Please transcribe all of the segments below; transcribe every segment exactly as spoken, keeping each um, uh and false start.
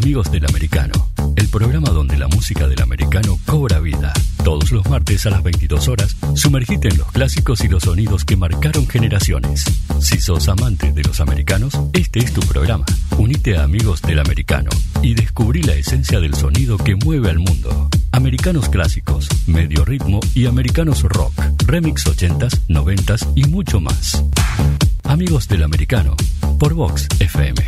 Amigos del Americano, el programa donde la música del americano cobra vida. Todos los martes a las veintidós horas, sumergite en los clásicos y los sonidos que marcaron generaciones. Si sos amante de los americanos, este es tu programa. Unite a Amigos del Americano y descubrí la esencia del sonido que mueve al mundo. Americanos clásicos, medio ritmo y americanos rock, remix ochentas, noventas y mucho más. Amigos del Americano, por Vox F M.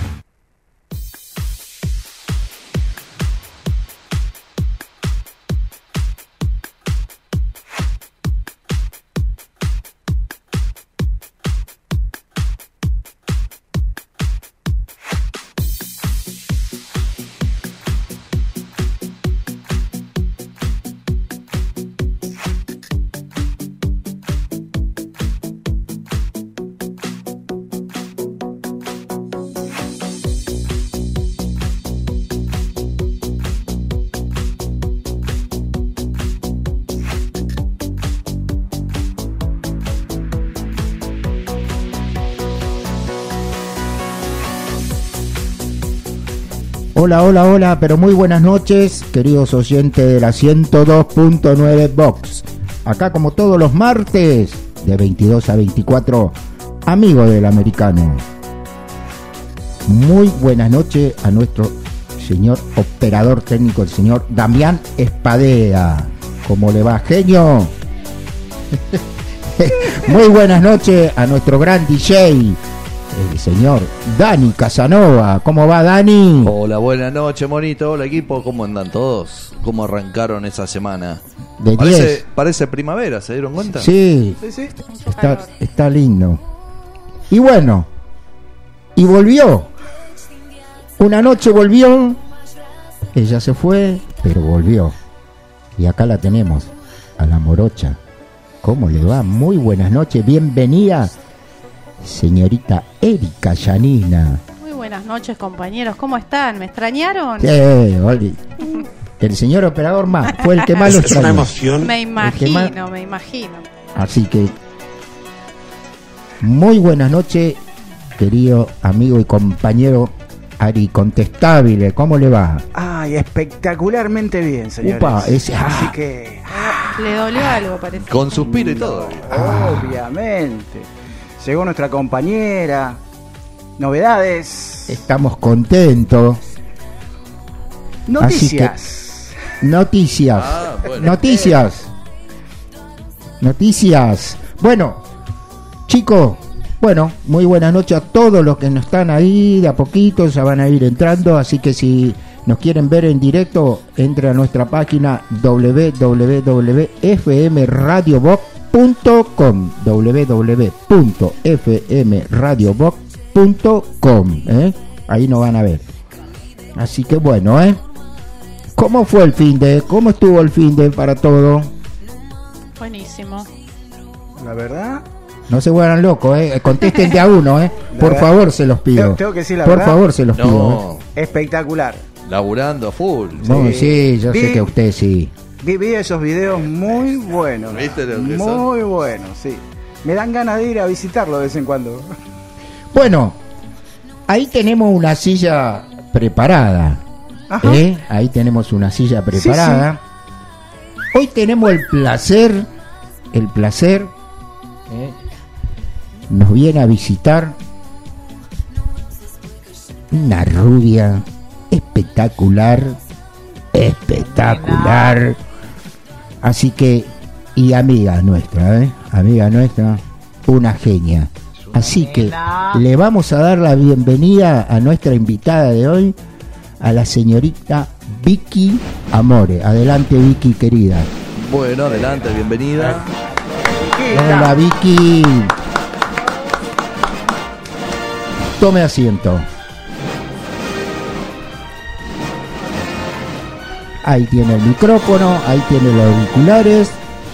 Hola, hola, hola, pero muy buenas noches, queridos oyentes de la ciento dos punto nueve Vox. Acá como todos los martes, de veintidós a veinticuatro, Amigos del Americano. Muy buenas noches a nuestro señor operador técnico, el señor Damián Espadea. ¿Cómo le va, genio? Muy buenas noches a nuestro gran D J, el señor Dani Casanova. ¿Cómo va, Dani? Hola, buenas noches, monito. Hola, equipo. ¿Cómo andan todos? ¿Cómo arrancaron esa semana? De parece, diez. parece primavera, ¿se dieron cuenta? Sí, sí, sí. Está, está lindo. Y bueno, y volvió. Una noche volvió. Ella se fue, pero volvió. Y acá la tenemos, a la morocha. ¿Cómo le va? Muy buenas noches. Bienvenida, señorita Erika Yanina. Muy buenas noches, compañeros. ¿Cómo están? ¿Me extrañaron? Sí, Oli. El señor operador más fue el que más lo extrañó. Es una emoción. Me imagino, más... me imagino. Así que muy buenas noches, querido amigo y compañero Ari Contestable. ¿Cómo le va? Ay, espectacularmente bien, señores. Upa, ese, ah. Así que ah, le dolió algo, parece. Con suspiro y todo. Obviamente. Llegó nuestra compañera. Novedades. Estamos contentos. Noticias. Noticias. Ah, bueno. Noticias. Noticias. Bueno, chicos, bueno, muy buenas noches a todos los que nos están ahí. De a poquito ya van a ir entrando. Así que si nos quieren ver en directo, entre a nuestra página doble u doble u doble u punto f m radio box punto com, doble u doble u doble u punto f m radio box punto com, ¿eh? Ahí nos van a ver. Así que bueno, ¿eh? ¿Cómo fue el fin de? ¿Cómo estuvo el fin de para todo? Buenísimo. La verdad. No se vuelvan locos, ¿eh? Contesten de a uno, ¿eh? Por verdad, favor, se los pido. Tengo, tengo que decir la Por verdad. favor, se los no. pido. ¿eh? Espectacular. Laburando a full. No, sí, sí yo Vi, sé que usted sí. Vi, vi esos videos muy buenos. ¿Viste lo que muy son? Muy buenos, sí. Me dan ganas de ir a visitarlo de vez en cuando. Bueno, ahí tenemos una silla preparada. ¿eh? Ahí tenemos una silla preparada. Sí, sí. Hoy tenemos el placer, el placer, ¿eh? nos viene a visitar una rubia espectacular, espectacular. Así que, y amiga nuestra, ¿eh? amiga nuestra, una genia. Así que le vamos a dar la bienvenida a nuestra invitada de hoy, a la señorita Vicky Amore. Adelante, Vicky, querida. Bueno, adelante, bienvenida. Hola, Vicky. Tome asiento. Ahí tiene el micrófono, ahí tiene los auriculares.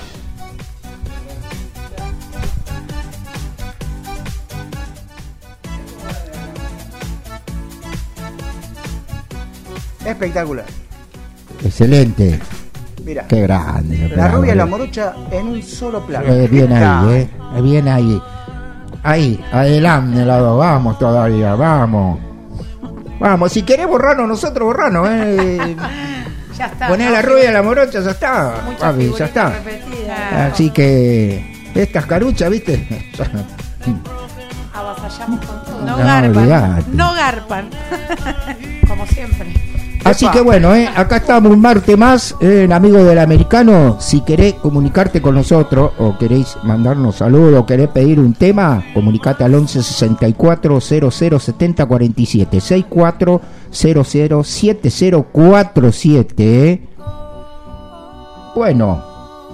Espectacular. Excelente. Mira. Qué grande. La rubia y la morocha en un solo plano. Eh, bien ahí, eh. Bien ahí. Ahí, adelante, lado. Vamos todavía, vamos. Vamos, si querés borrarnos nosotros, borrarnos, ¿eh? Ya está. Poné ¿no? la rubia, la morocha, ya está. Muchas Papi, ya figuritas está. repetidas. Así que estas caruchas, ¿viste? Avasallamos con todo. No, No, garpan. olvidate. No garpan. Como siempre. Así Epa. que bueno, eh, acá estamos un martes más, eh, en Amigo del Americano. Si querés comunicarte con nosotros o queréis mandarnos saludos o querés pedir un tema, comunicate al once sesenta y cuatro cero cero setenta cuarenta y siete, sesenta y cuatro cero cero siete cero cuatro siete. Eh. Bueno.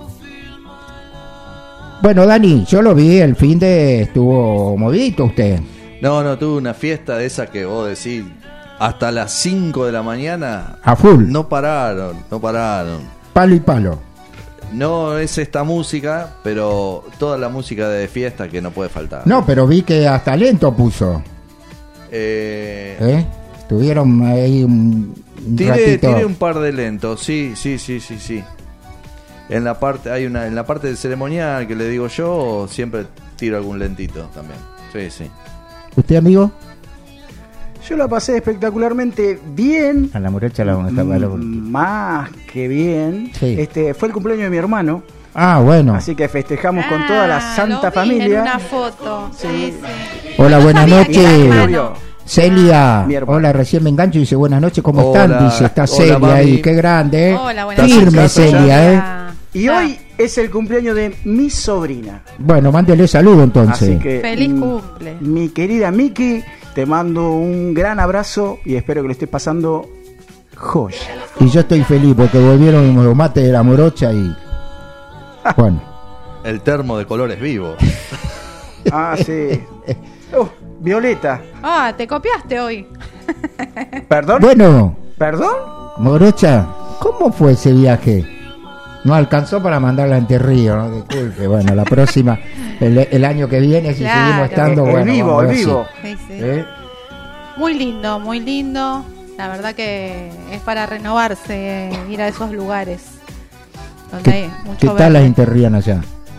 Bueno, Dani, yo lo vi, el fin de estuvo movidito usted. No, no, tuve una fiesta de esa que vos decís, hasta las cinco de la mañana. A full. No pararon, no pararon. Palo y palo. No es esta música, pero toda la música de fiesta que no puede faltar. No, pero vi que hasta lento puso. Eh, ¿Eh? Estuvieron ahí un, un tiré, ratito. tiré un par de lentos, sí, sí, sí, sí, sí. En la parte, hay una, en la parte del ceremonial que le digo yo, siempre tiro algún lentito también. Sí, sí. ¿Usted, amigo? Yo la pasé espectacularmente bien. A la morocha la vamos a tapar. mm, Más que bien. Sí. Este fue el cumpleaños de mi hermano. Ah, bueno. Así que festejamos con toda la Ah, santa lo vi familia. En una foto. Sí, sí. Hola, No buenas sabía noches. que era hermano. Julio. Celia, Mi hermano. hola, recién me engancho y dice buenas noches, ¿cómo Hola, están? Dice, está hola, Celia mami. ahí, qué grande, ¿eh? Hola, buenas Firme noches. Celia, ¿eh? Y hoy es el cumpleaños de mi sobrina. Bueno, mándele saludo entonces. Así que Feliz mm, cumple. mi querida Miki, te mando un gran abrazo y espero que lo estés pasando joya. Y yo estoy feliz porque volvieron los mates de la morocha y... Bueno, El termo de colores vivos. Ah, sí. Oh, Violeta. Ah, te copiaste hoy. ¿Perdón? bueno, ¿Perdón? morocha, ¿cómo fue ese viaje? No alcanzó para mandarla a Enterrío, ¿no? Disculpe, bueno, la próxima, el, el año que viene, si Claro. seguimos estando, el bueno, vivo, vamos a el ver si- vivo. Sí, sí. ¿Eh? Muy lindo, muy lindo. La verdad que es para renovarse, eh, ir a esos lugares donde ¿Qué, hay mucho ¿qué tal verde. las interrían allá?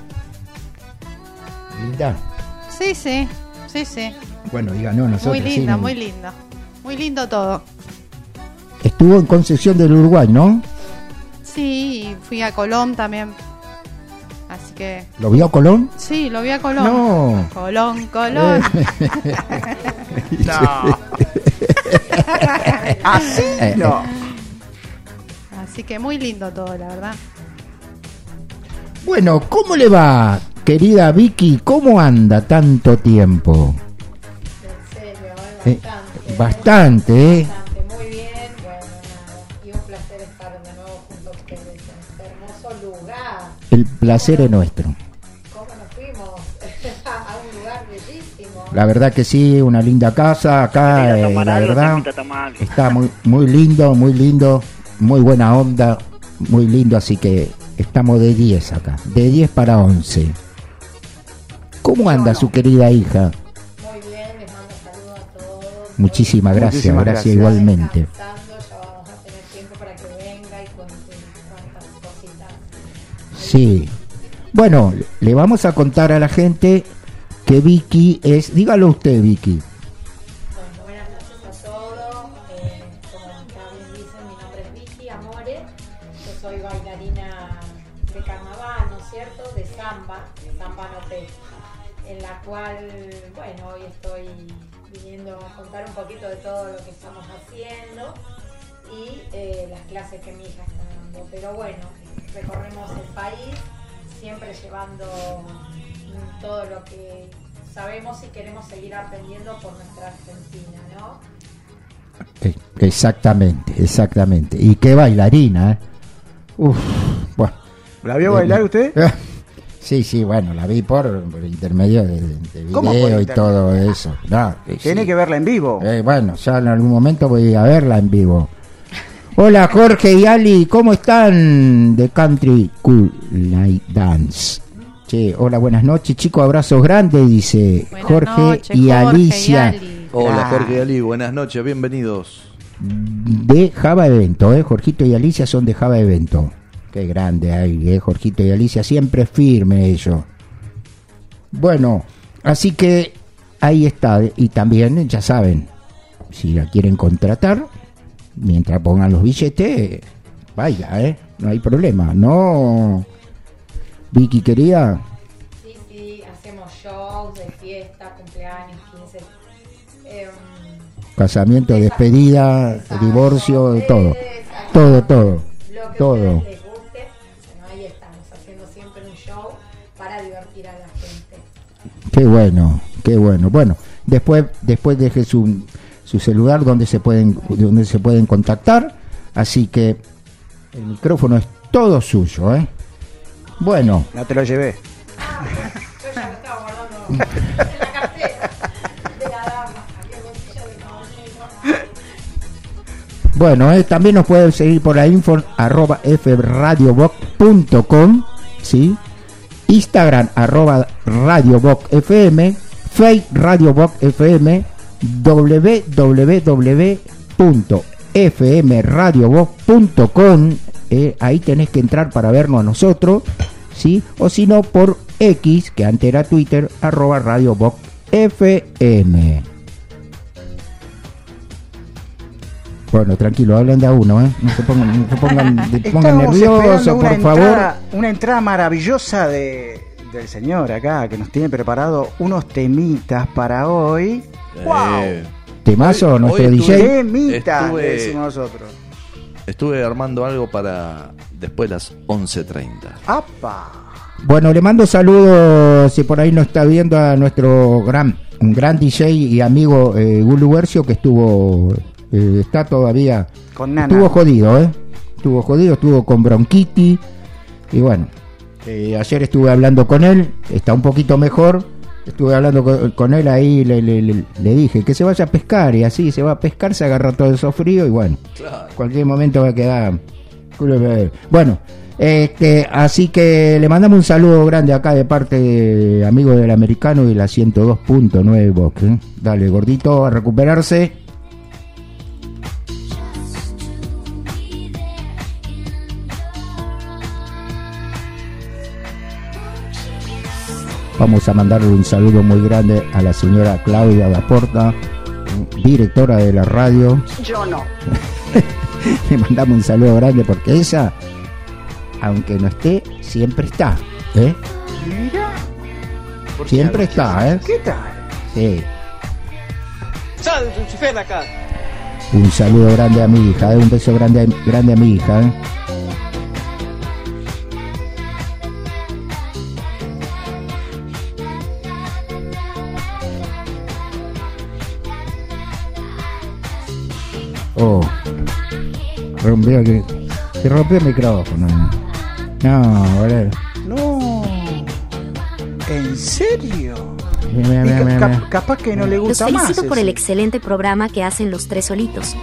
Linda. Sí, sí, sí, sí. Bueno, diga, no, nosotros. Muy lindo, sí, no. muy lindo. Muy lindo todo. Estuvo en Concepción del Uruguay, ¿no? Sí, y fui a Colón también. Así que... ¿Lo vio Colón? Sí, lo vi a Colón. No. Colón, Colón. No. Así no. Así que muy lindo todo, la verdad. Bueno, ¿cómo le va, querida Vicky? ¿Cómo anda tanto tiempo? En serio, Eh, ¿eh? bastante. bastante, ¿eh? Bastante, muy bien. Bueno, nada. Y un placer estar de nuevo junto a ustedes en este hermoso lugar. El placer es nuestro. ¿Cómo nos fuimos? A un lugar bellísimo. La verdad que sí, una linda casa acá, eh, la verdad. Está muy, muy lindo, muy lindo, muy buena onda, muy lindo, así que estamos de diez acá, de diez para once. ¿Cómo anda su querida hija? Muy bien, les mando saludos a todos. Muchísimas gracias, Muchísimas gracias gracias. igualmente. Descansando, ya vamos a tener tiempo para que venga y cuente cuantas cositas. Sí. Bueno, le vamos a contar a la gente que Vicky es... Dígalo usted, Vicky. Bueno, buenas noches a todos. Eh, como ya bien dicen, mi nombre es Vicky Amore. Yo soy bailarina de carnaval, ¿no es cierto? De samba, de samba noté. En la cual, bueno, hoy estoy viniendo a contar un poquito de todo lo que estamos haciendo y eh, las clases que mi hija está dando. Pero bueno, recorremos el país, siempre llevando mm, todo lo que sabemos y queremos seguir aprendiendo por nuestra Argentina, ¿no? Eh, Exactamente, exactamente. Y qué bailarina, ¿eh? Uf, bueno. ¿La vio bailar usted? Sí, sí, bueno, la vi por, por intermedio de, de ¿Cómo por video y intermedio? todo eso. No, eh, Tiene sí. que verla en vivo. Eh, bueno, ya en algún momento voy a verla en vivo. Hola Jorge y Ali, ¿cómo están? De Country Cool Night Dance. Che, hola, buenas noches, chicos, abrazos grandes, dice Buenas Jorge noches, y Jorge Alicia y Ali. Hola Ah. Jorge y Ali, buenas noches, bienvenidos. de Java Evento, ¿eh? Jorgito y Alicia son de Java Evento. Qué grande ahí, ¿eh? Jorgito y Alicia, siempre firme ellos. Bueno, así que ahí está, y también, ya saben, si la quieren contratar, mientras pongan los billetes, vaya, ¿eh? No hay problema. No, Vicky, quería... Sí, sí, hacemos shows de fiesta, cumpleaños, quince. Eh, Casamiento, esa- despedida, exacto, divorcio, exacto. todo. Todo, todo. Lo que Todo. a ustedes les guste, bueno, ahí estamos haciendo siempre un show para divertir a la gente. Qué bueno, qué bueno. Bueno, después después deje su, su celular donde se pueden donde se pueden contactar, así que el micrófono es todo suyo, ¿eh? Bueno, No te lo llevé. Yo ya lo estaba guardando en la cartera de la dama, aquí el bolsillo de caballero. bueno, eh, también nos pueden seguir por la info arroba fradioboc punto com, ¿sí? Instagram arroba radiobocfm, Face radiobocfm, w w w punto f m radioboc punto com, eh, ahí tenés que entrar para vernos a nosotros, ¿sí? O si no, por X, que antes era Twitter, arroba radiobocfm. Bueno, tranquilo, hablen de a uno, ¿eh? No se pongan, no se pongan, se pongan Estábamos nerviosos, esperando por una favor. entrada, una entrada maravillosa de, del señor acá, que nos tiene preparado unos temitas para hoy. ¡Wow! Eh, Temazo, Hoy- nuestro hoy D J. estuve- Temitas, estuve- le decimos nosotros. Estuve armando algo para después de las once treinta. ¡Apa! Bueno, le mando saludos, si por ahí nos está viendo, a nuestro gran, un gran D J y amigo eh, Gulu Bercio, que estuvo, eh, está todavía, Con Nana. estuvo jodido, ¿eh? Estuvo jodido, estuvo con bronquitis, y bueno, eh, ayer estuve hablando con él, está un poquito mejor, estuve hablando con, con él ahí, le, le, le, le dije que se vaya a pescar, y así se va a pescar, se agarra todo eso frío, y bueno, Claro. cualquier momento va a quedar. Bueno, este, así que le mandamos un saludo grande acá de parte de amigos del Americano y la ciento dos punto nueve Vox, ¿eh? Dale, gordito, a recuperarse. Vamos a mandarle un saludo muy grande a la señora Claudia Daporta, directora de la radio. Yo no. Le mandamos un saludo grande porque ella, aunque no esté, siempre está, ¿eh? Mira. ¿Por qué Siempre hablas está, así? ¿eh? ¿Qué tal? Sí. ¡Sal, Lucifer, de acá! Un saludo grande a mi hija, ¿eh? Un beso grande, a- grande a mi hija, ¿eh? Oh, rompió que se rompió el micrófono. No, boludo. No. ¿En serio? Mira, Y mira, ca- mira, cap- mira. capaz que no le Los gusta más. felicito por ese. el excelente programa que hacen los tres solitos.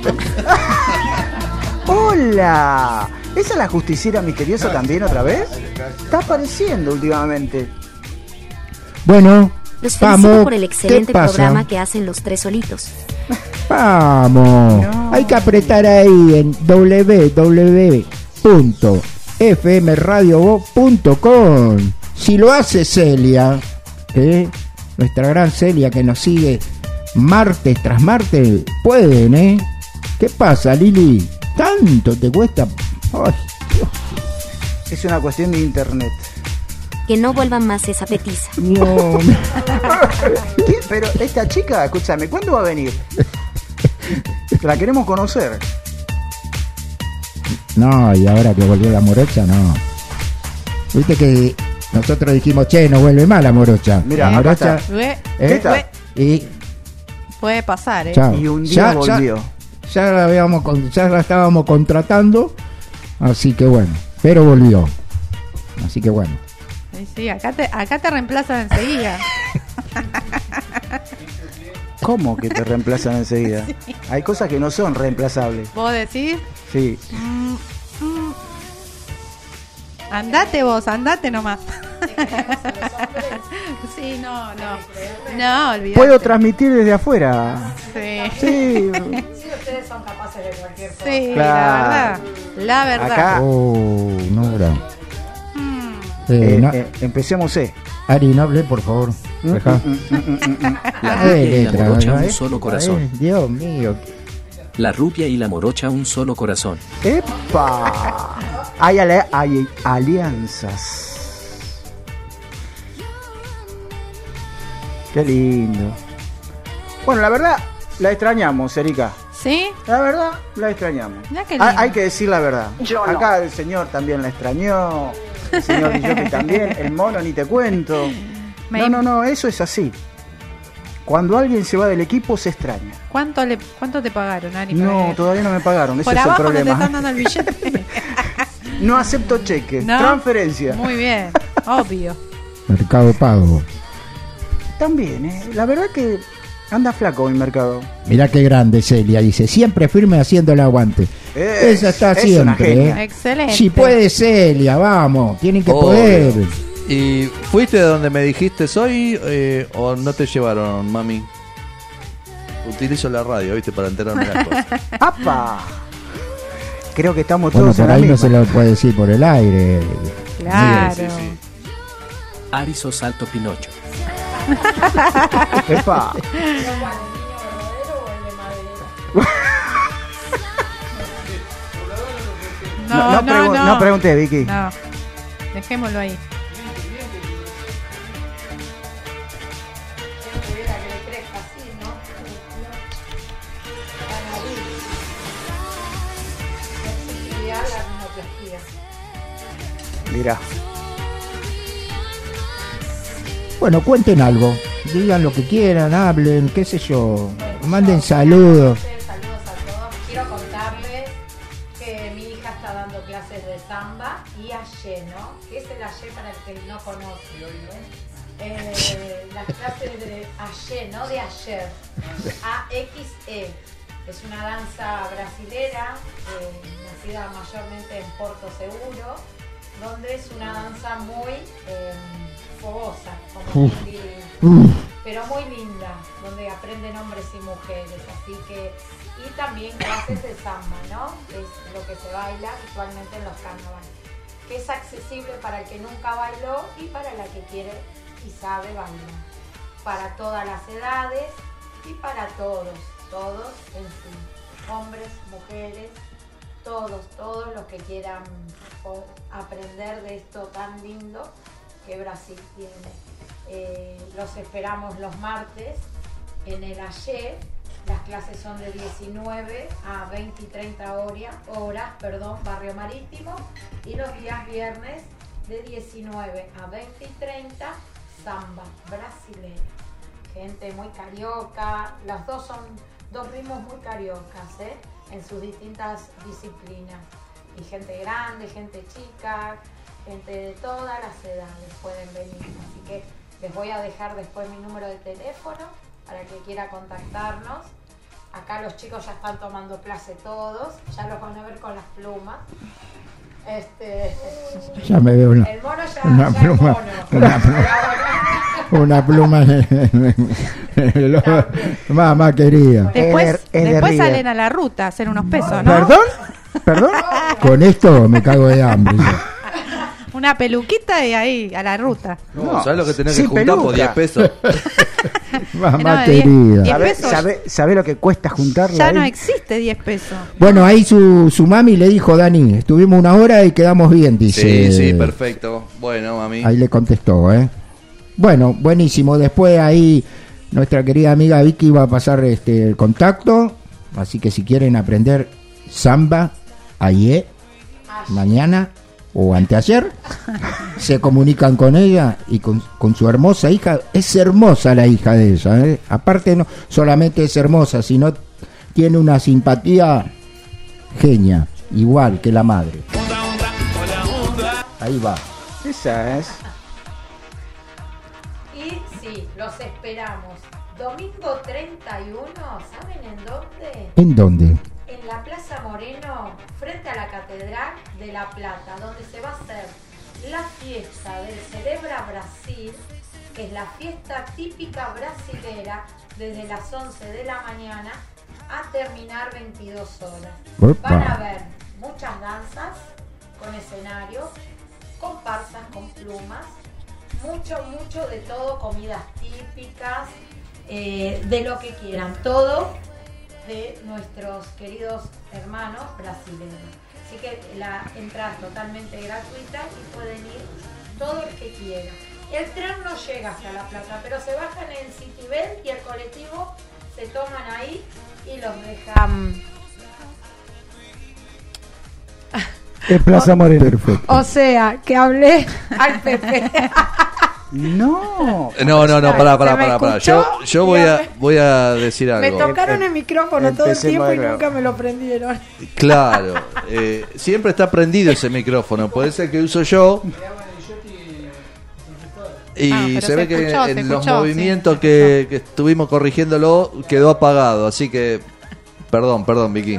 ¡Hola! ¿Esa es la justiciera misteriosa también otra vez? Está apareciendo últimamente. Bueno, Los felicito vamos. por el ¿Qué excelente pasa? programa que hacen los tres solitos. Vamos, No. hay que apretar ahí en w w w punto f m radio punto com. Si lo hace Celia, ¿eh? Nuestra gran Celia que nos sigue martes tras martes, pueden, ¿eh? ¿Qué pasa, Lili? ¿Tanto te cuesta? Ay, Dios. Es una cuestión de internet. Que no vuelvan más esa petiza. No, ¿Qué? Pero esta chica, escúchame, ¿cuándo va a venir? La queremos conocer. no, y ahora que volvió la morocha, no. Viste que nosotros dijimos, che, no vuelve más la morocha. Mira, la acá morocha, está. Ue- ¿eh? tal? Y Puede pasar, ¿eh? chao. Y un día Ya- ya- volvió. Ya la, habíamos, con- ya la estábamos contratando, así que bueno, pero volvió. Así que bueno. Sí, sí, acá te, acá te reemplazan enseguida. ¿Cómo que te reemplazan enseguida? Hay cosas que no son reemplazables. ¿Vos decís? Sí. Mm, mm. Andate vos, andate nomás. Sí, no, no. No, olvidate. Puedo transmitir desde afuera. Sí, Sí. Sí, ustedes son capaces de cualquier cosa. sí, Claro. la verdad. La verdad. Acá- Oh, no, bra. Mm. Eh, Eh, no, eh, empecemos, eh. Ari, no hable, por favor. Deja. La rubia y la morocha, un ¿eh? solo corazón. Ay, Dios mío. La rubia y la morocha, un solo corazón. ¡Epa! Hay, ale- hay alianzas. Qué lindo. Bueno, la verdad, la extrañamos, Erika. ¿Sí? La verdad, la extrañamos. Mirá qué Hay, lindo. hay que decir la verdad. Yo no. Acá el señor también la extrañó. El señor Guillote también. El mono, ni te cuento. Me- No, no, no, eso es así. Cuando alguien se va del equipo, se extraña. ¿Cuánto, le, ¿Cuánto te pagaron, Ari? para No, que- todavía no me pagaron. Ese Por es el abajo no te problema. están dando el billete. No acepto cheque. ¿No? Transferencia. Muy bien, obvio. Mercado Pago. También, ¿eh? La verdad que anda flaco el mercado. Mirá qué grande Celia, dice, siempre firme haciendo el aguante. Es- Esa está es una siempre, genia. ¿eh? Excelente. Si puede Celia, vamos, tienen que Obvio. poder. ¿Y fuiste de donde me dijiste soy eh, o no te llevaron, mami? Utilizo la radio, viste, para enterarme de las cosas. ¡Apa! Creo que estamos Bueno, todos en por la ahí no misma. se lo puede decir por el aire. Claro. Sí, sí. Ari sos alto Pinocho. ¡Epa! No, No, no, no, pregu- no. no pregunté, Vicky. No, dejémoslo ahí. Mirá. Bueno, cuenten algo, digan lo que quieran, hablen, qué sé yo, manden saludos. Saludos a todos. Quiero contarles que mi hija está dando clases de samba y ayer, ¿no? ¿Qué es el ayer para el que no conoce? Eh, las clases de ayer, no de ayer. A X E. Es una danza brasilera, eh, nacida mayormente en Porto Seguro, donde es una danza muy eh, fogosa, como Uf. quien diría. Uf. Pero muy linda, donde aprenden hombres y mujeres, así que, y también clases de samba, ¿no? Es lo que se baila habitualmente en los carnavales, que es accesible para el que nunca bailó y para la que quiere y sabe bailar, para todas las edades y para todos, todos en sí, hombres, mujeres, todos, todos los que quieran o, aprender de esto tan lindo que Brasil tiene. Eh, los esperamos los martes en el ayer. Las clases son de diecinueve a veinte y treinta horas, horas perdón, Barrio Marítimo, y los días viernes de diecinueve a veinte y treinta samba brasileña. Gente muy carioca, los dos son dos ritmos muy cariocas, ¿eh? En sus distintas disciplinas. Y gente grande, gente chica, gente de todas las edades pueden venir. Así que les voy a dejar después mi número de teléfono para que quiera contactarnos. Acá los chicos ya están tomando clase todos, ya los van a ver con las plumas. Este, Ya me veo una, el mono ya, una ya pluma, es mono. una pluma, una pluma en el ojo. Mamá querida. Después, Es de- es de después River. salen a la ruta a hacer unos pesos, ¿no? ¿Perdón? ¿Perdón? Con esto me cago de hambre. yo. Una peluquita y ahí, a la ruta. No, No, ¿sabes lo que tenés sin que juntar por peluca. diez pesos? Mamá No, de diez- querida. diez ¿Sabe, pesos. sabe, sabe lo que cuesta juntarla? Ya ahí? no existe diez pesos. Bueno, ahí su, su mami le dijo, Dani, estuvimos una hora y quedamos bien, dice. Sí, sí, perfecto. Bueno, mami. Ahí le contestó, ¿eh? Bueno, buenísimo. Después ahí nuestra querida amiga Vicky va a pasar este el contacto. Así que si quieren aprender samba, ayer, mañana o anteayer, se comunican con ella y con, con su hermosa hija. Es hermosa la hija de ella, ¿eh? Aparte no solamente es hermosa, sino tiene una simpatía genia, igual que la madre. Ahí va. Esa es. Y sí, los esperamos. Domingo treinta y uno, ¿saben en dónde? ¿En dónde? En la Plaza Moreno, frente a la Catedral de La Plata, donde se va a hacer la fiesta del Celebra Brasil, que es la fiesta típica brasilera, desde las once de la mañana a terminar veintidós horas. Opa. Van a ver muchas danzas con escenario, comparsas con plumas, mucho, mucho de todo, comidas típicas, eh, de lo que quieran, todo de nuestros queridos hermanos brasileños. Así que la entrada es totalmente gratuita y pueden ir todo el que quiera. El tren no llega hasta La Plata, pero se bajan en Citibel y el colectivo se toman ahí y los dejan. En Plaza Moreno. Perfecto. O sea, que hablé al Pepe. No. No, no, no, pará, pará, ¿Se me pará, pará. escuchó? Yo, yo voy a, voy a decir Me algo. tocaron el micrófono todo el Empecemos tiempo de y nuevo. nunca me lo prendieron. Claro, eh, siempre está prendido ese micrófono, puede ser que uso yo. Y Ah, pero se se ve que escuchó, se en los escuchó, movimientos sí, se que, que estuvimos corrigiéndolo quedó apagado, así que perdón, perdón, Vicky.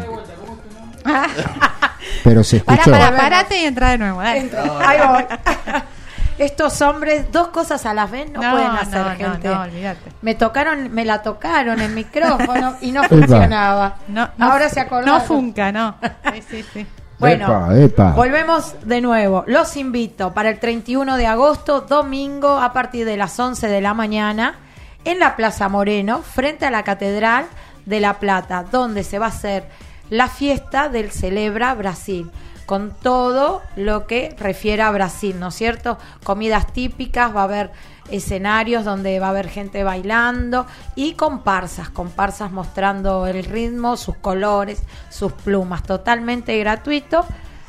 Pero se Pará, escuchó. pará, parate y entra de nuevo. Dale. Entra. Ahí voy. Estos hombres, dos cosas a la vez no, pueden hacer, no, gente. No, no, olvídate. Me tocaron, me la tocaron el micrófono y no Epa. funcionaba. No, no, Ahora se acordaron. No funca, no. Sí, sí, sí. Bueno, Epa, epa. volvemos de nuevo. Los invito para el treinta y uno de agosto, domingo, a partir de las once de la mañana, en la Plaza Moreno, frente a la Catedral de La Plata, donde se va a hacer la fiesta del Celebra Brasil, con todo lo que refiere a Brasil, ¿no es cierto? Comidas típicas, va a haber escenarios donde va a haber gente bailando y comparsas, comparsas mostrando el ritmo, sus colores, sus plumas, totalmente gratuito.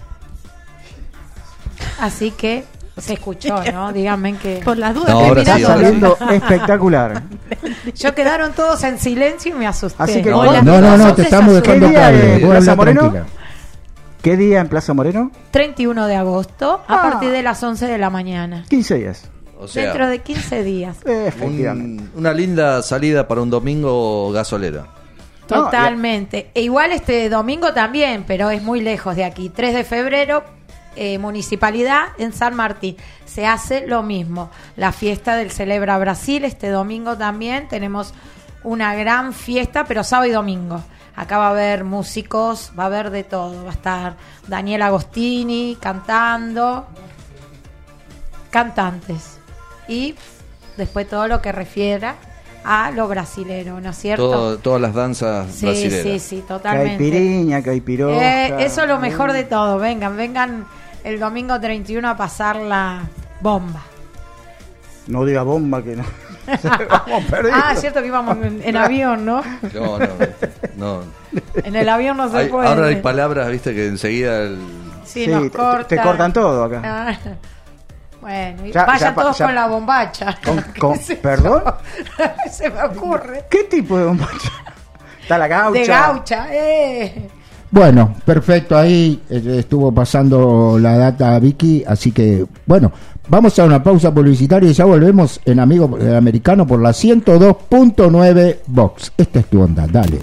Así que se escuchó, ¿no? Díganme que Por las dudas. No, que ahora mirá sí, Está ahora todo. sí. saliendo espectacular. yo quedaron todos en silencio y me asusté. Así que- Hola, No, no, no, todos te se estamos asustaron. dejando ¿Qué día caer. es? Vos ¿Plaza habla Moreno? tranquila. ¿Qué día en Plaza Moreno? treinta y uno de agosto, a Ah. partir de las once de la mañana. quince días. O sea, Dentro de quince días. Eh, Efectivamente. un- una linda salida para un domingo gasolera. No, Totalmente. E igual este domingo también, pero es muy lejos de aquí. tres de febrero, eh, municipalidad en San Martín. Se hace lo mismo. La fiesta del Celebra Brasil. Este domingo también tenemos una gran fiesta, pero sábado y domingo. Acá va a haber músicos, va a haber de todo. Va a estar Daniel Agostini cantando, cantantes. Y después todo lo que refiera a lo brasilero, ¿no es cierto? Todo- todas las danzas Sí, brasileras. sí, sí, Que totalmente. hay piriña, que hay piroca. Eh, eso es lo mejor de todo. Vengan, vengan el domingo treinta y uno a pasar la bomba. No diga bomba que no. Vamos perdidos. Ah, cierto que íbamos en, en avión, ¿no? No, no, no. En el avión no se Hay- puede. ahora hay palabras, viste, que enseguida el- Sí, Sí, nos te- cortan. te cortan todo acá. Ah, bueno, y Ya- vayan ya pa- todos ya- con la bombacha. Con- con- ¿Qué sé yo? ¿Perdón? Se me ocurre. ¿Qué tipo de bombacha? Está la gaucha. De gaucha, eh. Bueno, perfecto, ahí eh, estuvo pasando la data Vicky, así que bueno, vamos a una pausa publicitaria y ya volvemos en Amigo eh, Americano por la ciento dos punto nueve Vox. Esta es tu onda, dale.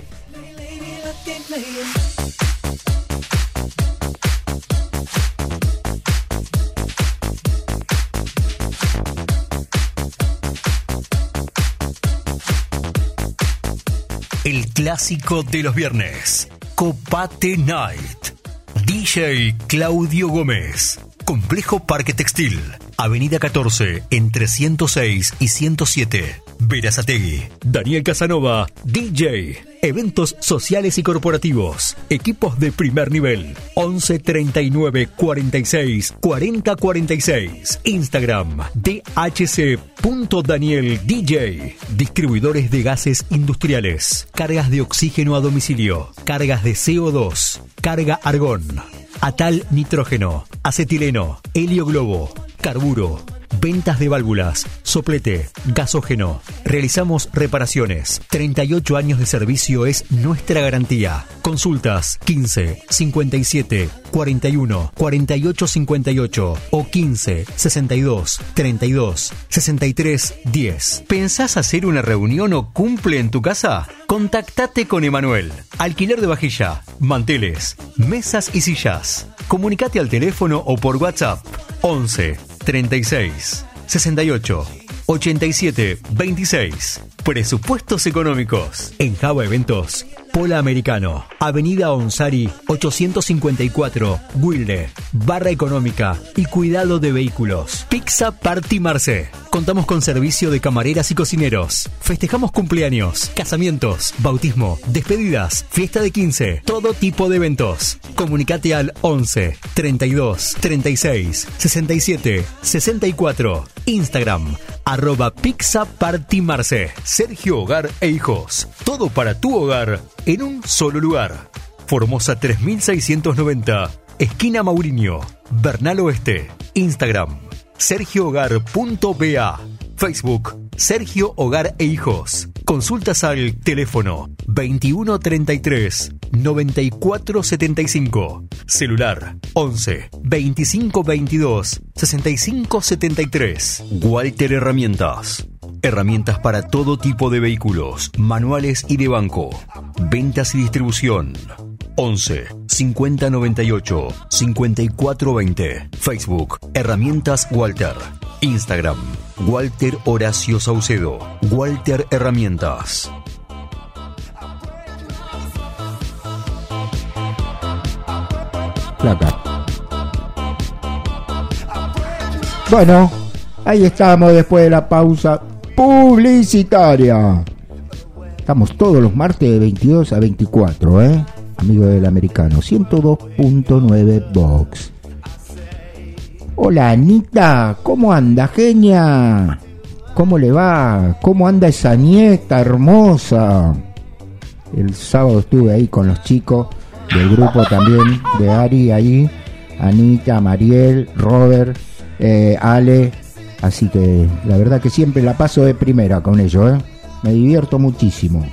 El clásico de los viernes. Copate Night. D J Claudio Gómez. Complejo Parque Textil. Avenida catorce, entre ciento seis y ciento siete. Berazategui. Daniel Casanova, D J. Eventos sociales y corporativos. Equipos de primer nivel. once treinta y nueve cuarenta y seis cuarenta cuarenta y seis. Instagram dhc.daniel.dj. Distribuidores de gases industriales. Cargas de oxígeno a domicilio. Cargas de C O dos. Carga argón. Atal nitrógeno. Acetileno. Helio globo. Carburo. Ventas de válvulas, soplete, gasógeno. Realizamos reparaciones. treinta y ocho años de servicio es nuestra garantía. Consultas quince cincuenta y siete cuarenta y uno cuarenta y ocho cincuenta y ocho o quince sesenta y dos treinta y dos sesenta y tres diez. ¿Pensás hacer una reunión o cumple en tu casa? Contactate con Emanuel. Alquiler de vajilla, manteles, mesas y sillas. Comunicate al teléfono o por WhatsApp once treinta y seis sesenta y ocho ochenta y siete veintiséis. Presupuestos económicos. En Java Eventos Pola Americano, Avenida Onsari, ochocientos cincuenta y cuatro, Wilde, Barra Económica y Cuidado de Vehículos. Pizza Party Marce. Contamos con servicio de camareras y cocineros. Festejamos cumpleaños, casamientos, bautismo, despedidas, fiesta de quince, todo tipo de eventos. Comunicate al once, treinta y dos, treinta y seis, sesenta y siete, sesenta y cuatro. Instagram, arroba Pizza Party Marce. Sergio Hogar e Hijos. Todo para tu hogar en un solo lugar. Formosa tres mil seiscientos noventa, esquina Mauriño, Bernal Oeste. Instagram, sergio hogar punto b a. Facebook, Sergio Hogar e Hijos. Consultas al teléfono veintiuno treinta y tres, noventa y cuatro setenta y cinco. Celular once, veinticinco veintidós, sesenta y cinco setenta y tres. Walter Herramientas. Herramientas para todo tipo de vehículos, manuales y de banco. Ventas y distribución. once, cincuenta noventa y ocho, cincuenta y cuatro veinte. Facebook, Herramientas Walter. Instagram, Walter Horacio Saucedo. Walter Herramientas. Placa. Bueno, ahí estamos después de la pausa publicitaria. Estamos todos los martes de veintidós a veinticuatro, ¿eh? Amigo del Americano, ciento dos punto nueve Box. Hola Anita, ¿cómo anda, genia? ¿Cómo le va? ¿Cómo anda esa nieta hermosa? El sábado estuve ahí con los chicos del grupo también de Ari, ahí, Anita, Mariel, Robert, eh, Ale, así que la verdad que siempre la paso de primera con ellos, ¿eh? Me divierto muchísimo.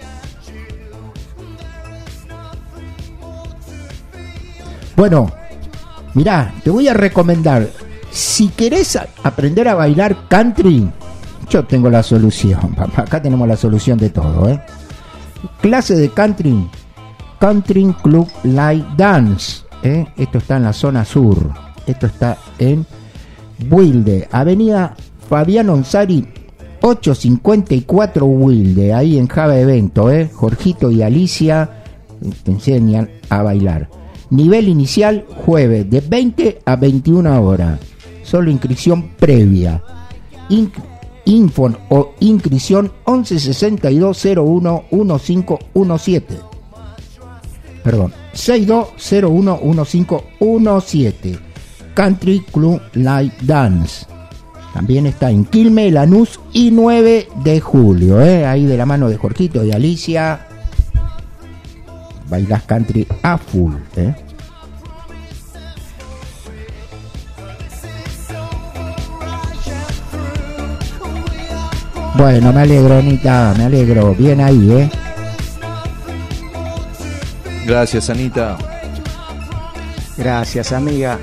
Bueno, mirá, te voy a recomendar, si querés a- aprender a bailar country, yo tengo la solución, papá. Acá tenemos la solución de todo, ¿eh? Clase de country, Country Club Light Dance, ¿eh? Esto está en la zona sur, esto está en Wilde, Avenida Fabián Onsari, ochocientos cincuenta y cuatro Wilde, ahí en Java Evento, ¿eh? Jorgito y Alicia te enseñan a bailar. Nivel inicial, jueves, de veinte a veintiuna horas. Solo inscripción previa. In- info o inscripción once sesenta y dos cero uno quince diecisiete. Perdón, sesenta y dos cero uno quince diecisiete. Country Club Light Dance. También está en Quilmes, Lanús y nueve de julio, ¿eh? Ahí de la mano de Jorgito y Alicia. Bailas country a full, ¿eh? Bueno, me alegro, Anita, me alegro. Bien ahí, ¿eh? Gracias, Anita. Gracias, amiga.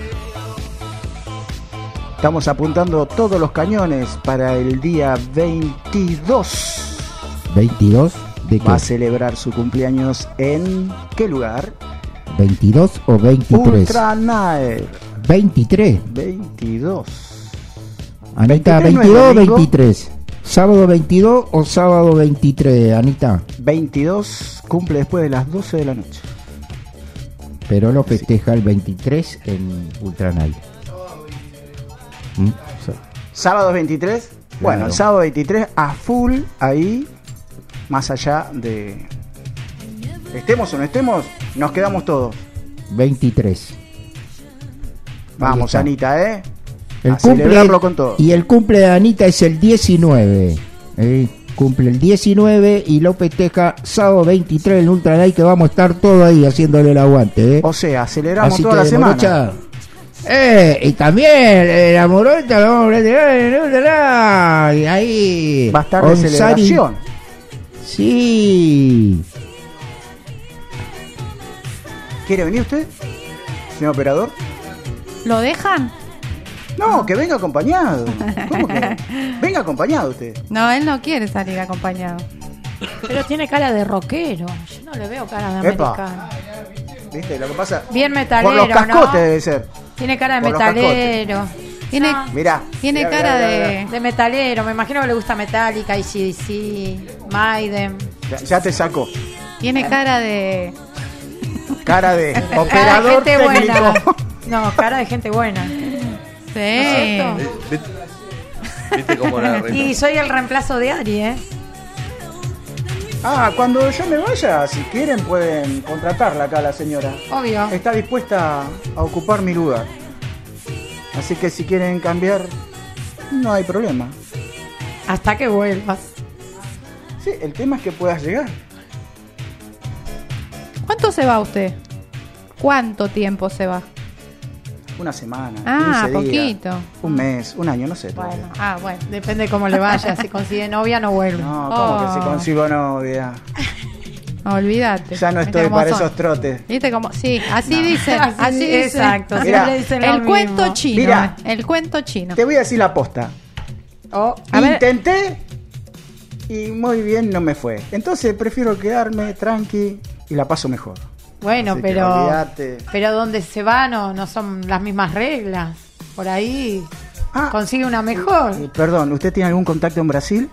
Estamos apuntando todos los cañones para el día veintidós. ¿veintidós? ¿De qué? Va a celebrar su cumpleaños en ¿qué lugar? ¿veintidós o veintitrés? Ultra Night. veintitrés. veintidós. Anita, veintitrés no es ¿veintidós o domingo. veintitrés? ¿Sábado veintidós o sábado veintitrés, Anita? veintidós cumple después de las doce de la noche. Pero lo festeja el veintitrés en Ultranay. ¿Mm? ¿Sábado veintitrés? Bueno, Claro. el sábado veintitrés a full ahí, más allá de... Estemos o no estemos, nos quedamos todos. veintitrés. Vamos, está. Anita, ¿eh? El A cumple, celebrarlo con todo. y el cumple de Anita es el diecinueve. ¿eh? Cumple el diecinueve y lo festeja sábado veintitrés en Ultranay, que vamos a estar todos ahí haciéndole el aguante. ¿eh? O sea, aceleramos Así toda que, la semana. Morocha, eh, y también eh, la Morocha lo vamos a retirar en Ultranay. Ahí. Va a estar de Onsari. celebración. Sí. ¿Quiere venir usted, señor operador? ¿Lo dejan? No, que venga acompañado. ¿Cómo que? Venga acompañado usted. No, él no quiere salir acompañado. Pero tiene cara de rockero. Yo no le veo cara de Epa. americano. ¿Viste? Lo que pasa... Bien metalero, Por los cascotes ¿no? debe ser. Tiene cara de Por los metalero. Tiene, Ah, Mirá. tiene mirá, cara mirá, de... mirá, de metalero. Me imagino que le gusta Metallica, A C D C, Maiden. mirá. Ya, ya te sacó. Tiene cara de... Cara de Cara operador de gente técnico. buena. No, cara de gente buena. ¿No Sí. es cierto? Eh, ¿Viste, viste cómo la reina? Y soy el reemplazo de Ari, ¿eh? Ah, cuando yo me vaya, si quieren pueden contratarla acá la señora. Obvio. Está dispuesta a ocupar mi lugar. Así que si quieren cambiar, no hay problema. Hasta que vuelvas. Sí, el tema es que puedas llegar. ¿Cuánto se va usted? ¿Cuánto tiempo se va? Una semana, Ah, quince días, poquito. un mes, un año, no sé. todavía. Bueno, ah, bueno, depende cómo le vaya. Si consigue novia, no vuelve. No, ¿cómo Oh. que si consigo novia? Olvídate. Ya no ¿Viste estoy cómo para son? esos trotes. ¿Viste cómo? Sí, así No. dicen. Así, Así dicen. exacto, Así siempre dicen. dicen lo El cuento mismo. chino. Mira. eh, El cuento chino. Te voy a decir la posta. Oh, A ver. Intenté y muy bien no me fue. Entonces prefiero quedarme tranqui y la paso mejor. bueno, Así que pero olvídate. pero donde se va no, no son las mismas reglas. Por ahí Ah, consigue una mejor. eh, perdón, ¿usted tiene algún contacto en Brasil?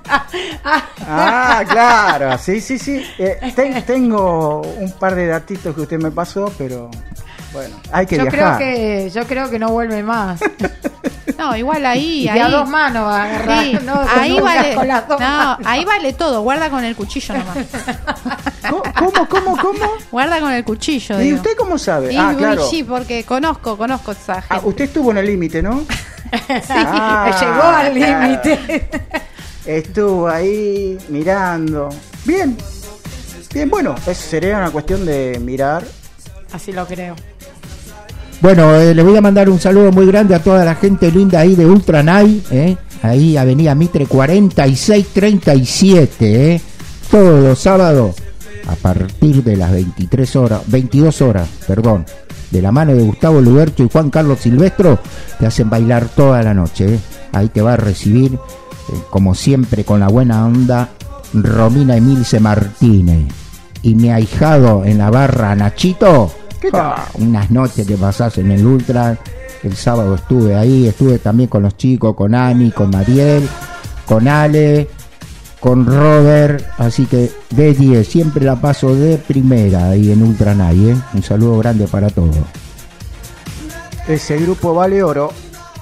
Ah, claro, sí, sí, sí. Eh, ten- tengo un par de datitos que usted me pasó, pero bueno, hay que yo creo viajar. que yo creo que no vuelve más. No, igual ahí. Y ahí. a dos manos va a agarrar. Sí, no, ahí con una, vale. con las dos No, manos. ahí vale todo. Guarda con el cuchillo nomás. ¿Cómo, cómo, cómo? cómo? Guarda con el cuchillo. ¿Y digo. usted cómo sabe? Y, Ah, y claro. sí, porque conozco, conozco esa gente. Ah, usted estuvo en el límite, ¿no? Sí, Ah, llegó al claro. límite. Estuvo ahí mirando. Bien. Bien, bueno, es, sería una cuestión de mirar. Así lo creo. Bueno, eh, le voy a mandar un saludo muy grande a toda la gente linda ahí de Ultranay, ¿eh? Ahí Avenida Mitre cuarenta y seis treinta y siete, ¿eh? Todos los sábados a partir de las veintitrés horas, veintidós horas, perdón, de la mano de Gustavo Luberto y Juan Carlos Silvestro, te hacen bailar toda la noche, ¿eh? Ahí te va a recibir, eh, como siempre, con la buena onda, Romina Emilce Martínez. Y mi ahijado en la barra, Nachito. ¿Qué tal? Ah, unas noches que pasás en el Ultra. El sábado estuve ahí, estuve también con los chicos, con Ani, con Mariel, con Ale, con Robert, así que de diez, siempre la paso de primera ahí en Ultranay, ¿eh? Un saludo grande para todos. Ese grupo vale oro.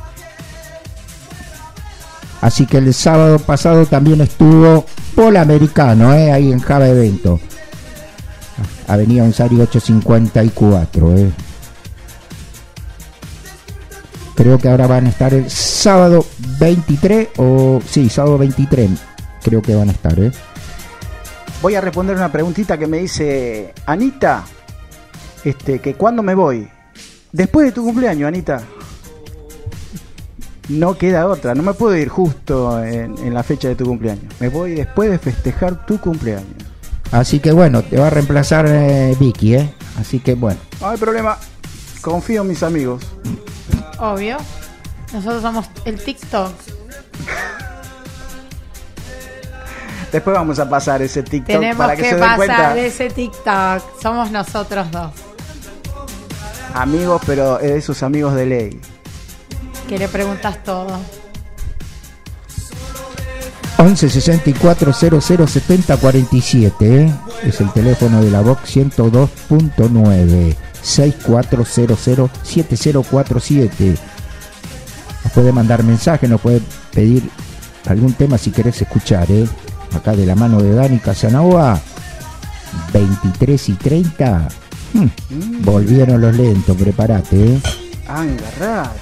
Así que el sábado pasado también estuvo Polo Americano, ¿eh? Ahí en Java Evento. Avenida Onsari ochocientos cincuenta y cuatro, ¿eh? Creo que ahora van a estar el sábado veintitrés, o sí, sábado veintitrés, creo que van a estar, ¿eh? Voy a responder una preguntita que me dice Anita, este, que cuándo me voy. Después de tu cumpleaños, Anita. No queda otra, no me puedo ir justo en, en la fecha de tu cumpleaños. Me voy después de festejar tu cumpleaños. Así que bueno, te va a reemplazar eh, Vicky, ¿eh? Así que bueno. No hay problema, confío en mis amigos. Obvio. Nosotros somos el TikTok. Después vamos a pasar ese TikTok Tenemos para que, que, se den pasar cuenta. ese TikTok. Somos nosotros dos. Amigos, pero es de esos amigos de ley. Que le preguntas todo. once sesenta y cuatro cero cero setenta cuarenta y siete, ¿eh? Es el teléfono de la Vox ciento dos punto nueve. seis cuatro cero cero siete cero cuatro siete. Nos puede mandar mensaje, nos puede pedir algún tema si querés escuchar, ¿eh? Acá de la mano de Dani Casanova, veintitrés y treinta. Hmm, Mm. Volvieron los lentos, prepárate, ¿eh? Agarrate.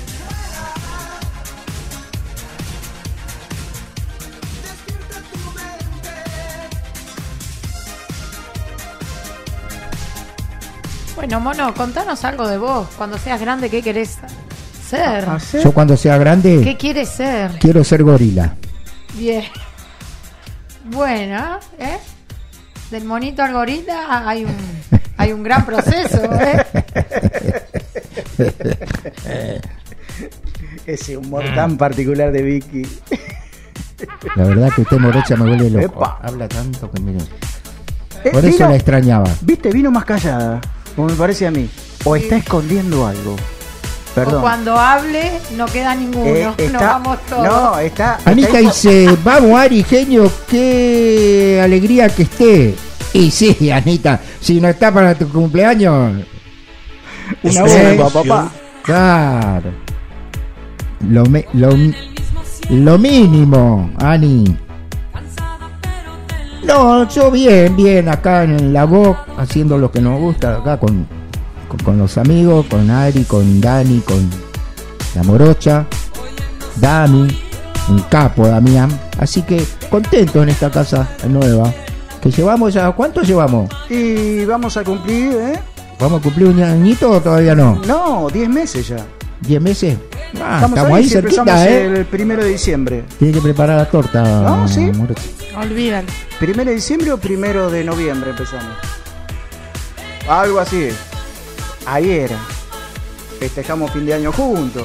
Bueno, Mono, contanos algo de vos. Cuando seas grande, ¿qué querés ser? ¿Hacer? Yo cuando sea grande ¿Qué quieres ser? quiero ser gorila. Bien. Bueno, ¿eh? Del monito al gorila hay un, hay un gran proceso, ¿eh? Ese humor tan particular de Vicky. La verdad que usted, Morocha, me vuelve loco. Epa. Habla tanto que me... Eh, Por eso vino- la extrañaba. Viste, vino más callada, como me parece a mí. O está escondiendo algo. O Perdón. cuando hable, no queda ninguno. Eh, Nos está- vamos todos. No, está. Anita está- dice, vamos Ari, genio, qué alegría que esté. Y sí, Anita, si no está para tu cumpleaños, Una ¿eh? bomba, papá. Claro. Lo, me- lo, lo mínimo, Ani. No, yo bien, bien, acá en la voz, haciendo lo que nos gusta, acá con, con, con los amigos, con Ari, con Dani, con la Morocha, Dami, un capo, Damián. Así que contento en esta casa nueva. Que llevamos ya, ¿cuánto llevamos? Y vamos a cumplir, ¿eh? ¿Vamos a cumplir un añito o todavía no? No, diez meses ya. ¿diez meses? Ah, estamos, estamos ahí si empezamos cerquita, ¿eh? el primero de diciembre. Tiene que preparar la torta. No, sí. Morocha. Olvídalo. ¿Primero de diciembre o primero de noviembre empezamos? Algo así. Ayer. Festejamos fin de año juntos.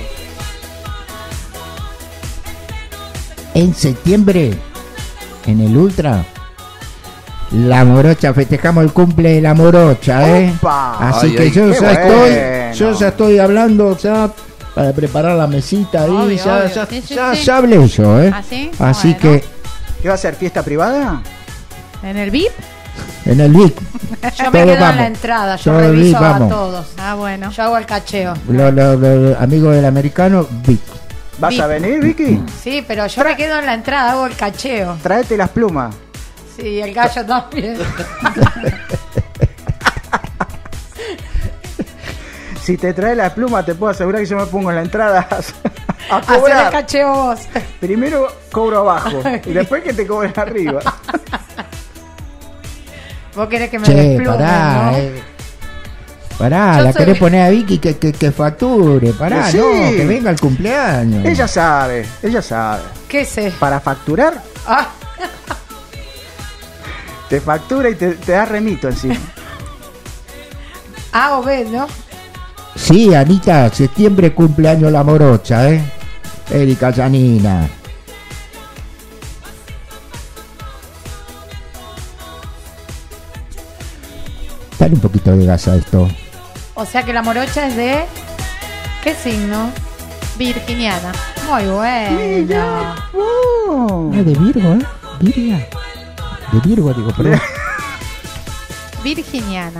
En septiembre, en el Ultra, la Morocha, festejamos el cumple de la Morocha, ¿eh? ¡Opa! Así Ay, que ay, yo qué ya estoy, bueno. yo ya estoy hablando ya para preparar la mesita ahí, Obvio, ya, obvio. ya, Sí, sí, ya, sí. ya hablé yo, ¿eh? ¿Ah, sí? Así Bueno. que ¿Qué va a ser? ¿Fiesta privada? ¿En el V I P? en el V I P, Yo me Todos quedo en vamos. la entrada, yo Todos reviso a vamos. todos. Ah, bueno. Yo hago el cacheo. los lo, lo- amigos del americano, V I P. ¿Vas Vi- a venir, Vicky? Sí, pero yo me quedo en la entrada, hago el cacheo. Tráete las plumas. Sí, el gallo también. Si te traes las plumas, te puedo asegurar que yo me pongo en la entrada a Hacer el cobrar. cacheo vos. Primero cobro abajo y después que te cobren arriba. Vos querés que me Che, desplumen, pará, ¿no? eh. Pará, Yo la soy- querés poner a Vicky que, que, que facture, pará, Sí. no, que venga al cumpleaños. Ella sabe, ella sabe. ¿Qué sé? Para facturar, Ah, te factura y te, te da remito encima. A o B, ¿no? Sí, Anita, septiembre cumpleaños la Morocha, ¿eh? Erika Janina. Dale un poquito de gas a esto. O sea que la morocha es de... ¿Qué signo? Virginiana. Muy bueno. Oh. Ah, de Virgo, ¿eh? Virga. De Virgo, digo, perdón. Virginiana.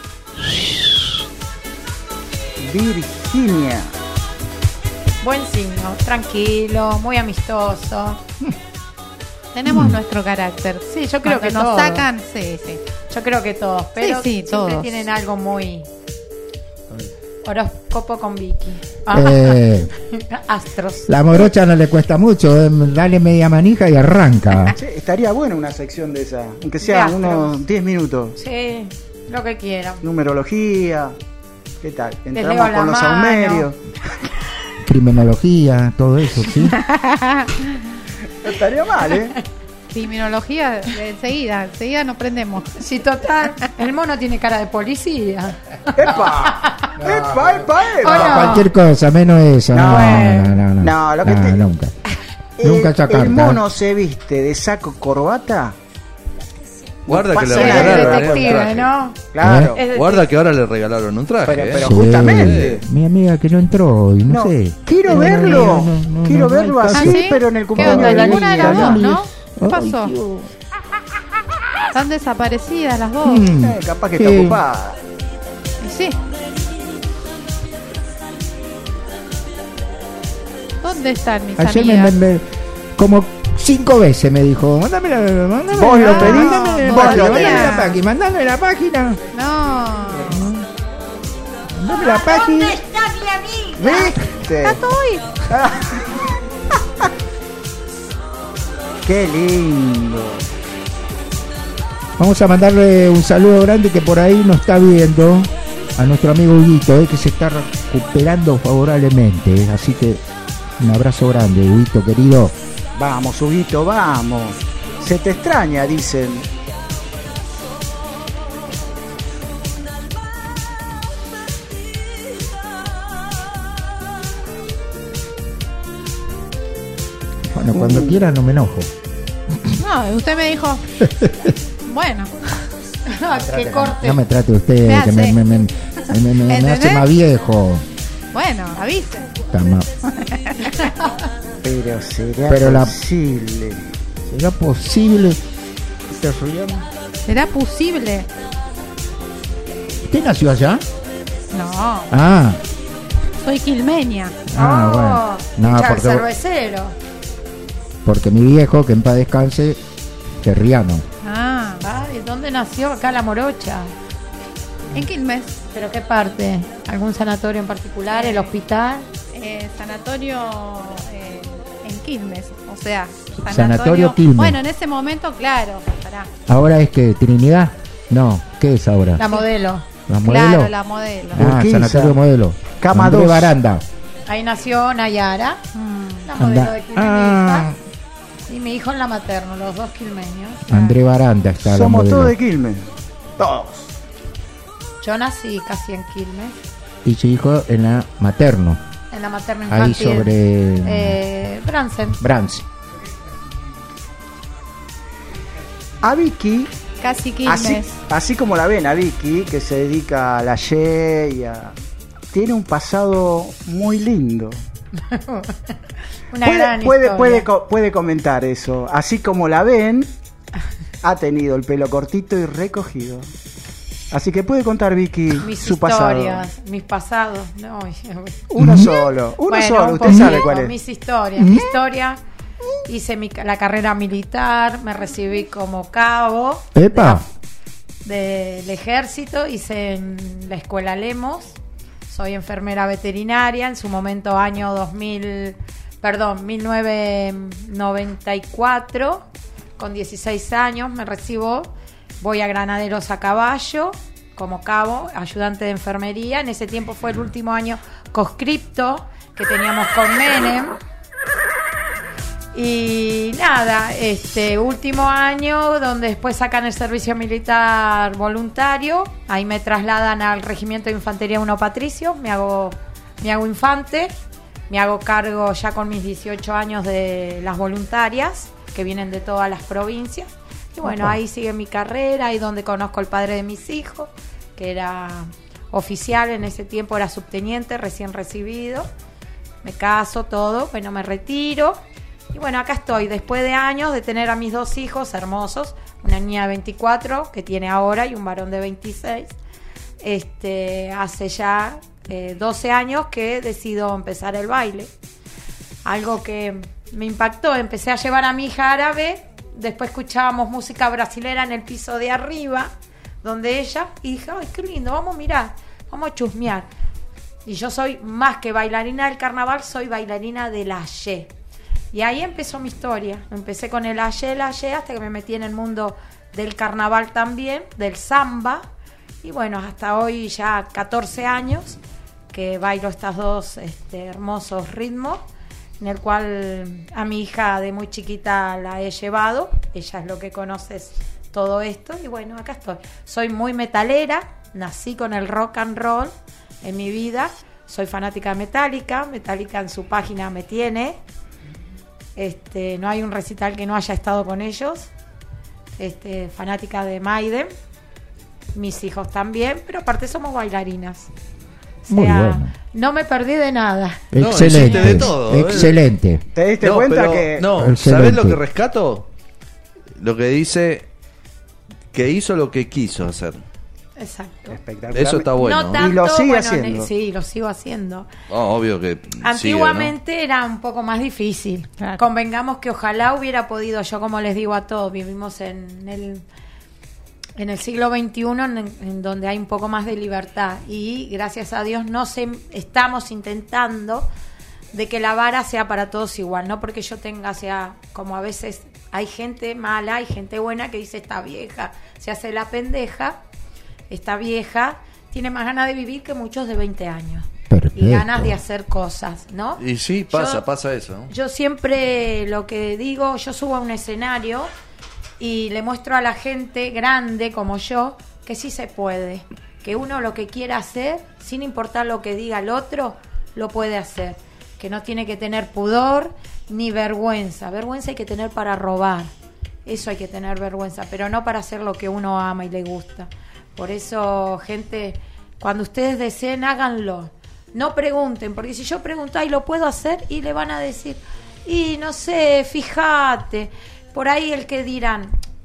Virginia. Buen signo, tranquilo, muy amistoso. Tenemos Mm. nuestro carácter. Sí, yo creo Cuando que nos todos. sacan, sí, sí. Yo creo que todos, pero Sí, sí, siempre todos. tienen algo muy... Horóscopo con Vicky. Eh, Astros. la Morocha no le cuesta mucho, ¿eh? Dale media manija y arranca. Sí, estaría buena una sección de esa, aunque sea De unos diez minutos. Sí, lo que quieran. Numerología. ¿Qué tal? leo Entramos la con los mano. aumerios. Criminología, todo eso, ¿sí? No estaría mal, ¿eh? Criminología, de enseguida, enseguida nos prendemos. Sí, total. El mono tiene cara de policía. ¡Epa! ¡Epa, epa, ¿O epa! no? Cualquier cosa, menos eso. No, No, no, no, no. no, lo que No, te- nunca. El- Nunca esa El carta. mono se viste de saco corbata. Guarda que le Pasa Sí, nada, es regalaron, ¿eh? detective, traje. ¿no? Claro. Es Guarda que ahora le regalaron un traje. Pero- ¿eh? pero- Sí, justamente. mi amiga que no entró hoy, no, No, sé. quiero No, no, verlo. no, no, no, Quiero no, no hay verlo caso. así, ¿Ah, sí? pero en el ¿Qué cumpleaños onda? de la Ninguna de las niña. dos, ¿no? ¿Qué Ay, pasó? Dios. Están desaparecidas las dos. Mm, Eh, capaz que sí. está ocupada. Y sí. ¿Dónde están mis Ayer me, amigas? me- me- como cinco veces me dijo, mándame la, mándame ¿Vos la- lo pedís? mándame la ¿Vos página, lo mándame pedís? la página, mándame la página, No. mándame la página. ¿Viste? Acá estoy. Qué lindo. Vamos a mandarle un saludo grande que por ahí nos está viendo a nuestro amigo Huguito, eh, que se está recuperando favorablemente. eh. Así que un abrazo grande, Huguito querido. Vamos, Huguito, vamos. Se te extraña, dicen. Bueno, cuando quiera no me enojo. No, usted me dijo. Bueno, Que corte. No me trate usted, Me que me, hace. me, me, me- me- me hace ¿Entendés? más viejo. bueno, avise. Está mal. Pero será Pero la- posible. ¿Será posible? ¿Te rían? ¿Será posible? ¿Usted nació allá? No, Ah, soy quilmeña. ah, Oh, bueno. No, Char- porque, cervecero. porque mi viejo, que en paz descanse, terriano. Ah, Ay, ¿dónde nació? Acá La Morocha. ¿en Quilmes? ¿Pero qué parte? ¿Algún sanatorio en particular? ¿El hospital? Eh, sanatorio eh, en Quilmes, o sea, sanatorio, Sanatorio Quilmes. Bueno, en ese momento, claro, pará. ¿Ahora es que Trinidad? No, ¿qué es ahora? La modelo. ¿La modelo? Claro, la modelo. Ah, Urquiza. Sanatorio Modelo. Cama André dos. Baranda. Ahí nació Nayara, Mm. la modelo Anda- de Quilmes, Ah, mi hija, y mi hijo en la materno, los dos quilmeños. André Baranda está la Somos modelo. todos de Quilmes. Todos. Yo nací casi en Quilmes, Y su hijo en la materno. en la materno Ahí infantil. sobre Eh, Bransen. Brance. A Vicky, Casi Quilmes. así, así como la ven a Vicky, que se dedica a la Ye y a... Tiene un pasado muy lindo. Una puede, gran puede, historia. puede, co- puede comentar eso. Así como la ven, ha tenido el pelo cortito y recogido. Así que puede contar Vicky Mis su pasado. historias, mis pasados. No, Uno solo, uno bueno, solo, un usted poquito, sabe cuál es. Mis historias, mi historia. Hice mi, la carrera militar, me recibí como cabo ¡Epa! del ejército, hice en la escuela Lemos, soy enfermera veterinaria, en su momento año dos mil, perdón, mil novecientos noventa y cuatro, con dieciséis años me recibo, voy a Granaderos a Caballo como cabo, ayudante de enfermería, en ese tiempo fue el último año conscripto que teníamos con Menem. Y nada, este último año donde después sacan el servicio militar voluntario, ahí me trasladan al Regimiento de Infantería uno Patricio, me hago, me hago infante, me hago cargo ya con mis dieciocho años de las voluntarias que vienen de todas las provincias. Y bueno, ahí sigue mi carrera, ahí donde conozco al padre de mis hijos, que era oficial en ese tiempo, era subteniente, recién recibido. Me caso, todo, bueno, me retiro. Y bueno, acá estoy, después de años de tener a mis dos hijos hermosos, una niña de veinticuatro que tiene ahora y un varón de veintiséis. Este, hace ya eh, doce años que decido empezar el baile. Algo que me impactó, empecé a llevar a mi hija árabe, después escuchábamos música brasilera en el piso de arriba, donde ella, y dije, ay, qué lindo, vamos a mirar, vamos a chusmear. Y yo soy más que bailarina del carnaval, soy bailarina de la Ye. Y ahí empezó mi historia. Empecé con el aye, el aye, hasta que me metí en el mundo del carnaval también, del samba. Y bueno, hasta hoy ya catorce años que bailo estos dos este, hermosos ritmos, en el cual a mi hija de muy chiquita la he llevado. Ella es lo que conoces todo esto. Y bueno, acá estoy. Soy muy metalera, nací con el rock and roll en mi vida. Soy fanática de Metallica. Metallica en su página me tiene. Este, no hay un recital que no haya estado con ellos. Este, fanática de Maiden, mis hijos también, pero aparte somos bailarinas. O Muy sea, bueno. no me perdí de nada. No, Excelente. hiciste de todo, ¿eh? Excelente. ¿Te diste No, cuenta pero- que No, Excelente. ¿sabés lo que rescato? Lo que dice que hizo lo que quiso hacer. Exacto. espectacular? Eso está bueno. No tanto, Y lo sigue bueno, haciendo. ne- Sí, lo sigo haciendo. Oh, obvio que Antiguamente era un poco más difícil. Claro. Convengamos que ojalá hubiera podido, yo como les digo a todos, vivimos en el en el siglo veintiuno en, en donde hay un poco más de libertad y gracias a Dios no se, estamos intentando de que la vara sea para todos igual, no porque yo tenga, sea como a veces hay gente mala, hay gente buena que dice esta vieja, se hace la pendeja, esta vieja tiene más ganas de vivir que muchos de veinte años. Perfecto. Y ganas de hacer cosas, ¿no? Y sí, pasa, Yo- pasa eso. ¿no? Yo siempre lo que digo, yo subo a un escenario y le muestro a la gente grande como yo que sí se puede, que uno lo que quiera hacer, sin importar lo que diga el otro, lo puede hacer, que no tiene que tener pudor ni vergüenza. Vergüenza hay que tener para robar, eso hay que tener vergüenza, pero no para hacer lo que uno ama y le gusta. Por eso, gente, cuando ustedes deseen, háganlo. No pregunten, porque si yo pregunto, ay, ¿lo puedo hacer? Y le van a decir, y no sé, fíjate. Por ahí el que dirán,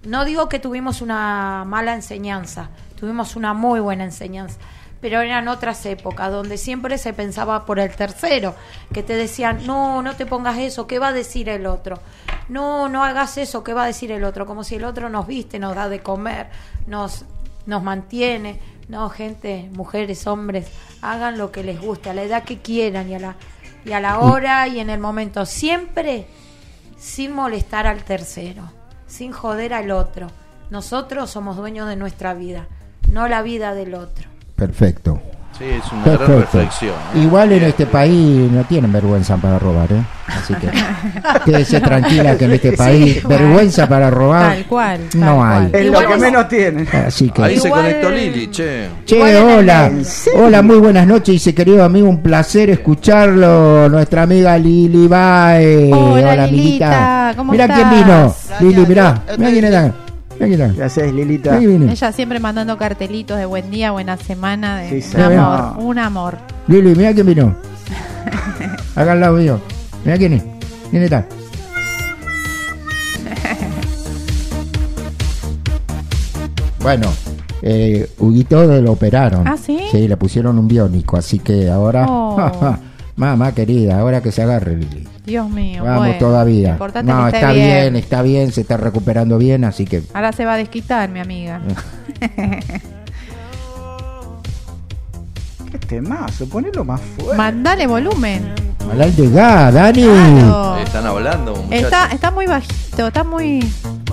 no digo que tuvimos una mala enseñanza, tuvimos una muy buena enseñanza, pero eran otras épocas donde siempre se pensaba por el tercero, que te decían, no, no te pongas eso, ¿qué va a decir el otro? No, no hagas eso, ¿qué va a decir el otro? Como si el otro nos viste, nos da de comer, nos, nos mantiene. No, gente, mujeres, hombres, hagan lo que les guste, a la edad que quieran y a la, y a la hora y en el momento, siempre sin molestar al tercero, sin joder al otro. Nosotros somos dueños de nuestra vida, no la vida del otro. Perfecto. Sí, es una Perfecto. gran reflexión. ¿eh? Igual en este país no tienen vergüenza para robar, ¿eh? Así que quédese tranquila que en este país Sí, vergüenza para robar Tal cual, tal no cual. hay. Es lo Igual que es- menos tienen. Así que Ahí se Igual- conectó Lili, che. Che, Igual en el- hola, ¿En serio? hola, muy buenas noches, dice querido amigo, un placer escucharlo, nuestra amiga Lili Bae. Hola, amiguita. Lilita, ¿cómo Mirá estás? quién vino, Gracias, Lili, mirá, yo mirá quién estoy- está, mirá quién está, ¿Qué haces, Lilita? mirá quién vino. Ella siempre mandando cartelitos de buen día, buena semana, de Sí, un señor. amor, un amor. Lili, mirá quién vino, acá al lado mío, mirá quién es, quién está. Bueno, eh, Huguito lo operaron. ¿Ah, sí? Sí, le pusieron un biónico, así que ahora, Oh. mamá querida, ahora que se agarre Lili. Dios mío. Vamos bueno, lo todavía. importante No, es que esté está bien. bien. está bien, se está recuperando bien, así que Ahora se va a desquitar, mi amiga. Qué temazo, ponelo más fuerte. Mandale volumen. Malal de gas, Dani. Claro. Eh, Están hablando, muchachos. Está, está muy bajito, está muy...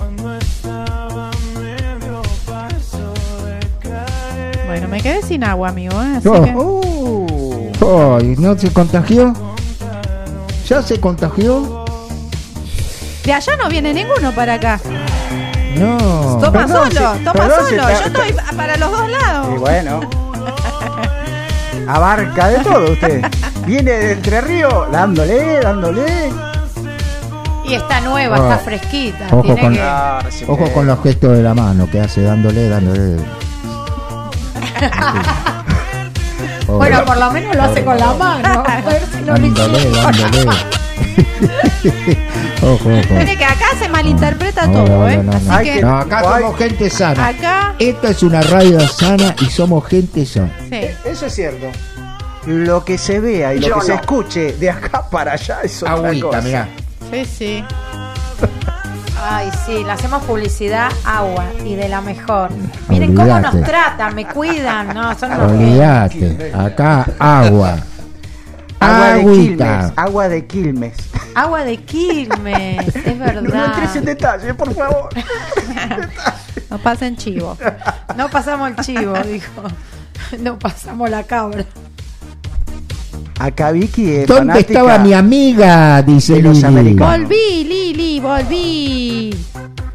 Bueno, me quedé sin agua, amigo, ¿eh? Así Oh. que... Uh, Ay, ¿no se contagió? ¿Ya se contagió? De allá no viene ninguno para acá. No. Toma Perdón, solo, sí, toma perdón, solo. sí, Yo está- estoy para los dos lados. y bueno. Abarca de todo usted. Viene de Entre Ríos, dándole, dándole. Y está nueva, Ah. está fresquita. Ojo tiene con- que... Ah, sí, Ojo eh. con los gestos de la mano que hace, dándole, dándole. Pobre. Bueno, por lo menos lo hace con la mano. A ver si no le dándole, hicimos. dándole. Ojo, ojo. Mire que acá se malinterpreta No, todo, no, ¿eh? no, no, no. Así que No, acá Ay. somos gente sana. acá, Esta es una radio sana y somos gente sana. sí. Eso es cierto. Lo que se vea y lo Yo que se no. escuche de acá para allá es otra Agüita, cosa. mirá. Sí, sí. Ay, sí, le hacemos publicidad agua y de la mejor. Miren cómo Olvídate. nos tratan, me cuidan. No, son unos Olvídate. Acá agua. Agua de Quilmes. Agüita. Agua de Quilmes. agua de Quilmes, es No entres verdad. en detalle, por favor. No pasen chivo. No pasamos el chivo, dijo. No pasamos la cabra. Acá Vicky es ¿Dónde fanática estaba mi amiga? Dice de los Lili. americanos. Volví, Lili, volví.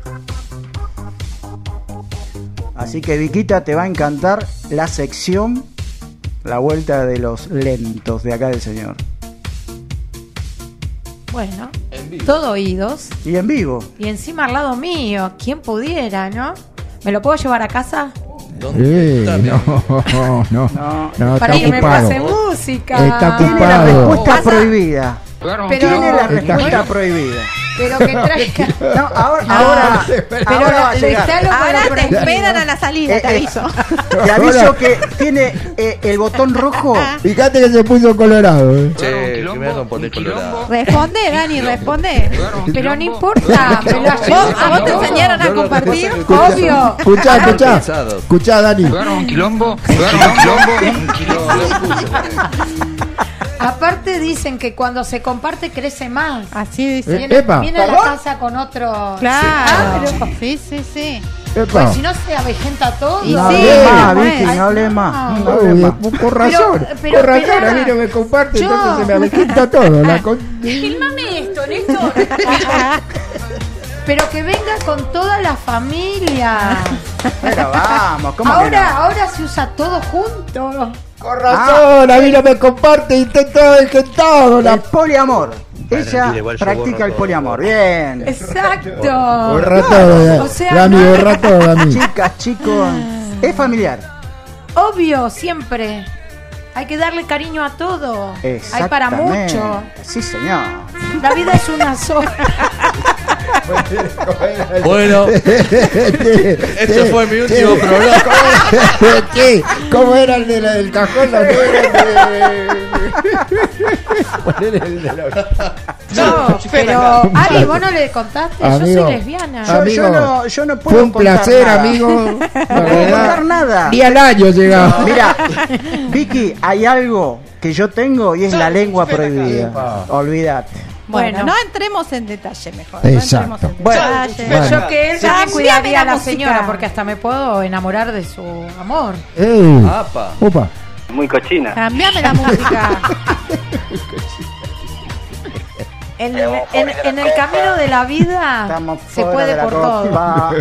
Así que Viquita, te va a encantar la sección La Vuelta de los Lentos de acá del señor. Bueno, todo oídos. Y en vivo. Y encima al lado mío, ¿quién pudiera, no? ¿Me lo puedo llevar a casa? ¿Dónde Eh, está, mi no, no, No. no, Para está que me ocupado. pase música. Está Tiene la ocupado. respuesta Pasa- prohibida. Pero, Tiene la Está- respuesta prohibida. pero que traiga. No, ahora, No, ahora, pero ahora va a le llegar. instalo con Ahora lo te prohibido. esperan a la salida, Eh, te eh, aviso. Te aviso Ahora- que tiene eh, el botón rojo. Fíjate que se puso colorado. ¿eh? Che, que me hagan poner colorado. Responde, Dani, responde. Pero no importa. me lo ¿Vos, ¿A vos te enseñaron a Yo lo que compartir? pasa es que- Obvio. Escuchá, escuchá. Pensado. Escuchá, Dani. un quilombo, un quilombo, un quilombo. Aparte dicen que cuando se comparte crece más. Así dice. Viene, Epa. viene a la ¿Perdón? casa con otro. Claro. Claro. Sí, sí, sí. Epa. Pues si no se avejenta todo. Y No sí, hable más, bueno. Vicky, no hable más. No hable Uy, más. con razón, Pero- pero con razón, esperá. a mí no me comparte, Yo- entonces se me avejenta todo. La con- Filmame esto, Néstor. Pero que venga con toda la familia. Pero vamos, ¿cómo que Ahora, no? ahora se usa todo junto. Con razón, a mí no me comparte y está todo avejentado. La El poliamor. Ella mentira, igual yo practica borro el todo. poliamor. Bien. Exacto. borra todo, O sea, Dani, no- borra todo, Dani. Chicas, chicos, es familiar. Obvio, siempre. Hay que darle cariño a todo. Hay para Exactamente. mucho. Sí, señor. La vida es una sola. Bueno, este fue mi último programa. ¿Qué? ¿Cómo era el de la del cajón? La No, pero Ari, vos no le contaste, amigo, yo soy lesbiana. Yo, amigo, yo no, yo no puedo fue un contar placer, nada. amigo. No puedo contar nada. Ni al año llegaba. Mira, Vicky, hay algo que yo tengo y es la lengua prohibida. Olvídate. Bueno, Bueno. no entremos en detalle mejor. Exacto. No entremos en Bueno, detalle. bueno. Yo que él Cambiame también cuidaría a la la música. señora porque hasta me puedo enamorar de su amor. Ey. Apa. Opa. Muy cochina. Cambiame la música. En, en, en el camino de la vida Estamos se fuera puede de la por todo. copa.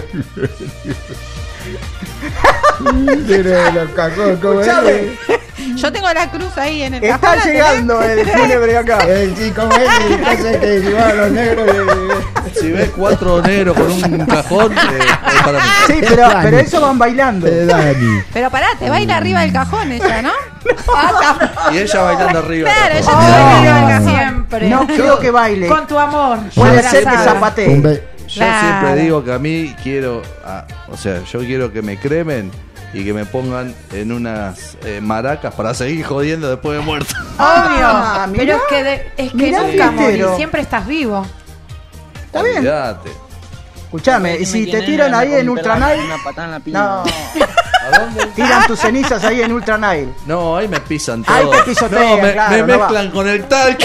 Tiene los cajones, ¿cómo es? Escuchame, Yo tengo la cruz ahí en el está cajón, ¿la tenés? llegando el fúnebre acá. Eh, sí, ¿cómo es? Entonces que si van los negros. eh, Si ves cuatro negros con un cajón, eh, es para mí. Sí, pero, pero eso van bailando. eh, Dani. Pero pará, te baila arriba del cajón ella, ¿no? Ah, Y ella bailando arriba. Claro, ella Oh. te baila arriba del Ay, cajón. siempre. No creo que baile. Con tu amor. Puede ser que abrazada. Un zapatee. be- Yo Claro. siempre digo que a mí quiero, ah, o sea, yo quiero que me cremen y que me pongan en unas eh, maracas para seguir jodiendo después de muerto. Obvio. Ah, mirá. pero es que, de- es que Mirá, nunca fiestero. morís, siempre estás vivo. Está bien. Olvídate. Escuchame, y si te tiran ahí en Ultra Nile. Una patada en la piña. No. ¿A dónde? Tiran tus cenizas ahí en Ultra Nile. No, ahí me pisan todo. Ahí te pisotean, no, me, claro, me no mezclan con el talc.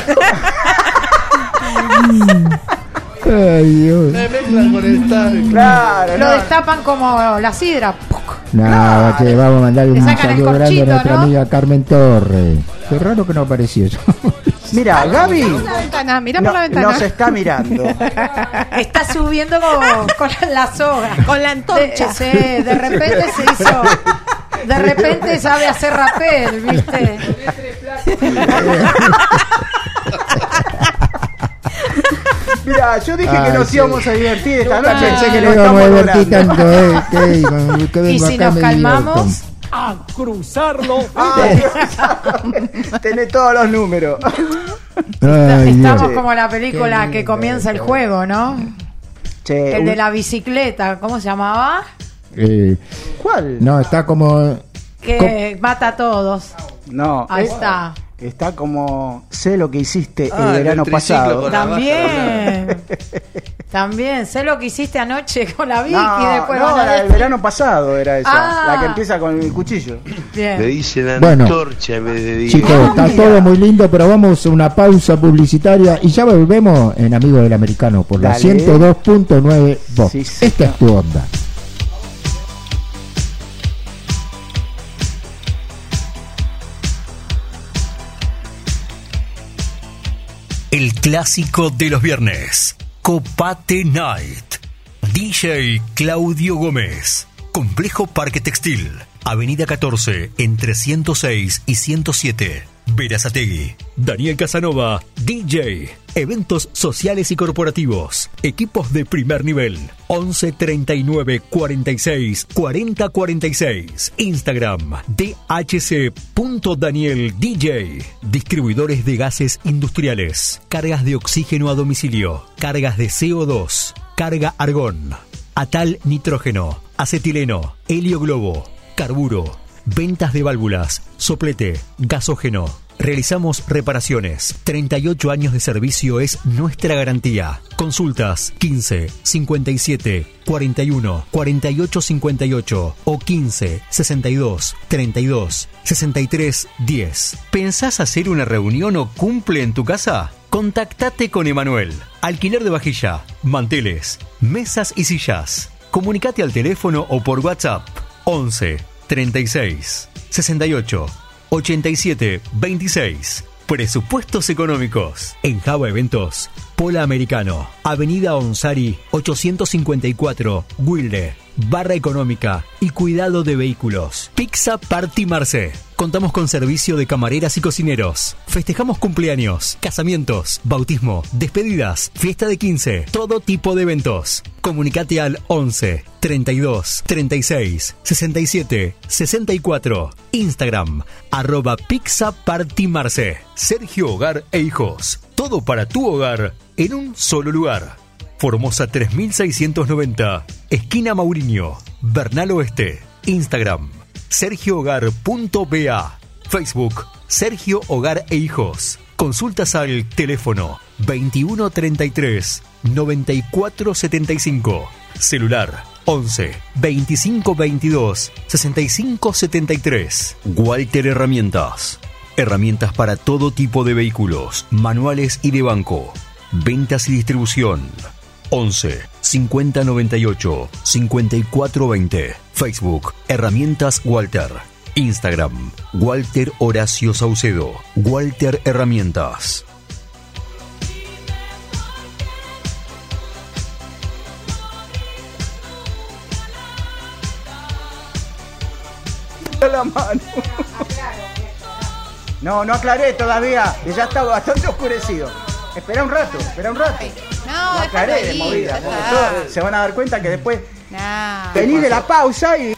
Ay, Dios. Me mezclan con el talc. Claro, Lo no. destapan como la sidra. ¡Puc! No, che, vamos a mandar un Le sacan el saludo grande a corchito, nuestra ¿no? amiga Carmen Torres. Qué raro que no apareció eso. Mira, Gaby Por la ventana, mirá no- por la ventana. nos está mirando. Está subiendo con, con la soga. Con la antorcha. De, sí, de repente se hizo. De repente sabe hacer rapel, ¿viste? Mira, yo dije Ay, que nos sí. íbamos a divertir esta Nunca noche. Pensé que Lo lo íbamos a estamos divertir logrando. tanto, eh. Que, con- que Y vengo si acá nos me calmamos, divierto. A cruzarlo. Ay, tenés todos los números. Ay, estamos Dios. como la película Qué que lindo comienza el esto. juego, ¿no? Che, El un- de la bicicleta, ¿cómo se llamaba? Eh, ¿Cuál? no, está como. Que mata a todos. No. Ahí eh, está. Está como sé lo que hiciste Ah, el el verano del triciclo pasado. con la También. También. Sé lo que hiciste anoche con la Vicky. No, después no, van a la del decir- verano pasado era esa. Ah. La que empieza con el cuchillo. Bien. Le dicen Bueno. antorcha en vez de día. Chicos, está todo muy lindo, pero vamos a una pausa publicitaria y ya volvemos en Amigos del Americano por la Dale. ciento dos punto nueve Vox. Sí, Esta señor. es tu onda. El clásico de los viernes. Copate Night. D J Claudio Gómez. Complejo Parque Textil. Avenida catorce, entre ciento seis y ciento siete. Berazategui. Daniel Casanova, D J. Eventos sociales y corporativos. Equipos de primer nivel. once treinta y nueve cuarenta y seis cuarenta cuarenta y seis. Instagram dhc.daniel.dj. Distribuidores de gases industriales. Cargas de oxígeno a domicilio. Cargas de C O dos. Carga argón. Atal nitrógeno. Acetileno. Helio globo. Carburo. Ventas de válvulas. Soplete. Gasógeno. Realizamos reparaciones. treinta y ocho años de servicio es nuestra garantía. Consultas quince cincuenta y siete cuarenta y uno cuarenta y ocho cincuenta y ocho o quince sesenta y dos treinta y dos sesenta y tres diez. ¿Pensás hacer una reunión o cumple en tu casa? Contactate con Emanuel. Alquiler de vajilla, manteles, mesas y sillas. Comunicate al teléfono o por WhatsApp once treinta y seis sesenta y ocho ochenta y siete veintiséis. Presupuestos económicos. En Java Eventos, Pola Americano, Avenida Onsari ochocientos cincuenta y cuatro, Wilde. Barra económica y cuidado de vehículos. Pizza Party Marce. Contamos con servicio de camareras y cocineros. Festejamos cumpleaños, casamientos, bautismo, despedidas, fiesta de quince, todo tipo de eventos. Comunicate al once treinta y dos treinta y seis sesenta y siete sesenta y cuatro. Instagram arroba Pizza Party Marce. Sergio Hogar e Hijos. Todo para tu hogar en un solo lugar. Formosa tres mil seiscientos noventa, esquina Mauriño, Bernal Oeste. Instagram, sergiohogar.ba. Facebook, Sergio Hogar e Hijos. Consultas al teléfono veintiuno treinta y tres, noventa y cuatro setenta y cinco. Celular once, veinticinco veintidós, sesenta y cinco setenta y tres. Walter Herramientas. Herramientas para todo tipo de vehículos, manuales y de banco. Ventas y distribución. once, cincuenta noventa y ocho, cincuenta y cuatro veinte. Facebook, Herramientas Walter. Instagram, Walter Horacio Saucedo. Walter Herramientas. La mano. No, no aclaré todavía, que ya está bastante oscurecido. Espera un rato, espera un rato. No, No aclaré de ahí, movida, ya porque está. todos se van a dar cuenta que después No. vení de la pausa y...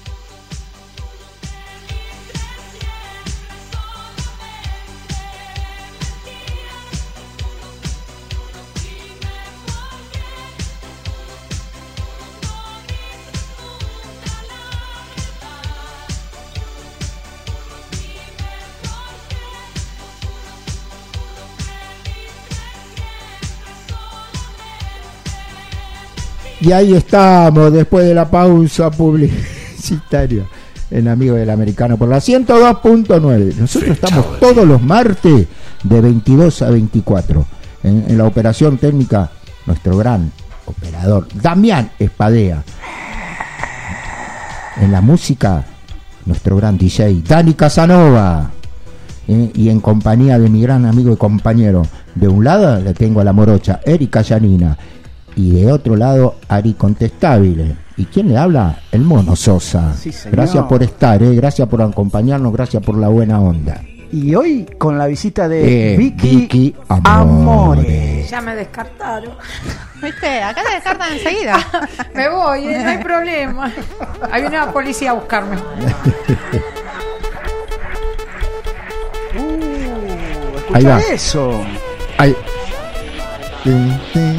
Y ahí estamos, después de la pausa publicitaria, en Amigo del Americano por la ciento dos punto nueve. Nosotros Fecha estamos del todos los martes de veintidós a veinticuatro. En, en la operación técnica, nuestro gran operador, Damián Espadea. En la música, nuestro gran D J, Dani Casanova. Eh, y en compañía de mi gran amigo y compañero, de un lado le tengo a la morocha Erika Yanina, y de otro lado Ari Contestabile. ¿Y quién le habla? El Mono Sosa. Sí, señor. Gracias por estar, eh, gracias por acompañarnos, gracias por la buena onda. Y hoy con la visita de Eh, Vicky, Vicky Amore. Ya me descartaron. ¿Viste? Acá te descartan enseguida. Me voy, eh, no hay problema. Hay una policía a buscarme. Uh, Ahí escucha va. eso. Ay. Tin, tin.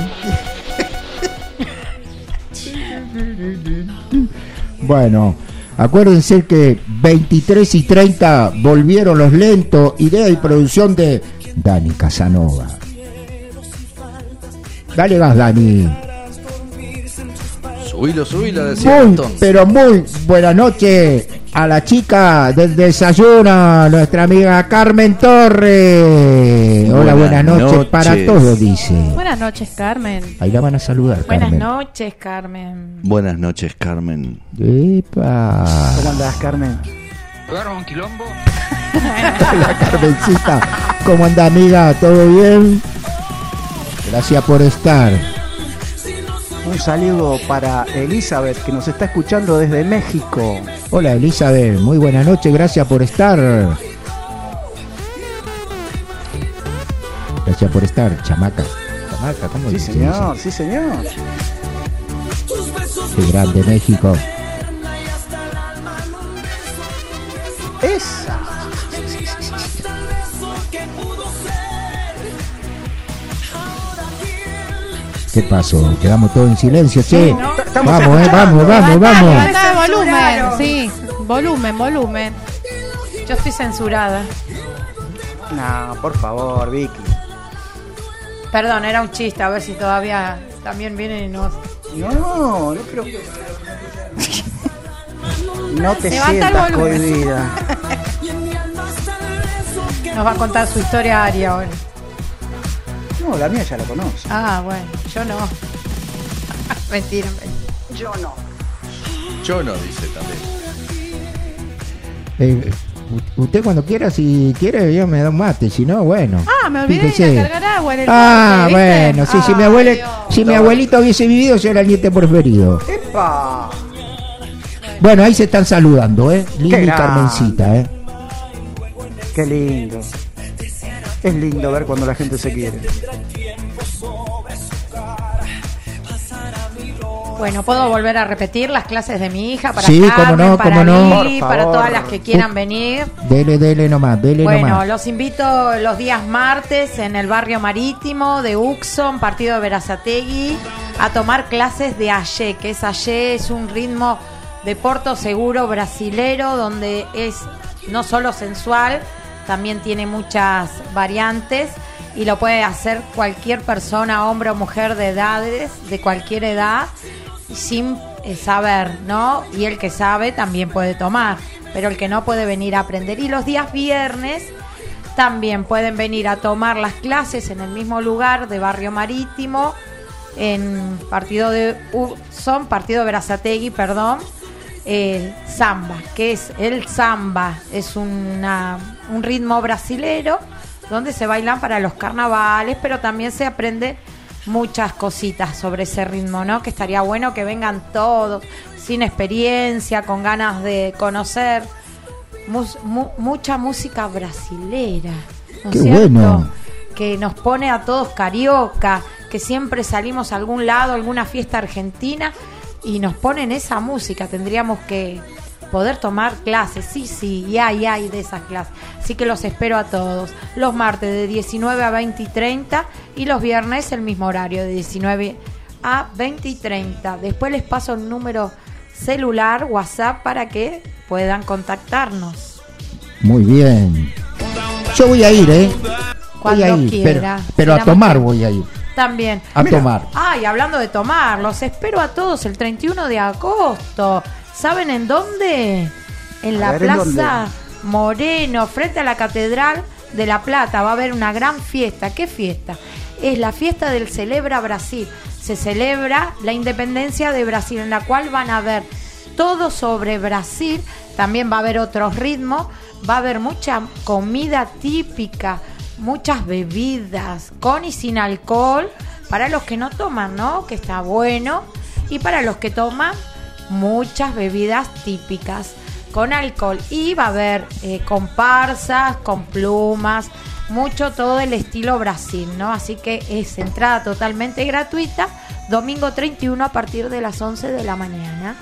Bueno, acuérdense que veintitrés y treinta volvieron los lentos, idea y producción de Dani Casanova. Dale gas, Dani. Subilo, subilo, decía Muy, Gastón. pero muy buena noche a la chica del desayuno, nuestra amiga Carmen Torres. Hola, buenas Buenas noches, noches. para todos, dice. Buenas noches, Carmen. Ahí la van a saludar, Buenas Carmen. noches, Carmen. Buenas noches, Carmen. Epa. ¿Cómo andás, Carmen? ¿Jugaron un quilombo? La Carmencita, ¿cómo anda, amiga? ¿Todo bien? Gracias por estar. Un saludo para Elizabeth, que nos está escuchando desde México. Hola, Elizabeth, muy buena noche, gracias por estar. Gracias por estar, chamaca. Chamaca, ¿cómo Sí, se señor, dice? sí, señor. Qué grande México. Esa. ¿Qué pasó? Quedamos todos en silencio, che. Sí, ¿no? Estamos Vamos, eh, escuchando. vamos, vamos, vamos. Levantá el volumen, Censuraron. sí. Volumen, volumen. Yo estoy censurada. No, por favor, Vicky. Perdón, era un chiste, a ver si todavía también vienen y nos... No, no creo que... No te Levanta el sientas volumen. cohibida. nos va a contar su historia Ari ahora. No, la mía ya la conoce. Ah, bueno, yo no. Mentira, mentira. Yo no. Yo no, dice también. Eh, u- usted cuando quiera, si quiere, yo me da un mate, si no, bueno. Ah, me olvidé Fíjese. de ir a cargar agua en el Ah, parque, ¿viste? bueno, sí, si mi, Ay, abuela, Dios. si mi abuelito hubiese vivido, yo era el nieto preferido. ¡Epa! Bueno, ahí se están saludando, ¿eh? Lili y grande. Carmencita, ¿eh? Qué lindo. Es lindo ver cuando la gente se quiere. Bueno, ¿puedo volver a repetir las clases de mi hija para Sí, Carmen, cómo no, para cómo no. Lili, Por para favor. todas las que quieran venir? Dele, dele nomás, dele Bueno, nomás. los invito los días martes en el barrio marítimo de Uxon, partido de Berazategui, a tomar clases de Ayé, que es Ayé, es un ritmo de porto seguro brasilero, donde es no solo sensual, también tiene muchas variantes y lo puede hacer cualquier persona, hombre o mujer de edades, de cualquier edad, sin eh, saber, ¿no? Y el que sabe también puede tomar, pero el que no puede venir a aprender. Y los días viernes también pueden venir a tomar las clases en el mismo lugar de Barrio Marítimo, en partido de Uxon, partido de Berazategui, perdón, el samba, que es el samba, es una, un ritmo brasilero donde se bailan para los carnavales, pero también se aprende muchas cositas sobre ese ritmo, ¿no? Que estaría bueno que vengan todos sin experiencia, con ganas de conocer mus, mu, mucha música brasilera, ¿no es Qué cierto? bueno. Que nos pone a todos carioca, que siempre salimos a algún lado, a alguna fiesta argentina y nos ponen esa música. Tendríamos que poder tomar clases, sí, sí, y hay, hay de esas clases. Así que los espero a todos. Los martes de diecinueve a veinte y treinta y los viernes el mismo horario, de diecinueve a veinte y treinta. Después les paso el número celular, WhatsApp, para que puedan contactarnos. Muy bien. Yo voy a ir, ¿eh? Cuando voy a ir, quiera. pero, pero a Será tomar más- voy a ir. También. A tomar. Ay, hablando de tomar, los espero a todos el treinta y uno de agosto. ¿Saben en dónde? En la A ver, ¿en Plaza Moreno, frente a la Catedral de La Plata. Va a haber una gran fiesta. ¿Qué fiesta? Es la fiesta del Celebra Brasil. Se celebra la independencia de Brasil, en la cual van a ver todo sobre Brasil. También va a haber otros ritmos. Va a haber mucha comida típica, muchas bebidas, con y sin alcohol, para los que no toman, ¿no? Que está bueno. Y para los que toman, muchas bebidas típicas con alcohol. Y va a haber eh, comparsas, con plumas, mucho todo el estilo Brasil, ¿no? Así que es entrada totalmente gratuita, domingo treinta y uno a partir de las once de la mañana.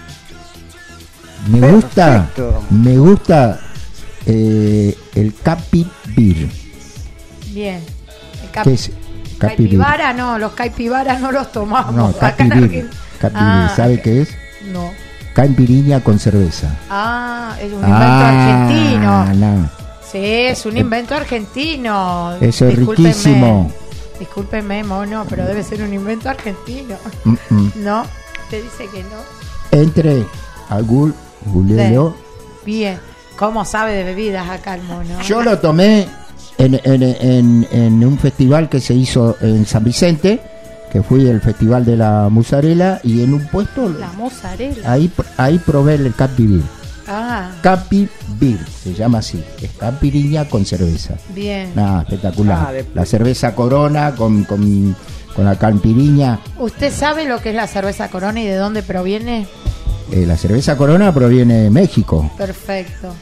Me gusta, Perfecto. me gusta eh, el Capi Beer. Bien. El cap- ¿Qué es Capi Beer? Caipibara no, los caipibaras no los tomamos. No, acá Capi en Beer. Argentina. Capi Ah, Beer, ¿sabe qué es? No. Caipiriña con cerveza. Ah, es un invento Ah, argentino. no. Sí, es un invento argentino. Eso es Discúlpenme. riquísimo. Discúlpeme, mono, pero debe ser un invento argentino. Mm, mm. ¿No? Usted dice que no. Entre a Gul, Gulelo. Bien. ¿Cómo sabe de bebidas acá el mono? Yo lo tomé en, en, en, en un festival que se hizo en San Vicente, que fui el Festival de la Musarela, y en un puesto La mozzarella. ahí, ahí probé el Capi Beer. Ah, Capi Beer, se llama así, es caipiriña con cerveza. bien. Nada, espectacular. Ah, de- La cerveza Corona con, con, con la caipiriña. ¿Usted sabe lo que es la cerveza Corona y de dónde proviene? Eh, la cerveza Corona proviene de México. Perfecto.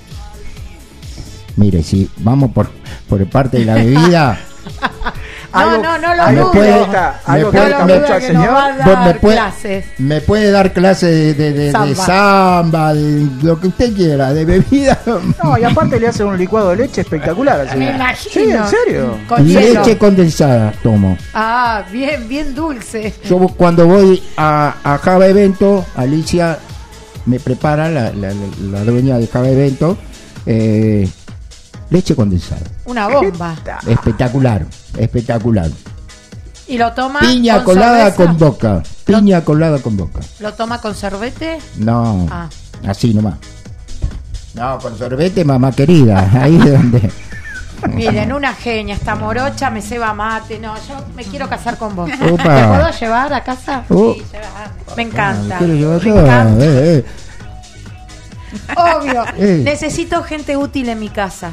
Mire, si vamos por, por parte de la bebida, No, Algo- no, no lo algo dudo. que le gusta- Me algo que puede- le gusta me- mucho al que nos señor. va a vos dar me puede, clases. me puede dar clases de, de, de- de Samba. samba, de lo que usted quiera, de bebida. No, y aparte le hace un licuado de leche espectacular al Me señor. imagino. Sí, en serio. Con hielo. Leche condensada tomo. Ah, bien, bien dulce. Yo cuando voy a, a Java Evento, Alicia me prepara, la, la, la dueña de Java Evento, eh, leche condensada. Una bomba. Espectacular, espectacular. ¿Y lo toma Piña con colada cerveza? con boca. Piña colada con boca. ¿Lo toma con sorbete? No, Ah. así nomás. No, con sorbete, mamá querida. Ahí es donde. Miren, una genia, esta morocha me ceba mate. No, yo me quiero casar con vos. Opa. ¿Te puedo llevar a casa? Oh. Sí, llevar. Me encanta. Ah, quiero llevar Me todo. encanta. Eh, eh. Obvio. Eh. Necesito gente útil en mi casa.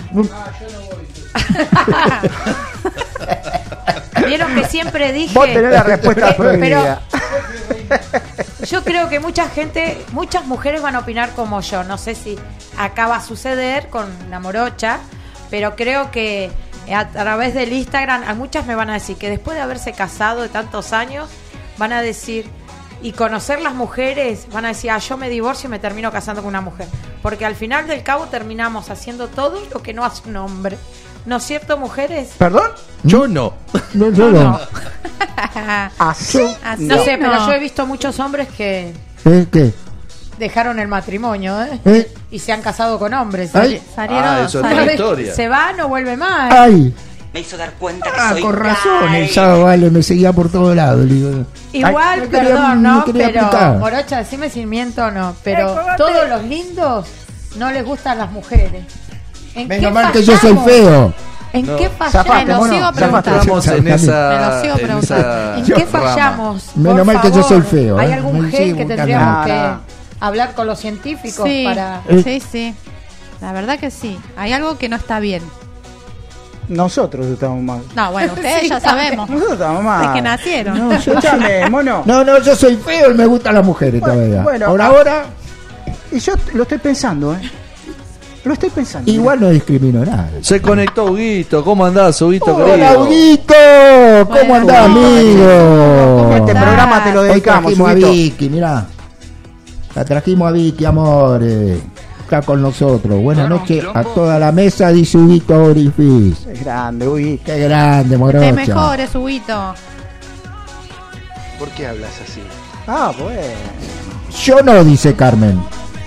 Vieron que siempre dije. Vos tenés la respuesta que- prohibida. Pero yo creo que mucha gente, muchas mujeres van a opinar como yo. No sé si acá va a suceder con la morocha, pero creo que a través del Instagram, a muchas me van a decir que después de haberse casado de tantos años, van a decir, y conocer las mujeres, van a decir, ah, yo me divorcio y me termino casando con una mujer. Porque al final del cabo terminamos haciendo todo lo que no hace un hombre. ¿No es cierto, mujeres? ¿Perdón? Yo no. No, yo No, no. no. Así. Así no. no sé, pero No. yo he visto muchos hombres que ¿Eh? ¿Qué? dejaron el matrimonio, ¿eh? ¿Eh? Y se han casado con hombres. Ay. Salieron, Ah, eso es Otra otra vez historia. se va, no vuelve más. ¡Ay! Me hizo dar cuenta que Ah, soy con razón, gay. el sábado vale, me seguía por todos lados. Digo. Igual, Ay, no quería- perdón, no ¿no? quería Pero, aplicar. Morocha, decime si miento o no, pero todos los lindos no les gustan las mujeres. ¿En Menos qué mal que yo soy fallamos? feo. ¿En No. qué fallamos? Zafaste, Me lo mono, sigo zafaste. preguntando. Estamos en Me lo esa, sigo en preguntando. esa ¿En qué rama. fallamos? Menos Por mal que yo favor. soy feo, ¿Hay ¿eh? algún Me gen sigo que buscando. tendríamos No, que no. hablar con los científicos Sí, para...? Eh. sí, sí. La verdad que sí. Hay algo que no está bien. Nosotros estamos mal. No, bueno, ustedes Sí, ya sabemos. Nosotros estamos mal. Es que nacieron. No, escúchame, mono. No, no, yo soy feo y me gustan las mujeres todavía. bueno, ahora, ah, ahora, Y yo lo estoy pensando, ¿eh? Lo estoy pensando. igual no discrimino a nadie. Se conectó Huguito. ¿Cómo andás, Huguito Hola, querido? Huguito, ¿cómo Bueno, andás, Huguito, amigo? Este programa te lo Hoy dedicamos, trajimos a Huguito. Vicky, mirá. La trajimos a Vicky, amor. eh, Está con nosotros. Buenas Bueno, noches Quilombo. a toda la mesa, dice Huguito Orifice. Es grande, uy. Qué grande, morocha. Te mejores, Huguito. ¿Por qué hablas así? Ah, bueno. Yo no, dice Carmen.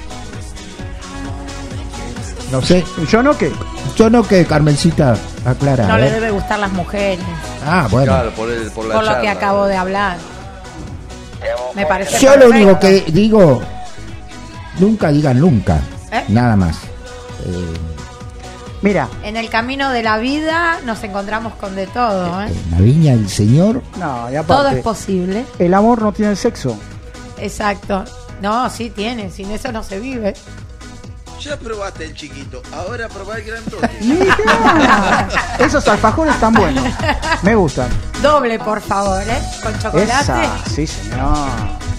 No sé. ¿Yo no qué? Yo no, que Carmencita aclara. No a le ver. debe gustar las mujeres, Ah, bueno. Claro, por, el, por la por lo que charla. acabo de hablar. Me parece Yo lo único perfecto. que digo, nunca digan nunca. ¿Eh? Nada más. Eh, Mira, En el camino de la vida nos encontramos con de todo, ¿eh? en la viña del Señor. no, y Todo aparte, es posible. el amor no tiene sexo. Exacto. No, sí tiene, sin eso no se vive. Ya probaste el chiquito, ahora probá el grandote. Mira, esos alfajores están buenos. Me gustan. Doble, por favor, ¿eh? Con chocolate. Esa, sí, señor.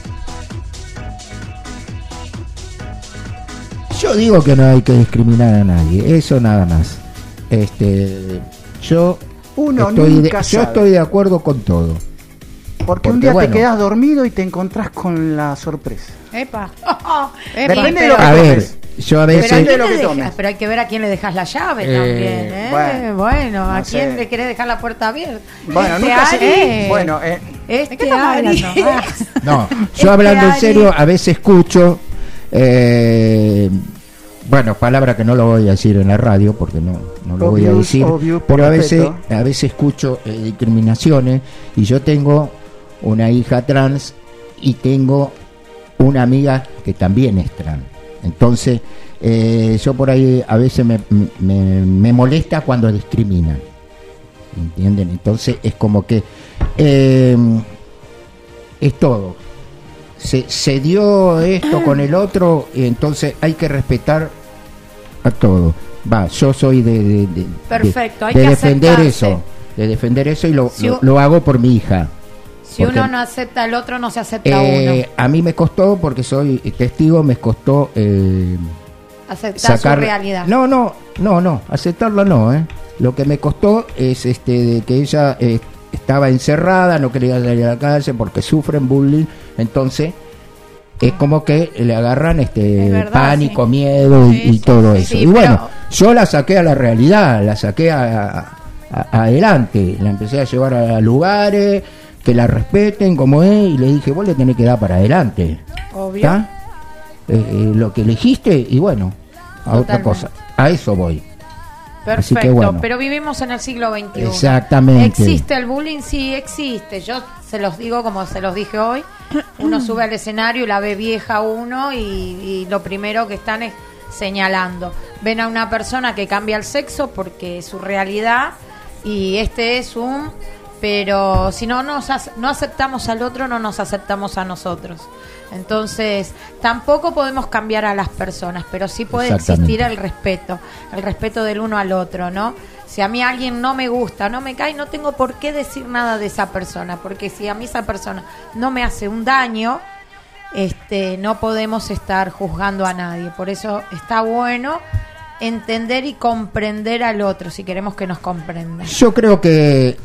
Yo digo que no hay que discriminar a nadie, eso nada más. Este, yo Uno estoy de, nunca yo sabe. estoy de acuerdo con todo. Porque un Porque, día bueno. te quedas dormido y te encontrás con la sorpresa. Epa. Depende de pero- lo que A ver, tomes. yo a Pero, ¿a veces quién de lo le que dejas? tomes. Pero hay que ver a quién le dejas la llave Eh, también, ¿eh? Bueno, bueno, ¿a no quién sé. le querés dejar la puerta abierta? Bueno, Este nunca Ari- se... Bueno, eh, Este ¿De qué estamos Ari- hablando? Ah. no, Este yo hablando en Ari- serio, a veces escucho eh, bueno, palabra que no lo voy a decir en la radio porque no, no lo voy a Obvious, decir, obvio, pero a respeto. veces, a veces escucho eh, discriminaciones y yo tengo una hija trans y tengo una amiga que también es trans. Entonces, eh, yo por ahí a veces me, me, me molesta cuando discriminan. ¿Entienden? Entonces es como que eh, es todo. Se, se dio esto con el otro, y entonces hay que respetar a todo. Va, yo soy de, de, de- Perfecto, de- hay de que defender aceptarse. eso, de defender eso y lo, Si lo, u- lo hago por mi hija. Si Porque, uno no acepta al otro, no se acepta eh, uno. a mí me costó, porque soy testigo, me costó eh, Aceptar sacar su realidad. No, no, no, no, aceptarla no, ¿eh? Lo que me costó es este de que ella eh, estaba encerrada, no quería salir a la calle porque sufren bullying, entonces es como que le agarran este Es verdad, pánico, sí. miedo y, Sí, y sí, todo sí, eso. sí, y bueno, pero- yo la saqué a la realidad, la saqué a, a- a- adelante, la empecé a llevar a lugares que la respeten como es y le dije, vos le tenés que dar para adelante. Obvio. ¿Está? Eh, eh, lo que elegiste y bueno, a otra Totalmente. cosa. A eso voy. Así Perfecto, que bueno. pero vivimos en el siglo veintiuno. Exactamente. ¿Existe el bullying? Sí, existe. Yo se los digo como se los dije hoy. Uno sube al escenario y la ve vieja uno y, y lo primero que están es señalando. Ven a una persona que cambia el sexo porque es su realidad y este es un... Pero si no nos ac- no aceptamos al otro, no nos aceptamos a nosotros. Entonces, tampoco podemos cambiar a las personas, pero sí puede Exactamente. existir el respeto, el respeto del uno al otro, ¿no? Si a mí alguien no me gusta, no me cae, no tengo por qué decir nada de esa persona, porque si a mí esa persona no me hace un daño, este, no podemos estar juzgando a nadie. Por eso está bueno entender y comprender al otro, si queremos que nos comprenda. Yo creo que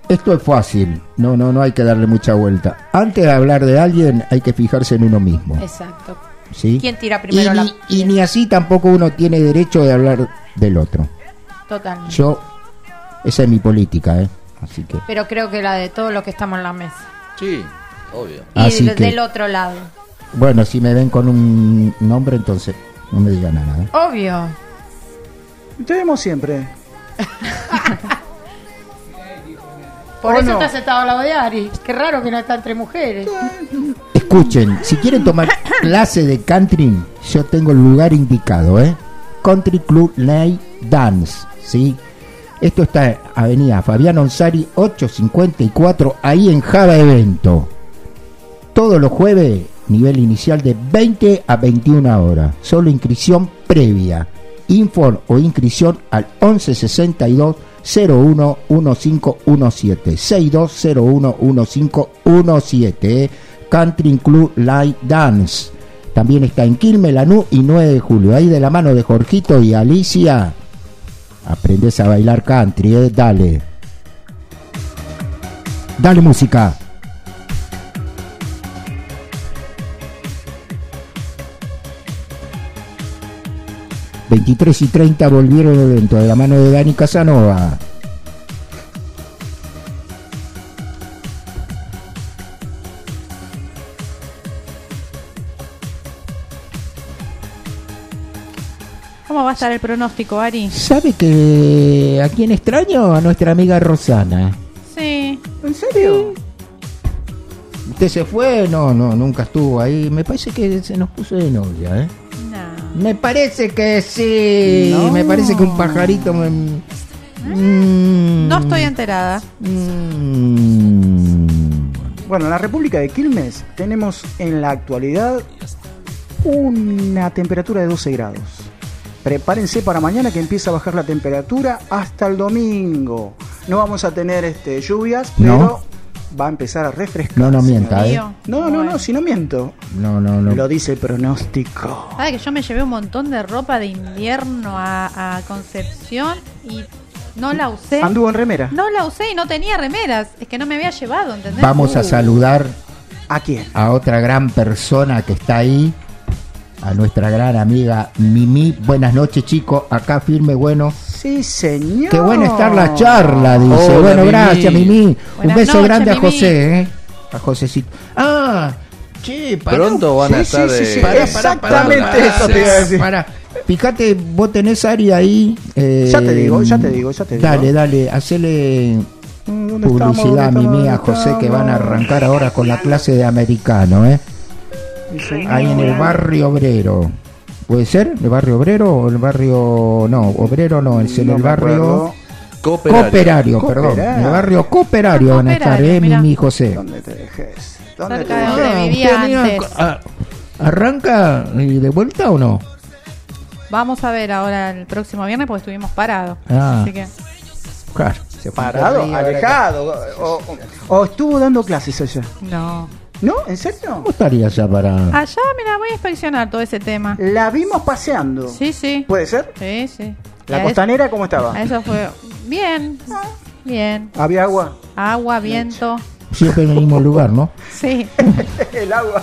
Esto es fácil, no, no, no hay que darle mucha vuelta. Antes de hablar de alguien hay que fijarse en uno mismo. Exacto. ¿Sí? ¿Quién tira primero y, la ni, y ni así tampoco uno tiene derecho de hablar del otro. Totalmente. Yo, esa es mi política, ¿eh? Así que. Pero creo que la de todos los que estamos en la mesa. Sí, obvio. Y Así de- que- del otro lado. Bueno, si me ven con un nombre, entonces no me digan nada, ¿eh? Obvio. Te vemos siempre. Por ¿O eso no? te has sentado al lado de Ari. Qué raro que no está entre mujeres. Escuchen, si quieren tomar clase de country, yo tengo el lugar indicado, ¿eh? Country Club Night Dance, ¿sí? Esto está en Avenida Fabián Onsari ochocientos cincuenta y cuatro, ahí en Java Evento. Todos los jueves, nivel inicial de veinte a veintiuna horas. Solo inscripción previa. Info o inscripción al once sesenta y dos cero uno quince diecisiete. sesenta y dos cero uno quince diecisiete. ¿eh? Country Club Light Dance. También está en Quilmes, Lanús y nueve de julio. Ahí de la mano de Jorgito y Alicia. Aprendes a bailar country, ¿eh? Dale. Dale música. veintitrés y treinta volvieron el evento de la mano de Dani Casanova. ¿Cómo va a estar el pronóstico, Ari? ¿Sabe que a quién extraño? A nuestra amiga Rosana. Sí. ¿En serio? ¿Usted se fue? No, no, nunca estuvo ahí. Me parece que se nos puso de novia, ¿eh? No. Me parece que sí. No. Me parece que un pajarito me... Mm, No estoy enterada. mm. Bueno, en la República de Quilmes tenemos en la actualidad una temperatura de doce grados. Prepárense para mañana que empieza a bajar la temperatura hasta el domingo. No vamos a tener este, lluvias, No. pero va a empezar a refrescar. No, no mienta, ¿eh? Frío. No, no, Bueno. no, si no miento. No, no, no. Lo dice el pronóstico. ¿Sabe que yo me llevé un montón de ropa de invierno a, a Concepción y no la usé? Anduvo en remera. No la usé y no tenía remeras. Es que no me había llevado, ¿entendés? Vamos a Uh. saludar ¿A quién? a otra gran persona que está ahí, a nuestra gran amiga Mimi. Buenas noches, chicos. Acá firme, bueno. Sí, señor. Qué buena estar la charla, dice. Hola, bueno, Mimi. gracias, Mimi. Un Buenas beso noches, grande a Mimi. José, ¿eh? A Josecito. Ah, che, pará. Pronto van a Sí, estar sí, sí, de... sí. Pará, pará, Exactamente pará, eso te iba a decir. Pará. Fíjate, vos tenés Ari ahí. eh, Ya te digo, ya te digo, ya te digo. Dale, dale, hacele ¿Dónde estamos? publicidad a ¿Dónde Mimi, a estamos? José, que van a arrancar ahora con la clase de americano, ¿eh? Sí, señor. Ahí en el barrio obrero. ¿Puede ser? ¿El barrio obrero o el barrio... No, obrero no, es en No el me barrio... acuerdo. Cooperario. Cooperario, perdón. Cooperario. En el barrio cooperario van a estar, Cooperario, ¿eh? mirá. Mimi y José. ¿Dónde te dejes? ¿Dónde Cerca te de dejes? donde vivía ¿usted, amiga, antes. a- ¿Arranca y de vuelta o no? Vamos a ver ahora el próximo viernes porque estuvimos parados. Ah. Así que Claro. Se fue Parado, arriba, ahora alejado. O, o- o estuvo dando clases allá. no. ¿No? ¿En serio? ¿Cómo estaría ya para...? Allá, mira, voy a inspeccionar todo ese tema. La vimos paseando. Sí, sí. ¿Puede ser? Sí, sí. ¿La A costanera cómo eso- estaba? a Eso fue bien. Bien. ¿Había agua? Agua, viento. Siempre en el mismo lugar, ¿no? Sí. El agua.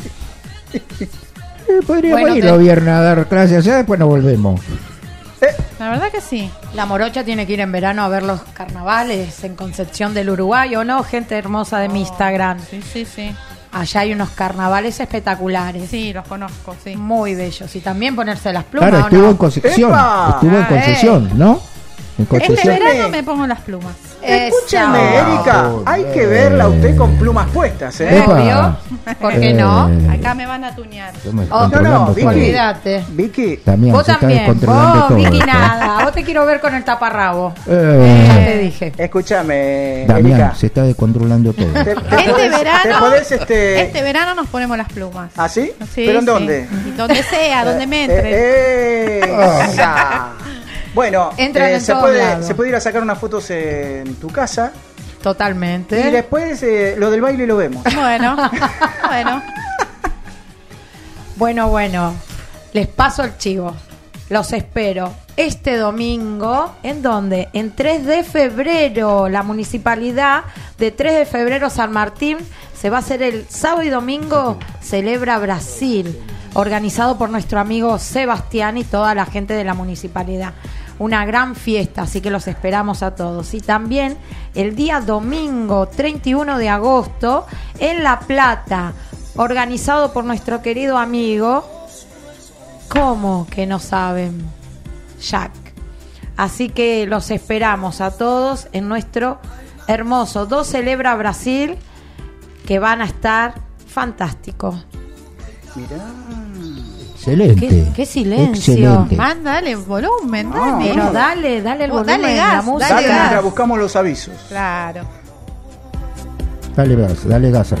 Eh, podríamos Bueno, ir te- los viernes a dar clases allá, después nos volvemos. La verdad que sí. La morocha tiene que ir en verano a ver los carnavales en Concepción del Uruguay, ¿o no? Gente hermosa de mi Instagram. Sí, sí, sí. Allá hay unos carnavales espectaculares. Sí, los conozco, sí. Muy bellos. Y también ponerse las plumas, Claro, ¿o estuvo no? en Concepción. ¡Epa! Estuvo en Ah, Concepción, ¿no? En Este Concepción. verano me pongo las plumas. Escúcheme, Esa. Erika. Hay que verla a usted con plumas puestas, ¿eh? Epa. Obvio. ¿Por qué no? Eh, Acá me van a tunear. yo me Oh, controlando no, todo. Vicky. Olvídate. Vicky. También Vos se está también. descontrolando Vos, todo. Vicky, esto. nada. Vos te quiero ver con el taparrabo. Eh, Ya te dije. Escúchame, Damián, Erika. se está descontrolando todo. Te- te Este podés- Te verano, podés, este... este verano nos ponemos las plumas. ¿Ah, sí? Sí, ¿Pero en sí. dónde? Y donde sea, donde me entre. Eh, eh, esa. Bueno, Entran eh, en se, todos puede, lados. se puede ir a sacar unas fotos en tu casa Totalmente. y después eh, lo del baile lo vemos. Bueno, bueno. Bueno, bueno. Les paso el chivo. los espero este domingo. ¿En dónde? En tres de febrero. La municipalidad de tres de febrero, San Martín, se va a hacer el sábado y domingo. Celebra Brasil, organizado por nuestro amigo Sebastián y toda la gente de la municipalidad. Una gran fiesta, así que los esperamos a todos. Y también el día domingo treinta y uno de agosto en La Plata, organizado por nuestro querido amigo, ¿cómo que no saben? Jack. Así que los esperamos a todos en nuestro hermoso Do Celebra Brasil, que van a estar fantásticos. Mirá. Excelente. Qué, qué silencio. Excelente. Man, dale volumen, No, dale. Pero dale, dale el Vos volumen dale de la gas, música. Dale, gas. mientras buscamos los avisos. Claro. Dale gas, dale gas.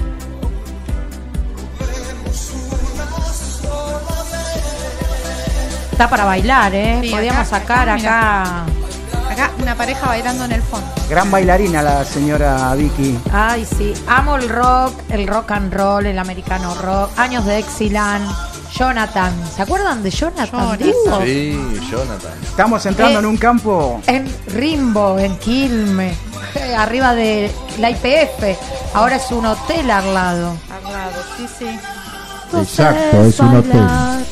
Está para bailar, ¿eh? Sí, Podríamos acá, sacar acá, acá. Acá una pareja bailando en el fondo. Gran bailarina la señora Vicky. Ay, sí. Amo el rock, el rock and roll, el americano rock. Años de Exilan. Jonathan. ¿Se acuerdan de Jonathan? Jonathan. Digo? Sí, Jonathan. Estamos entrando Eh, en un campo. En Rimbo, en Quilmes, eh, arriba de la I P F. Ahora es un hotel al lado. Al lado, sí, sí. Exacto, es un hotel.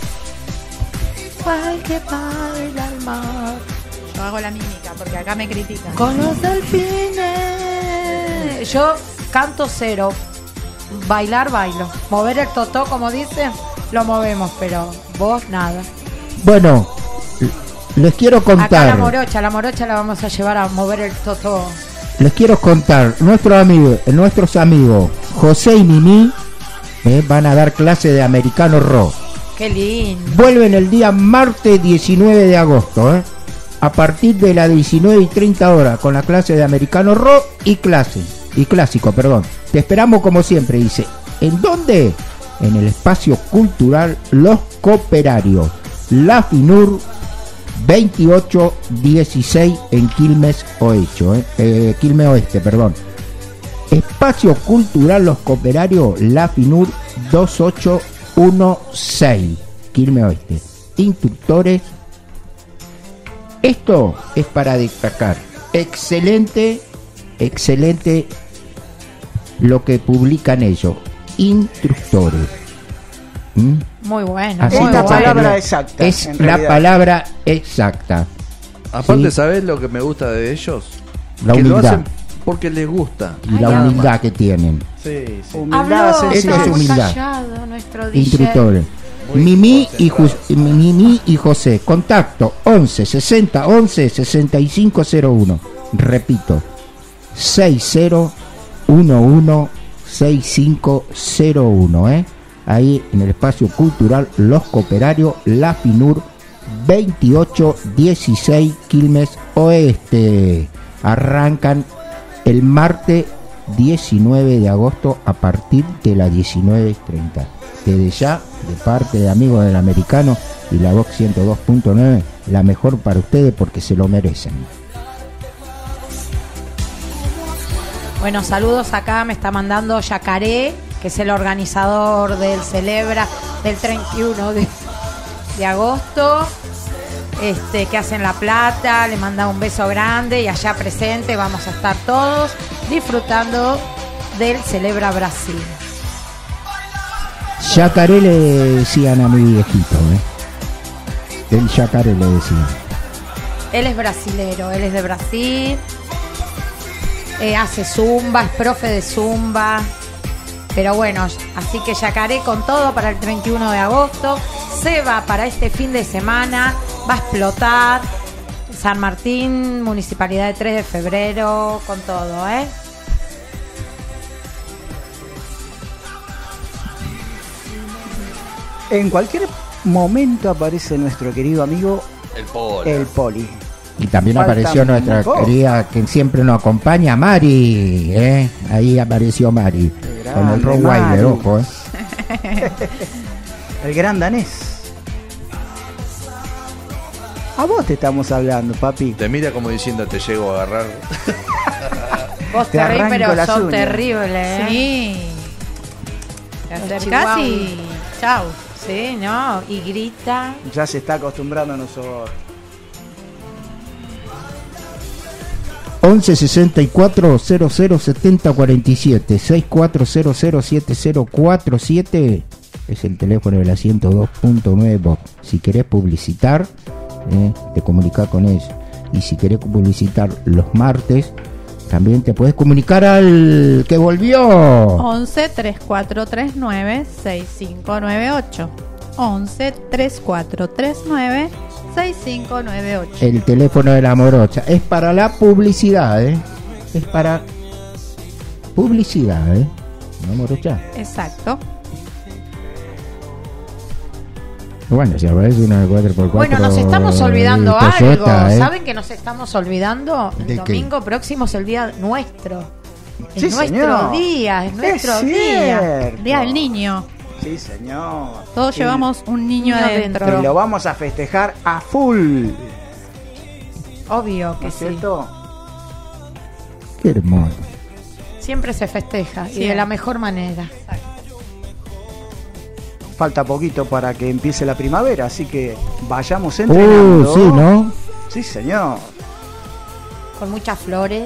Igual que baila al mar. Yo hago la mímica porque acá me critican. Con los delfines. Yo canto cero. Bailar, bailo. Mover el totó, como dicen, lo movemos, pero vos nada. Bueno, les quiero Acá la contar. morocha, la morocha la vamos a llevar a mover el totó. Les quiero contar. Nuestros amigos, nuestros amigos José y Mimi eh, van a dar clase de americano rock. Qué lindo. Vuelven el día martes diecinueve de agosto, ¿eh? A partir de las diecinueve y treinta horas, con la clase de americano rock y clase, y clásico, perdón. Te esperamos como siempre, dice. ¿En dónde? En el espacio cultural Los Cooperarios, La Finur veintiocho dieciséis en Quilmes Oeste, ¿eh? Eh, Quilmes Oeste, perdón. Espacio cultural Los Cooperarios, La Finur veintiocho dieciséis, Quilmes Oeste. Instructores. Esto es para destacar. Excelente, excelente lo que publican ellos. Instructores. ¿Mm? Muy bueno. Así Es muy la que bueno. palabra exacta. Es en la realidad. palabra exacta. Aparte, Sí. ¿sabés lo que me gusta de ellos? La que lo humildad. hacen porque les gusta. Y la Nada humildad más. que tienen. Sí, sí. Humildad, Habló, sencillez. Esto es muy humildad. callado nuestro D J. Instructores. Muy Mimi y, concentrado. Jus- Mimi y José. Contacto once sesenta once sesenta y cinco cero uno. Repito. seis cero uno uno seis cinco cero uno, ¿eh? Ahí en el espacio cultural Los Cooperarios, La Finur veintiocho dieciséis, Quilmes Oeste. Arrancan el martes diecinueve de agosto a partir de las diecinueve treinta. Desde ya, de parte de amigos del americano y la Vox ciento dos punto nueve, la mejor para ustedes porque se lo merecen. Bueno, saludos acá, me está mandando Yacaré, que es el organizador del Celebra del treinta y uno de, de agosto, este, que hace en La Plata, le manda un beso grande y allá presente vamos a estar todos disfrutando del Celebra Brasil. Yacaré le decían a mi viejito, ¿eh? El yacaré le decían. Él es brasilero, él es de Brasil, eh, hace zumba, es profe de zumba, pero bueno, así que Yacaré con todo para el treinta y uno de agosto, se va para este fin de semana, va a explotar San Martín, Municipalidad de tres de febrero, con todo, ¿eh? En cualquier momento aparece nuestro querido amigo El polo. el Poli. Y también Falta apareció nuestra un poco. querida que siempre nos acompaña, Mari, ¿eh? Ahí apareció Mari, Qué con el grande, Rottweiler, Mari. ojo, ¿eh? El gran danés. A vos te estamos hablando, papi. Te mira como diciendo, te llego a agarrar. Vos Te te reís, arranco pero las son uñas. terribles, ¿eh? Sí. Te Los acercás y chihuahuas. chau. Sí, ¿no? Y grita. Ya se está acostumbrando a nosotros. once sesenta y cuatro cero cero setenta cuarenta y siete sesenta y cuatro cero cero siete cero cuatro siete es el teléfono de la ciento dos punto nueve. Vos, si querés publicitar, eh, te comunicás con ellos. Y si querés publicitar los martes, también te podés comunicar al que volvió. once treinta y cuatro treinta y nueve sesenta y cinco noventa y ocho. once treinta y cuatro treinta y nueve sesenta y cinco noventa y ocho. El teléfono de la morocha. Es para la publicidad, ¿eh? Es para publicidad, ¿eh? ¿No, morocha? Exacto. Bueno, si aparece una cuatro por cuatro. Bueno, nos estamos olvidando Toyota, algo. ¿eh? ¿Saben que nos estamos olvidando? El ¿De domingo qué? próximo es el día nuestro. Es Sí, nuestro señor. día, es nuestro Es día. cierto. Día del niño. Sí, señor. Todos Y- llevamos un niño niño adentro. Y lo vamos a festejar a full. Obvio ¿No que es sí. cierto? Qué hermoso. Siempre se festeja y Sí. de la mejor manera. Falta poquito para que empiece la primavera, así que vayamos entrenando. Uh, sí, ¿no? Sí, señor. Con muchas flores.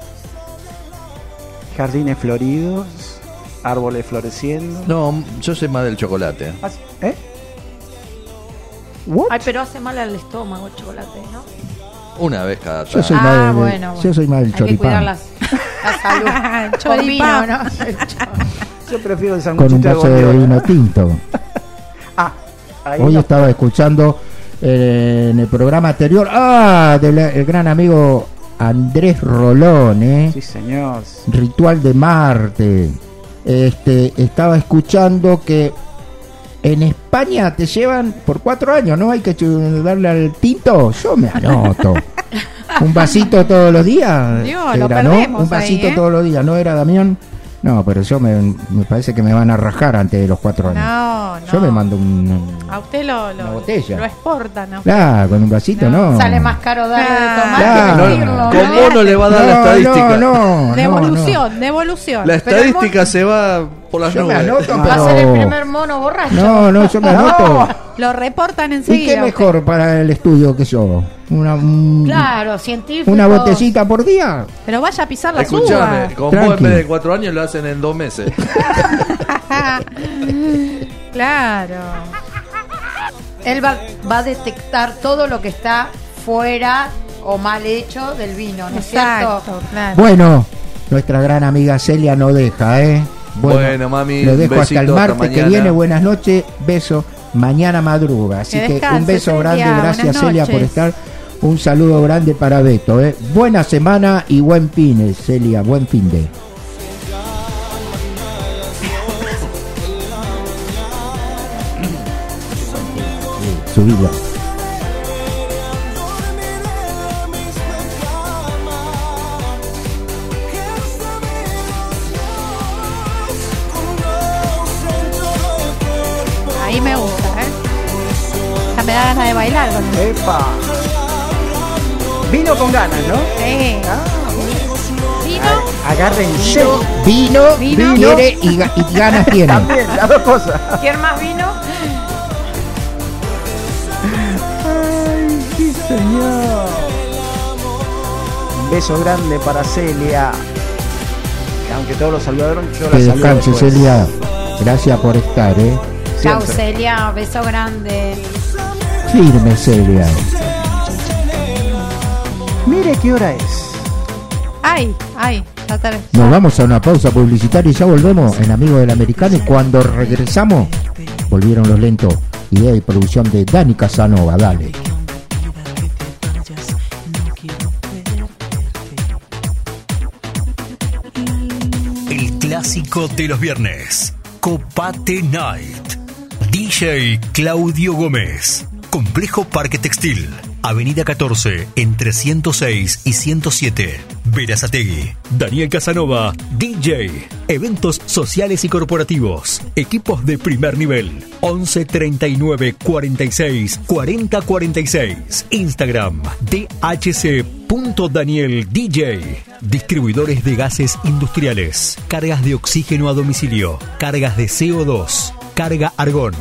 Jardines floridos, árboles floreciendo. No, yo soy más del chocolate. ¿Eh? ¿What? Ay, pero hace mal al estómago el chocolate, ¿no? Una vez cada Yo tanto. soy Ah, más del, bueno, yo bueno. soy más del Hay que choripán. cuidar las- la salud. El Con choripán. vino, ¿no? Yo prefiero el Con un sanguchito de vaso de bondiola. vino tinto. Ah, ahí Hoy lo- estaba escuchando eh, en el programa anterior, ah, del el gran amigo Andrés Rolón, ¿eh? Sí, señor. Ritual de Marte. Este, estaba escuchando que en España te llevan por cuatro años, ¿no? Hay que chu- darle al tinto. Yo me anoto. Un vasito todos los días. Dios, lo era, ¿no? perdemos Un vasito ahí, ¿eh? todos los días, ¿no era, Damián? No, pero yo me, me parece que me van a rajar antes de los cuatro años. No, no. Yo me mando un... A usted lo, lo, Una botella. lo exportan. ¿no? Claro, con un vasito, ¿no? Sale más caro darle de tomar Claro. que decirlo. No, ¿no? ¿Cómo no le va a dar la No, estadística? no, no, Devolución, devolución. La Pero el estadística se va por las Yo me nubes. anoto, Va a ser el pero... primer mono borracho. No, no, yo me anoto. Lo reportan ¿Y enseguida. qué mejor para el estudio que yo? Una, un- Claro, científicos. una botellita por día. Pero vaya a pisar la Escuchame, uvas. con vos en Tranqui. vez de cuatro años lo hacen en dos meses. Claro. Él va, va a detectar todo lo que está fuera o mal hecho del vino, ¿no es cierto? Exacto, claro. Bueno, nuestra gran amiga Celia no deja, ¿eh? Bueno, mami, lo un dejo hasta besito, el hasta martes que mañana. viene. Buenas noches, beso. Mañana madruga. Así Que que, descanse, un beso Celia, grande. Gracias, buenas Celia, por noches. estar. Un saludo grande para Beto, ¿eh? Buena semana y buen fin, Celia. Buen fin de. Subida. Ahí me gusta, ¿eh? Ya me da ganas de bailar con él. Epa. Vino con ganas, ¿no? Sí. ¿Vino? Agárrense. Vino, Vino. quiere y, ga- y ganas tiene. También, las dos cosas. ¿Quién más vino? Ay, sí, señor. Un beso grande para Celia. Que aunque todos los saludaron, yo la Que saludo descanse, después. Celia. Gracias por estar, ¿eh? Chau, Siempre. Celia, beso grande. Firme, Celia. Mire qué hora es. Ay, ay. Ya te- Nos vamos a una pausa publicitaria y ya volvemos en Amigos del Americano. Y cuando regresamos, volvieron los lentos. Idea y producción de Dani Casanova. Dale. El clásico de los viernes. Copate Night. D J Claudio Gómez. Complejo Parque Textil. Avenida catorce, entre ciento seis y ciento siete. Verazategui. Daniel Casanova, D J. Eventos sociales y corporativos. Equipos de primer nivel. once treinta y nueve cuarenta y seis cuarenta cuarenta y seis. Instagram D H C punto Daniel D J. Distribuidores de gases industriales. Cargas de oxígeno a domicilio. Cargas de C O dos. Carga argón.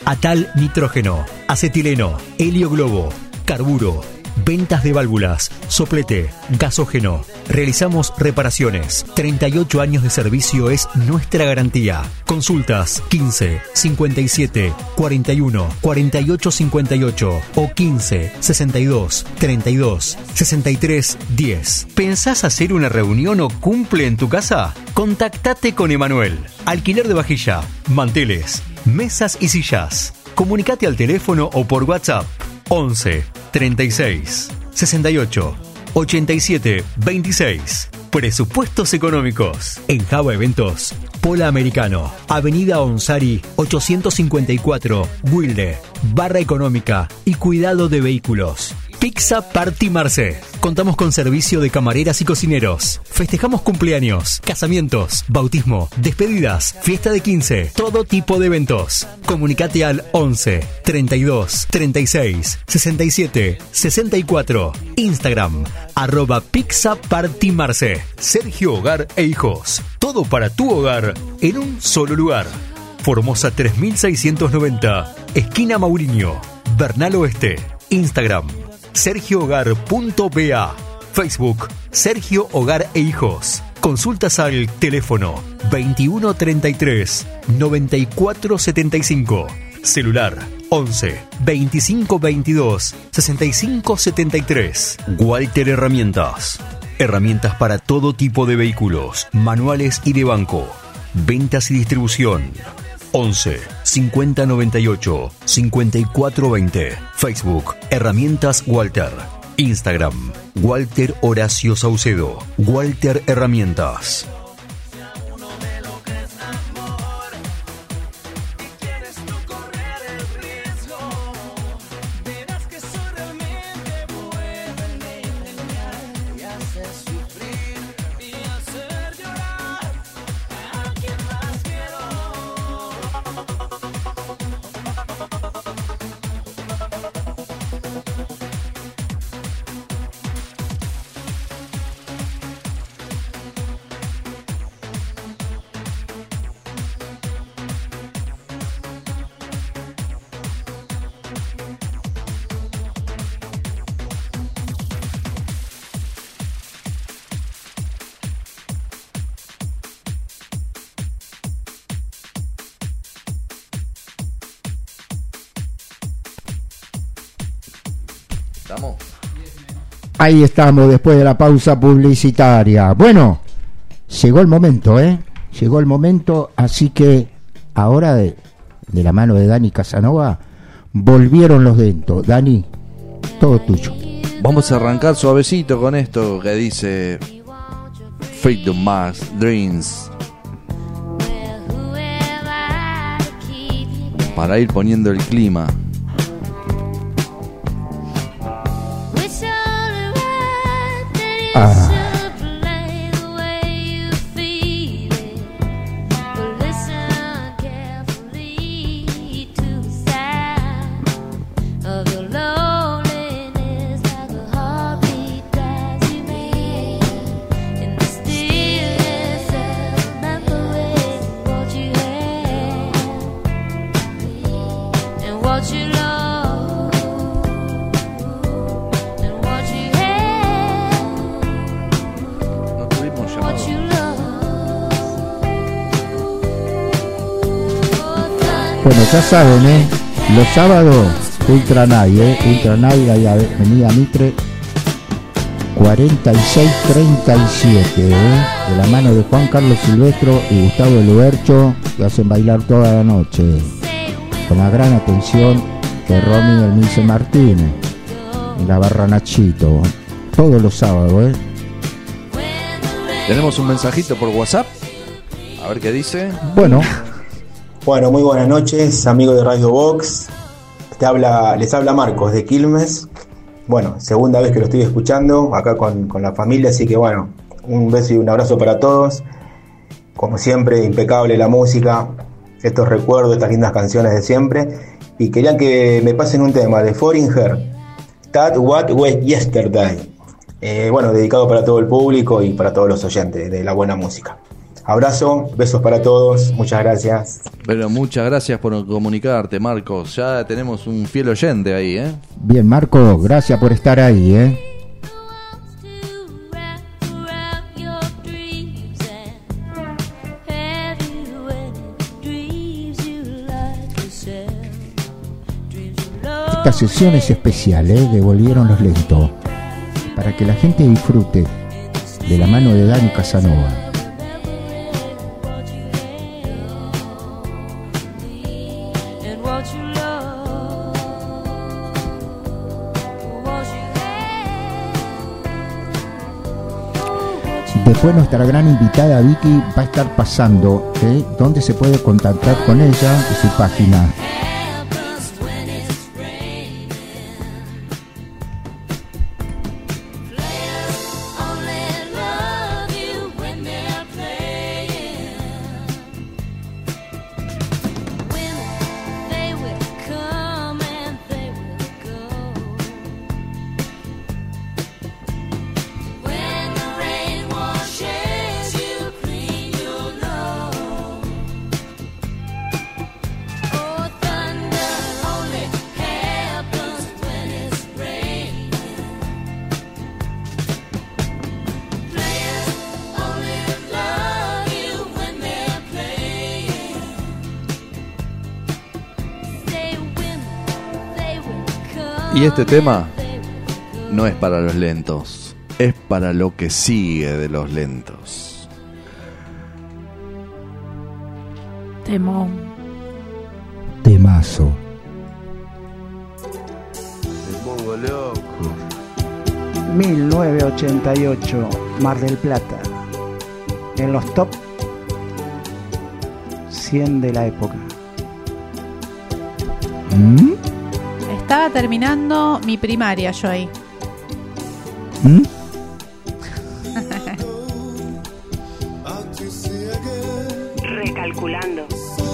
Atal Nitrógeno, acetileno, helio globo, carburo, ventas de válvulas, soplete, gasógeno. Realizamos reparaciones. treinta y ocho años de servicio es nuestra garantía. Consultas quince, cincuenta y siete, cuarenta y uno, cuarenta y ocho cincuenta y ocho o quince, sesenta y dos, treinta y dos, sesenta y tres, diez. ¿Pensás hacer una reunión o cumple en tu casa? Contactate con Emanuel. Alquiler de vajilla, manteles, mesas y sillas. Comunicate al teléfono o por WhatsApp once, treinta y seis, sesenta y ocho, ochenta y siete, veintiséis. Presupuestos económicos. En Java Eventos, Pola Americano, Avenida Onsari ochocientos cincuenta y cuatro, Wilde, Barra Económica y Cuidado de Vehículos. Pizza Party Marce. Contamos con servicio de camareras y cocineros. Festejamos cumpleaños, casamientos, bautismo, despedidas, fiesta de quince, todo tipo de eventos. Comunicate al once, treinta y dos, treinta y seis, sesenta y siete, sesenta y cuatro. Instagram, arroba Pizza Party Marce. Sergio Hogar e Hijos. Todo para tu hogar en un solo lugar. Formosa tres mil seiscientos noventa, esquina Mauriño, Bernal Oeste. Instagram, sergio hogar punto b a. Facebook, Sergio Hogar e Hijos. Consultas al teléfono veintiuno treinta y tres, noventa y cuatro setenta y cinco. Celular once, veinticinco veintidós, sesenta y cinco setenta y tres. Walter Herramientas. Herramientas para todo tipo de vehículos, manuales y de banco. Ventas y distribución. once, cincuenta noventa y ocho, cincuenta y cuatro veinte. Facebook, Herramientas Walter. Instagram, Walter Horacio Saucedo. Walter Herramientas. ¿Estamos? Ahí estamos después de la pausa publicitaria. Bueno, llegó el momento, ¿eh? Llegó el momento, así que ahora de, de la mano de Dani Casanova, volvieron los dentos. Dani, todo tuyo. Vamos a arrancar suavecito con esto que dice Freedom Max Dreams, para ir poniendo el clima. Ah. Bueno, ya saben, ¿eh? Los sábados, Ultra Night, ¿eh? Ultra Night, ahí Avenida Mitre, cuarenta y seis treinta y siete, ¿eh? De la mano de Juan Carlos Silvestro y Gustavo Lubercho, que hacen bailar toda la noche, con la gran atención de Romy Elmise Martínez, y la barra Nachito, todos los sábados, ¿eh? Tenemos un mensajito por WhatsApp, a ver qué dice. Bueno. Bueno, muy buenas noches, amigos de Radio Box. Te habla, les habla Marcos de Quilmes. Bueno, segunda vez que lo estoy escuchando acá con, con la familia, así que bueno, un beso y un abrazo para todos. Como siempre, impecable la música, estos recuerdos, estas lindas canciones de siempre. Y querían que me pasen un tema de Foreigner, That What Was Yesterday. Eh, bueno, dedicado para todo el público y para todos los oyentes de la buena música. Abrazo, besos para todos, muchas gracias. Pero muchas gracias por comunicarte, Marcos. Ya tenemos un fiel oyente ahí, ¿eh? Bien, Marco, gracias por estar ahí, ¿eh? Esta sesión es especial, ¿eh? Devolvieron los lentos, para que la gente disfrute de la mano de Dani Casanova. Después nuestra gran invitada Vicky va a estar pasando, ¿eh? Donde se puede contactar con ella y su página. Y este tema no es para los lentos, es para lo que sigue de los lentos. Temón. Temazo. Me pongo loco. mil novecientos ochenta y ocho, Mar del Plata. En los top cien de la época. ¿Mm? Estaba terminando mi primaria yo ahí. ¿Mm? Recalculando.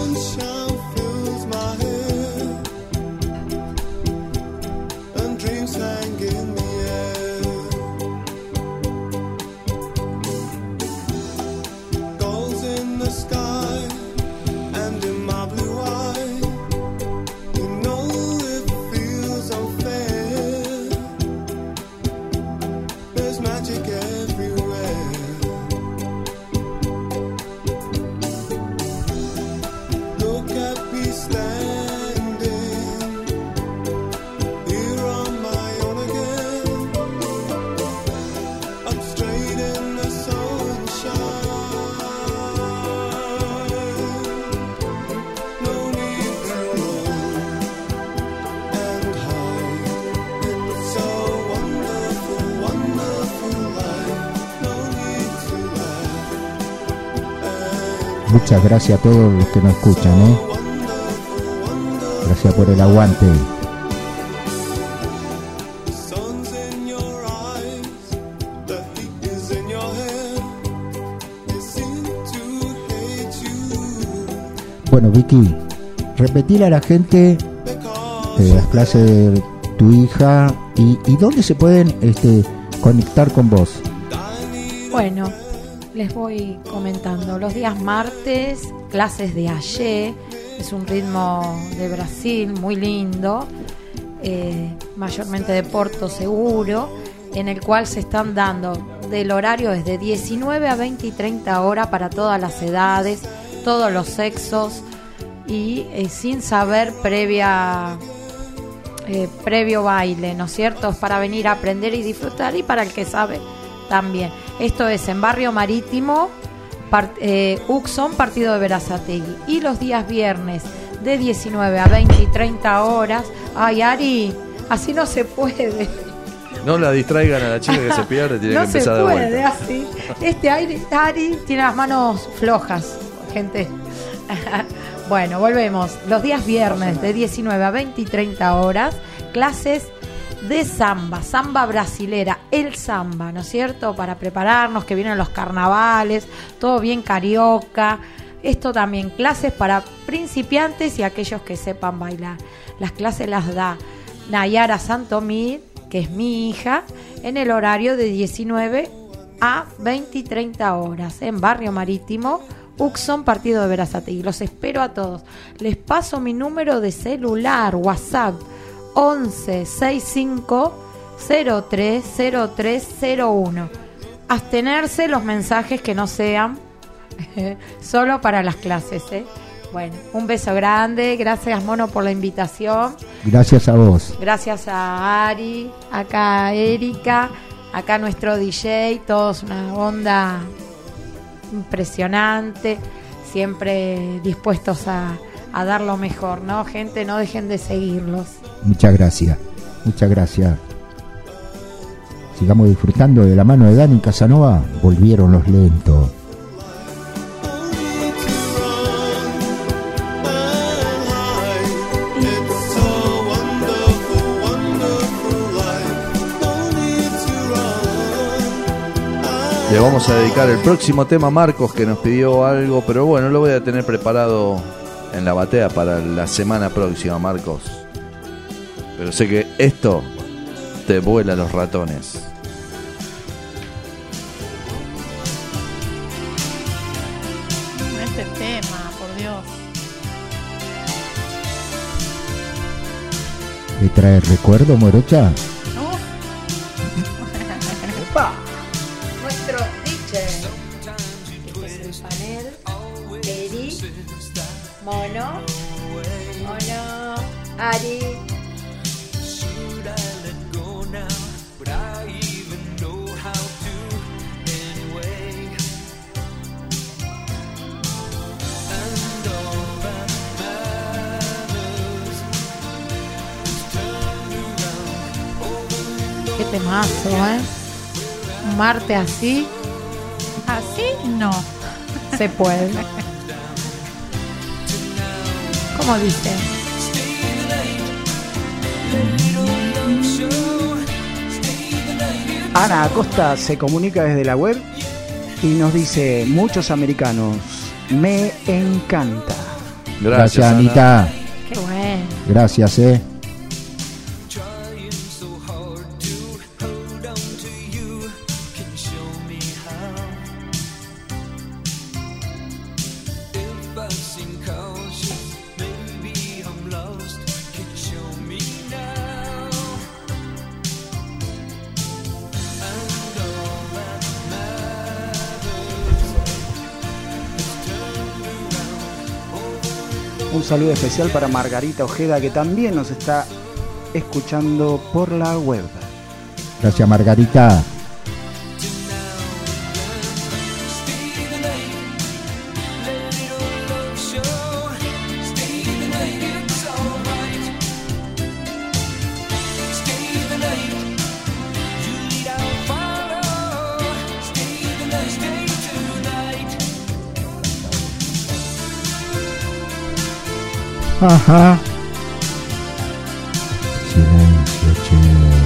Muchas gracias a todos los que nos escuchan, ¿eh? Gracias por el aguante. Bueno, Vicky, repetir a la gente eh, las clases de tu hija y, y dónde se pueden este, conectar con vos. Bueno, les voy comentando. Los días martes, clases de Axé, es un ritmo de Brasil muy lindo, eh, mayormente de Porto Seguro, en el cual se están dando del horario desde diecinueve a veinte y treinta horas para todas las edades, todos los sexos y eh, sin saber previa eh, previo baile, ¿no es cierto? Es para venir a aprender y disfrutar y para el que sabe también. Esto es en Barrio Marítimo, part, eh, Uxon, partido de Berazategui. Y los días viernes de diecinueve a veinte y treinta horas. Ay, Ari, así no se puede. No la distraigan a la chica que se pierde, tiene no que empezar de vuelta. No se puede, así. Este Ari, Ari tiene las manos flojas, gente. Bueno, volvemos. Los días viernes de diecinueve a veinte y treinta horas, clases de samba, samba brasilera, el samba, ¿no es cierto? Para prepararnos, que vienen los carnavales, todo bien carioca. Esto también, clases para principiantes y aquellos que sepan bailar. Las clases las da Nayara Santomir, que es mi hija, en el horario de diecinueve a veinte y treinta horas en Barrio Marítimo, Uxon, partido de Berazategui. Los espero a todos. Les paso mi número de celular, WhatsApp, once sesenta y cinco cero tres cero tres cero uno. Abstenerse los mensajes que no sean solo para las clases, ¿eh? Bueno, un beso grande. Gracias, Mono, por la invitación. Gracias a vos. Gracias a Ari, acá a Erika, acá nuestro D J, todos una onda impresionante, siempre dispuestos a, a dar lo mejor, ¿no? Gente, no dejen de seguirlos. Muchas gracias, muchas gracias. Sigamos disfrutando de la mano de Dani Casanova. Volvieron los lentos. Le vamos a dedicar el próximo tema a Marcos, que nos pidió algo, pero bueno, lo voy a tener preparado en la batea para la semana próxima, Marcos. Pero sé que esto te vuela los ratones. Este tema, por Dios. ¿Le trae recuerdo, Morocha? ¡Opa! Nuestro D J. Este es el panel. Eri, Mono, Mono, Ari. Qué temazo, ¿eh? Un martes así. Así no. Se puede. ¿Cómo dice? Ana Acosta se comunica desde la web y nos dice: muchos americanos, me encanta. Gracias, Gracias Anita. Qué bueno. Gracias, eh. Un saludo especial para Margarita Ojeda, que también nos está escuchando por la web. Gracias, Margarita. Ajá. Silencio, che.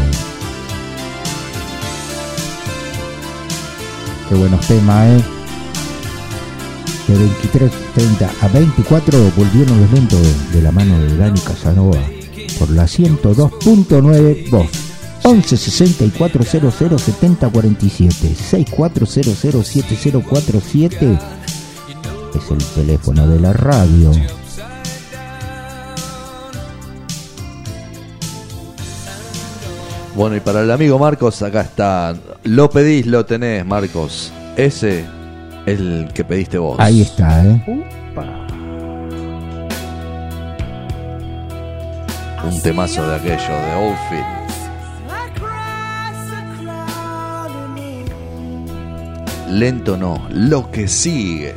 Qué buenos temas, eh. De veintitrés treinta a veinticuatro volvieron los lentos de la mano de Dani Casanova por la ciento dos punto nueve voz. once sesenta y cuatro cero cero setenta cuarenta y siete sesenta y cuatro cero cero siete cero cuatro siete es el teléfono de la radio. Bueno, y para el amigo Marcos, acá está. Lo pedís, lo tenés, Marcos. Ese es el que pediste vos. Ahí está, ¿eh? Upa. Un temazo de aquello, de Oldfield. Lento no, lo que sigue.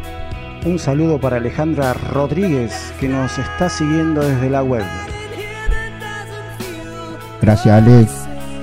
Un saludo para Alejandra Rodríguez, que nos está siguiendo desde la web. Gracias, Alex.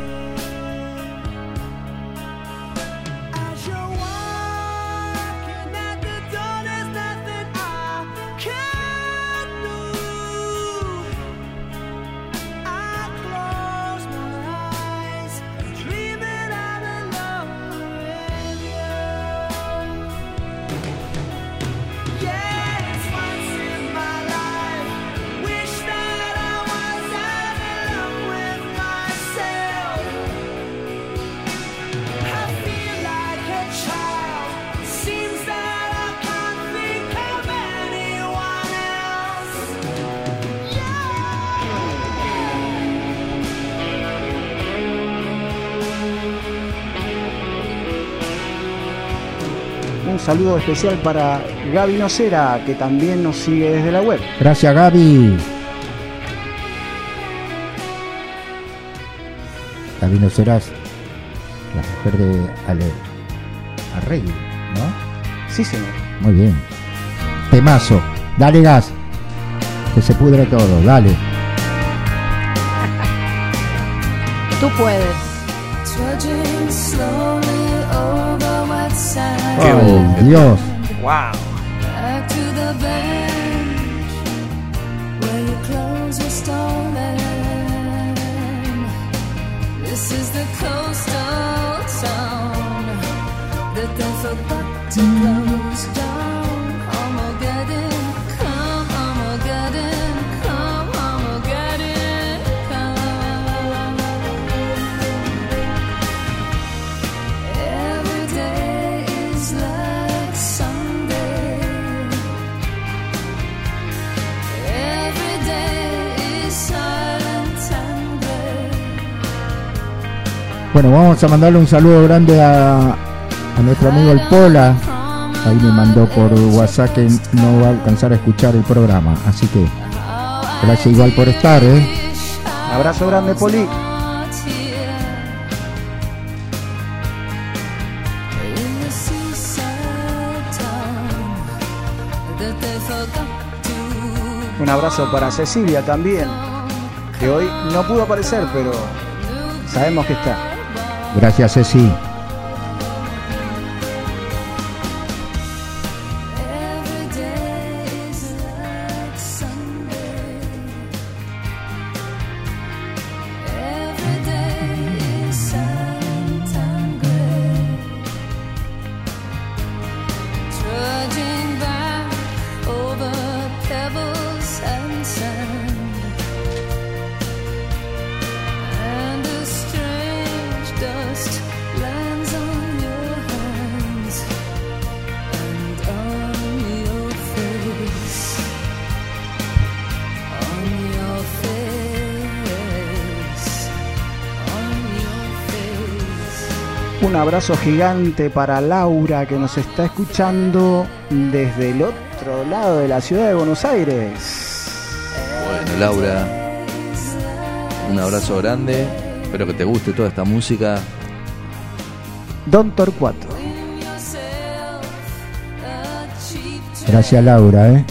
Un saludo especial para Gaby Nocera, que también nos sigue desde la web. Gracias, Gaby. Gaby Nocera, la mujer de Ale Arregui, ¿no? Sí, señor. Muy bien. Temazo. Dale gas. Que se pudre todo. Dale. Tú puedes. Qué Ay, voz. Dios. Wow. Bueno, vamos a mandarle un saludo grande a, a nuestro amigo el Pola. Ahí me mandó por WhatsApp que no va a alcanzar a escuchar el programa. Así que gracias igual por estar, ¿eh? Abrazo grande, Poli. Un abrazo para Cecilia también, que hoy no pudo aparecer, pero sabemos que está. Gracias, Ceci. Un abrazo gigante para Laura, que nos está escuchando desde el otro lado de la ciudad de Buenos Aires. Bueno, Laura, un abrazo grande. Espero que te guste toda esta música. Don Torcuato. Gracias, Laura, ¿eh?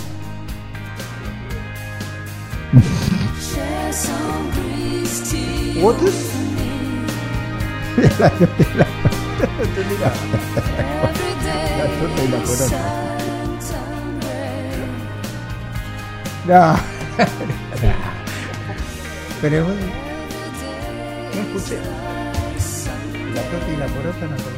What is? La torta y la la torta y la corona. No. Pero no escuché. La torta y la corota no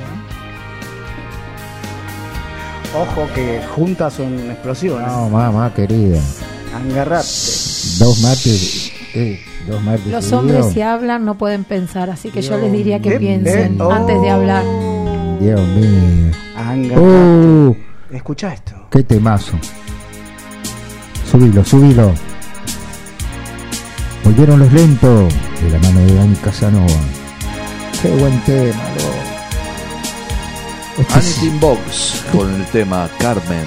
corona. Ojo que juntas son explosiones. No, mamá querida. Agarrate. Dos mates. Eh, dos mates. Los seguidos. hombres si hablan no pueden pensar, así que yo Dios les diría que mío. piensen Eh, oh. antes de hablar. Dios mío. Agarrate. Uh, Escucha esto. qué temazo. Subilo, subilo. Volvieron los lentos de la mano de Dani Casanova. Qué buen tema, loco. Este es- Anything Box con el tema Carmen.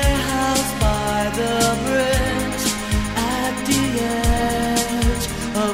Of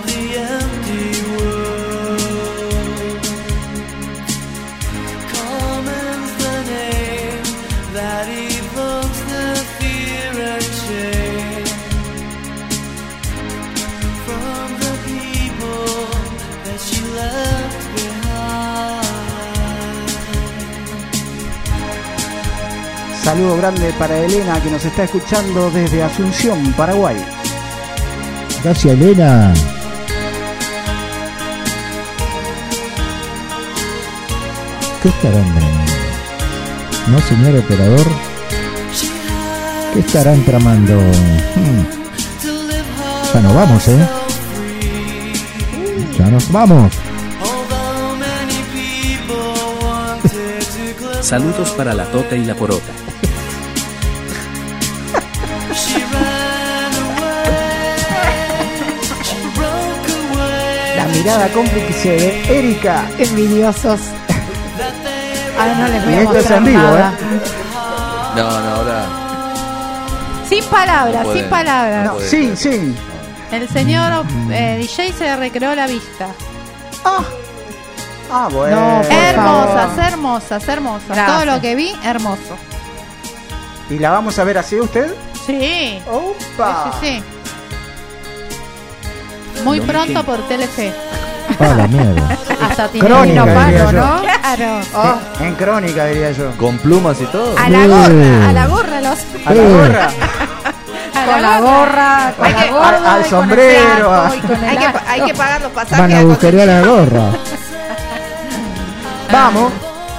Saludo grande para Elena, que nos está escuchando desde Asunción, Paraguay. Gracias, Elena. ¿Qué estarán tramando? ¿No, señor operador? ¿Qué estarán tramando? Hmm. Ya nos vamos, ¿eh? Ya nos vamos. Saludos para la Tota y la Porota. La mirada cómplice de Erika. Envidiosos. Ahora no les voy Y a esto es mostrar en vivo, nada. ¿eh? No, no, ahora. Sin palabras, No sin puede, palabras. no puede. Sí, sí. El señor eh, D J se recreó la vista. Ah, bueno. No, por hermosas, favor. hermosas, hermosas. Gracias. Todo lo que vi, hermoso. ¿Y la vamos a ver así usted? Sí. Opa. Sí, sí, sí. Muy No, pronto ¿qué? por Telefe. A la mierda. Hasta tiene Crónica, no diría paro, yo. ¿no? Claro. Oh. En, en crónica, diría yo. Con plumas y todo. A la Sí. gorra, a la gorra los. A la Eh. gorra. Con la gorra, con Hay la que- gorra, al- al y con el sombrero, saco, a- y con el Hay que, arco. hay que pagar los pasajes. Van a a agujerear la gorra. Vamos.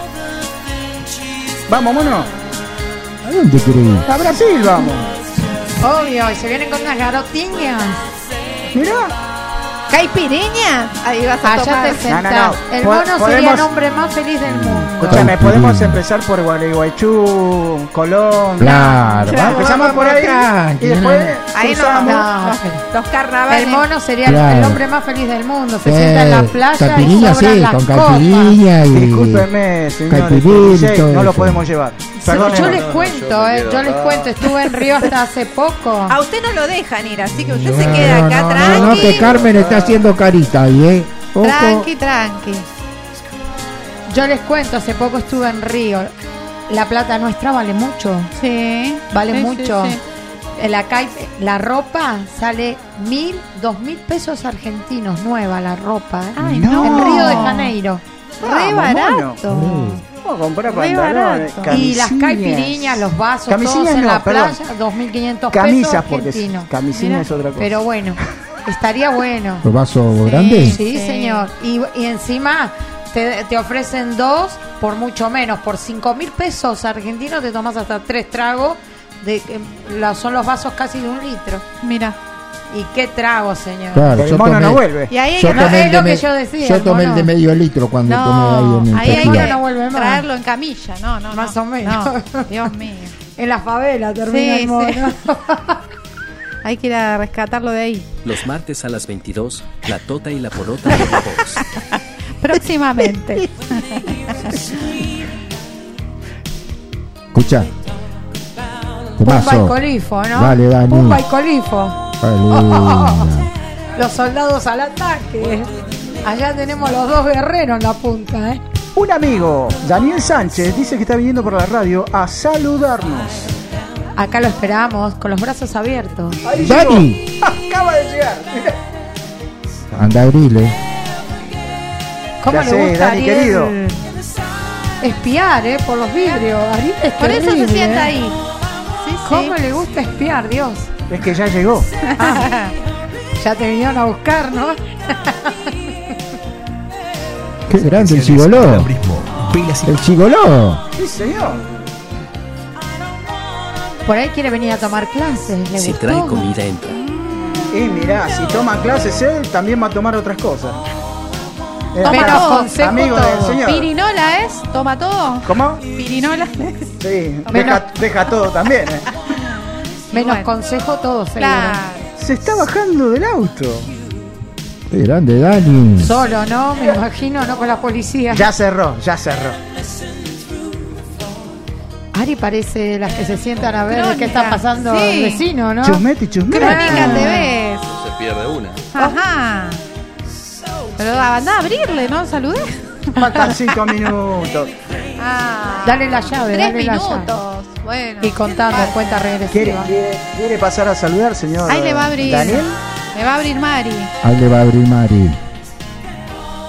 Vamos, mono. ¿A dónde querés ir? A Brasil, vamos. Obvio, y se vienen con unas garotiñas. Mirá. ¿Caipiriña? Ahí vas a Allá tomar. te sentás. No, no, no. El Po- mono sería podemos- el hombre más feliz del mundo. Escúchame, Caipirinha. podemos empezar por Gualeguaychú, Colón. Claro, vamos, Empezamos vamos, por ahí tranqui, y después Ahí no, cruzamos. No, Los carnavales. el mono sería Claro. el hombre más feliz del mundo. Se Eh, sienta en la playa caipirinha, y sobran sí, las con copas. caipirinha y... Discúlpenme, señores, Caipirinha y D J, todo no lo eso. podemos llevar. Perdón, yo no, les no, no. cuento, yo me eh, quedo yo les acá. cuento, estuve en Río hasta hace poco. A usted no lo dejan ir, así que usted se No, queda no, acá no, tranqui. no, que Carmen está haciendo carita ahí, ¿eh? Ojo. Tranqui, tranqui. Yo les cuento, hace poco estuve en Río. La plata nuestra vale mucho. Sí. Vale Sí, sí, mucho. sí. En la, ca- la ropa sale mil, dos mil pesos argentinos, nueva la ropa. ¿eh? Ay, No. En Río de Janeiro. Re Vamos, barato. Vamos a comprar Re pantalones, barato. Y las camisillas. caipiriñas, los vasos, Camisillas todos en no, la perdón. playa, dos mil quinientos Camisas, pesos porque argentinos. camisilla Mirá, es otra cosa. Pero bueno, estaría bueno. ¿Los vasos grandes? Sí, Sí. señor. Y, y encima te, te ofrecen dos por mucho menos. Por cinco mil pesos argentinos te tomas hasta tres tragos. De, que la- son los vasos casi de un litro. Mira. ¿Y qué trago, señor? Claro, El yo mono tomé, no vuelve. Y ahí hay yo que no, tomé es el de lo que me- yo decía, yo el tomé el mono. de medio litro cuando tomé ahí en el ahí hay festival. que no vuelve más. traerlo en camilla. No, no, Más no. o menos. No, Dios mío. En la favela termina Sí, el mono. sí. Hay que ir a rescatarlo de ahí. Los martes a las veintidós, la Tota y la Porota por la voz. Próximamente. Escucha. Pumba y Temazo. colifo, ¿no? Dale, Dani. Pumba y colifo. Dale. Los soldados al ataque. Allá tenemos los dos guerreros en la punta, ¿eh? Un amigo, Daniel Sánchez, dice que está viniendo por la radio a saludarnos. Acá lo esperamos con los brazos abiertos. Ahí Dani. llegó. Acaba de llegar. Mirá. Anda a abrirle. ¿Cómo Ya le sé, gusta a Dani, Ariel querido. espiar, eh? Por los vidrios. Ariel es Por eso terrible, se sienta ¿eh? ahí. Sí, sí. ¿Cómo le gusta espiar, Dios? Es que ya llegó. Ya te vinieron a buscar, ¿no? Qué grande el chigoló. Alambrismo, velas y El chigoló. Sí, señor. Por ahí quiere venir a tomar clases. ¿Le Si gustó? trae comida, entra. Y mirá, si toma clases él, también va a tomar otras cosas. Eh, Toma para- todo. consejo amigo todo. del señor. Pirinola es. Toma todo. ¿Cómo? Pirinola. Sí, deja, deja todo también. eh. Menos Bueno. consejo todo, seguro. Claro. Se está bajando del auto. Qué grande, Dani. Solo, ¿no? Me imagino, no con la policía. Ya cerró, ya cerró. Ari parece las que se sientan a ver Crónica. qué está pasando Sí. el vecino, ¿no? Chusmeti, chusmeti. Crónica te ves. No se pierde una. Ajá. Pero andá a abrirle, ¿no? Saludé. Faltan cinco minutos. Ah. Dale la llave, Tres dale la llave. minutos. Bueno. Y contando en cuenta ¿Quiere, regresiva. quiere, quiere pasar a saludar, señor? Ahí le va a abrir. Daniel. Le va a abrir Mari. Ahí le va a abrir Mari.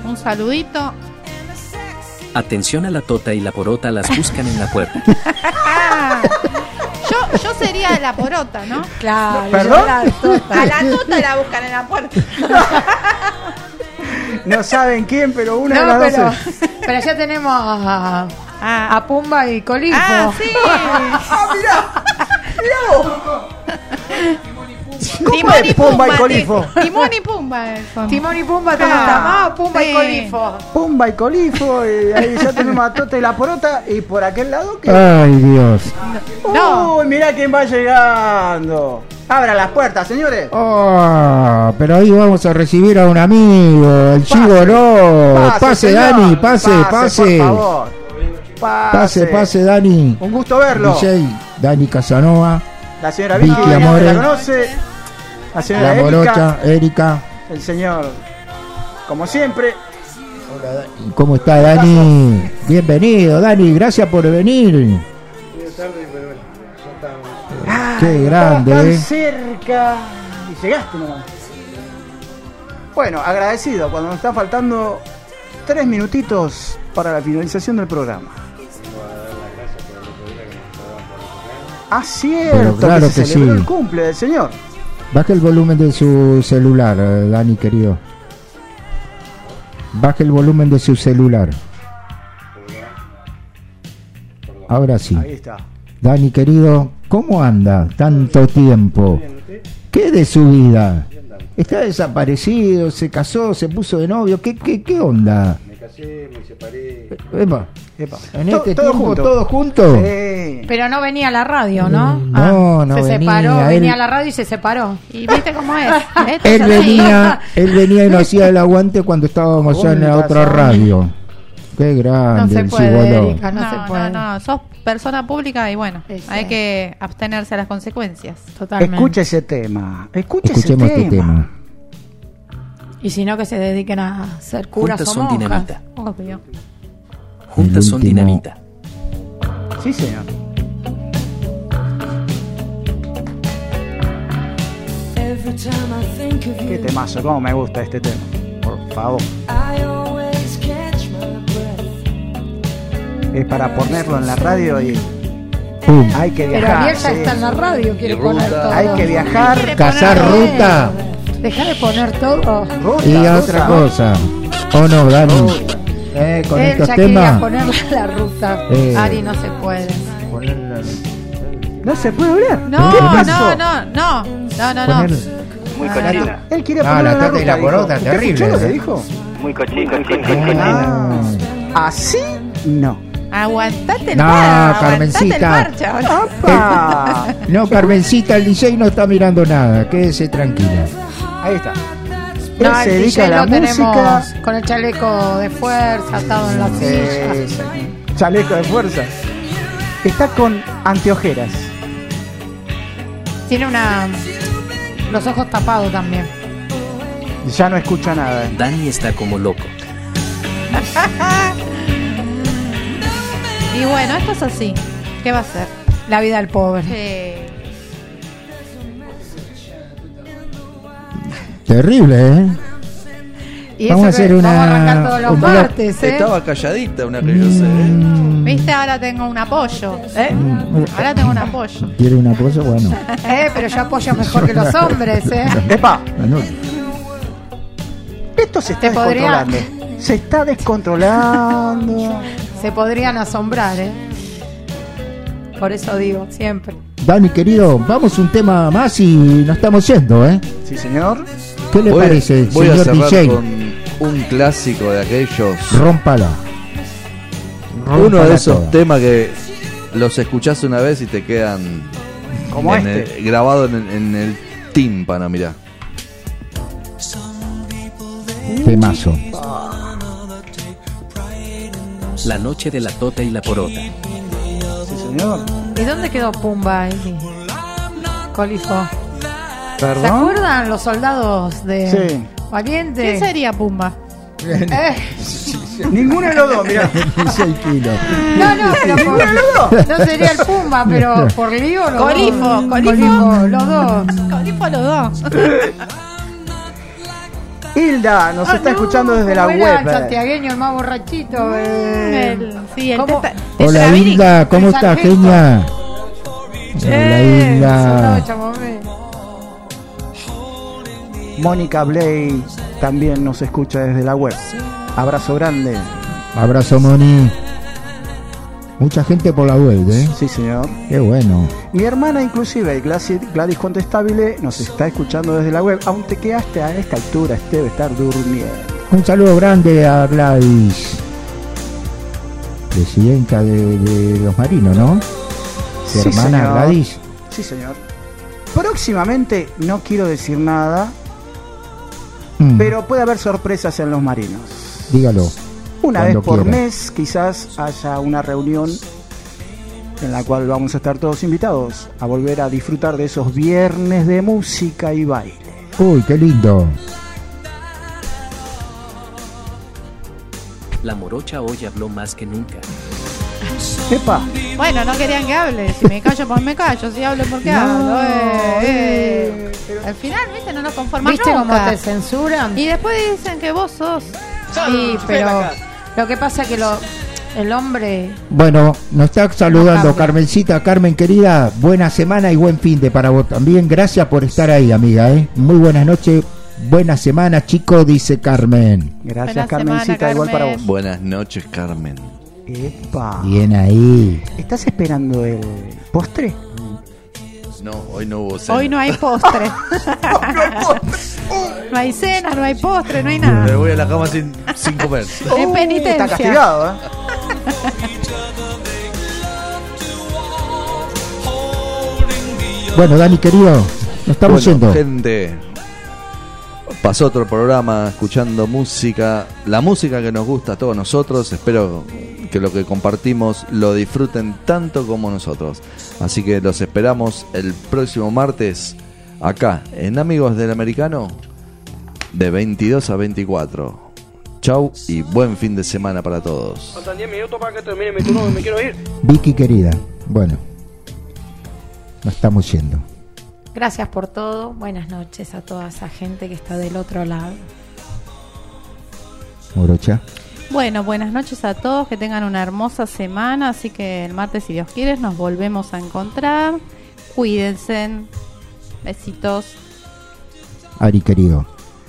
Un saludito. Atención a la tota y la porota, las buscan en la puerta. yo, yo sería la porota, ¿no? Claro. ¿Perdón? La tota. A la tota la buscan en la puerta. No saben quién, pero una no, de las pero, dos. pero ya tenemos a, ah. a Pumba y Colifo. Ah, sí. ¡Ah, mirá! ¡Mirá vos! Timón y Pumba Pumba y Colifo? Timón y Pumba. Son. Timón y Pumba te Ah, gusta más, Pumba sí. y Colifo. Pumba y Colifo, y ahí ya tenemos a Tota y la Porota, y por aquel lado que... Ay, Dios. No. Uy, mirá quién va llegando. Abran las puertas, señores. Oh, pero ahí vamos a recibir a un amigo, el Chivo no. Pase, pase señor. Dani, pase, pase. Pase, por favor. Pase, Pase, pase, Dani. Un gusto verlo. D J Dani Casanova. La señora Vicky, Vicky la Amore. conoce. La señora La Erika. morocha, Erika. El señor, como siempre. Hola, Dani. ¿Cómo está, Dani? Bienvenido, Dani. Gracias por venir. Buenas tardes, pero bueno, ya estamos. Qué grande, Tan eh. cerca. Y llegaste nomás. Bueno, agradecido cuando nos están faltando tres minutitos para la finalización del programa. Ah, cierto, Pero claro que se que celebró sí. el cumple del señor. Baje el volumen de su celular, eh, Dani, querido. Baje el volumen de su celular. Ahora sí. Ahí está. Dani, querido, ¿cómo anda tanto tiempo? ¿Qué de su vida? ¿Está desaparecido? ¿Se casó? ¿Se puso de novio? ¿Qué, qué, qué onda? Me casé, me separé. Epa, Epa. en To- este todo tiempo junto. todos juntos. Sí. Pero no venía a la radio, ¿no? No, no se venía, separó, él- venía a la radio y se separó. Y viste cómo es. Esto Él es así. venía, él venía y nos hacía el aguante cuando estábamos ya en la Con otra razón. radio. Qué No grande se el puede, Ciboló. Erika, no, No, se no, puede. no, sos persona pública y bueno, Sí, sí. hay que abstenerse a las consecuencias. Totalmente. Escucha ese tema. Escucha Escuchemos ese este tema. Y si no, que se dediquen a ser curas Juntas o son monjas. dinamita. Obvio. Juntas son último. dinamita. Sí, señor. Qué temazo, cómo me gusta este tema. Por favor. Es para ponerlo en la radio y Pum. hay que Pero viajar. Ariel ya sí. está en la radio, quiere Y poner ruta. todo. Hay que viajar. Cazar ruta Deja de poner todo. Ruta, y ruta. otra cosa. ¿O no, Dani? Eh, con Él estos ya quería temas. ponerle la ruta. Eh. Ari, no se puede. No se puede hablar. No, ¿Qué no, pasó? no, no, no, no, no. Poner- Muy Ah, cochina. Él quiere No, poner la la tata y la ruta, dijo. porota, ¿Usted terrible, escuchó lo que eh. dijo? Muy cochina, cochina, cochina. Ah, así no. Aguantate el No, mar, aguantate Carmencita. el mar, chaval. ¡Apa! No, Carmencita, el D J no está mirando nada. Quédese tranquila. Ahí está. No, Él se el dedica a D J la lo tenemos música. con el chaleco de fuerza atado en la silla. Eh, chaleco de fuerza. Está con anteojeras. Tiene una los ojos tapados también. Ya no escucha nada. Dani está como loco. Y bueno, esto es así. ¿Qué va a ser? La vida del pobre. Eh, Terrible, ¿eh? Y Vamos a eso que hacer una- vamos a arrancar todos los un blog. martes, ¿eh? Estaba calladita una que yo sé, ¿eh? Mm, ¿Viste? Ahora tengo un apoyo. ¿Eh? mm, Ahora tengo un apoyo. ¿Quiere una cosa? Bueno. Eh, pero yo apoyo mejor que los hombres, ¿eh? ¡Epa! Bueno, Esto se está Te podría- descontrolando. Se está descontrolando. Se podrían asombrar, ¿eh? Por eso digo, siempre. Dani, querido, vamos un tema más y nos estamos yendo, ¿eh? Sí, señor. ¿Qué le Voy, parece, voy a señor cerrar D J? con un clásico de aquellos. Rómpala. Uno de Rómpala esos toda. temas que los escuchás una vez y te quedan Como en este. el- grabado en el, en el tímpano, mirá. Temazo. La noche de la tota y la porota. Sí, señor. ¿Y dónde quedó Pumba ahí? Colifo. ¿Se ¿Perdón? acuerdan los soldados de Sí. Valiente? ¿Quién sería Pumba? Eh, Ninguno de los dos, mirá. seis kilos. no, no, pero por- no sería el Pumba, pero por lío los Colifo, dos. Colifo. los dos. Colifo los dos. Hilda nos Ah, está no, escuchando desde la ¿cómo era web. el santiagueño, el más borrachito. eh. El- sí, el ¿Cómo? teta- Hola Tetravinic. Hilda, ¿cómo El estás, sargento. genia? Hola Eh, Hilda. sonaba chamamé. Mónica Blay también nos escucha desde la web. Abrazo grande. Abrazo, Moni. Mucha gente por la web, ¿eh? Sí, señor. Qué bueno. Mi hermana inclusive, Gladys, Gladys Contestable, nos está escuchando desde la web, aunque quedaste a esta altura, este debe estar durmiendo. Un saludo grande a Gladys, presidenta de, de los marinos, ¿no? Tu Sí, hermana señor. Gladys. Sí, señor. Próximamente, no quiero decir nada, Mm, pero puede haber sorpresas en los marinos. dígalo. Una vez cuando por quiera. mes quizás haya una reunión en la cual vamos a estar todos invitados a volver a disfrutar de esos viernes de música y baile. Uy, qué lindo. La morocha hoy habló más que nunca. Epa, Bueno, no querían que hable. Si me callo, pues me callo. Si hablo, porque No, hablo. Eh, eh, eh. Al final, viste, no nos conformamos ¿Viste cómo nunca. te censuran? Y después dicen que vos sos. Sí, pero lo que pasa es que lo, el hombre... Bueno, nos está saludando No cambia. Carmencita. Carmen, querida, buena semana y buen fin de para vos también. Gracias por estar ahí, amiga, ¿eh? Muy buenas noches, buena semana, chico, dice Carmen. gracias Buena Carmencita, semana, igual para Carmen. vos. Buenas noches, Carmen. Epa. Bien ahí. ¿Estás esperando el postre? No, hoy no hubo cena. Hoy no hay postre. No hay cena, no hay postre, no hay Me nada. voy a la cama sin, sin comer. Es Uh, penitencia. Está castigado, ¿eh? Bueno, Dani, querido, nos estamos Bueno, yendo. gente, pasó otro programa escuchando música, la música que nos gusta a todos nosotros. Espero que lo que compartimos lo disfruten tanto como nosotros. Así que los esperamos el próximo martes acá en Amigos del Americano de veintidós a veinticuatro. Chau y buen fin de semana para todos. Faltan diez minutos para que termine mi turno y me quiero ir. Vicky, querida, bueno, nos estamos yendo. Gracias por todo. Buenas noches a toda esa gente que está del otro lado. Morocha. Bueno, buenas noches a todos, que tengan una hermosa semana, así que el martes, si Dios quiere, nos volvemos a encontrar. Cuídense. Besitos. Ari, querido.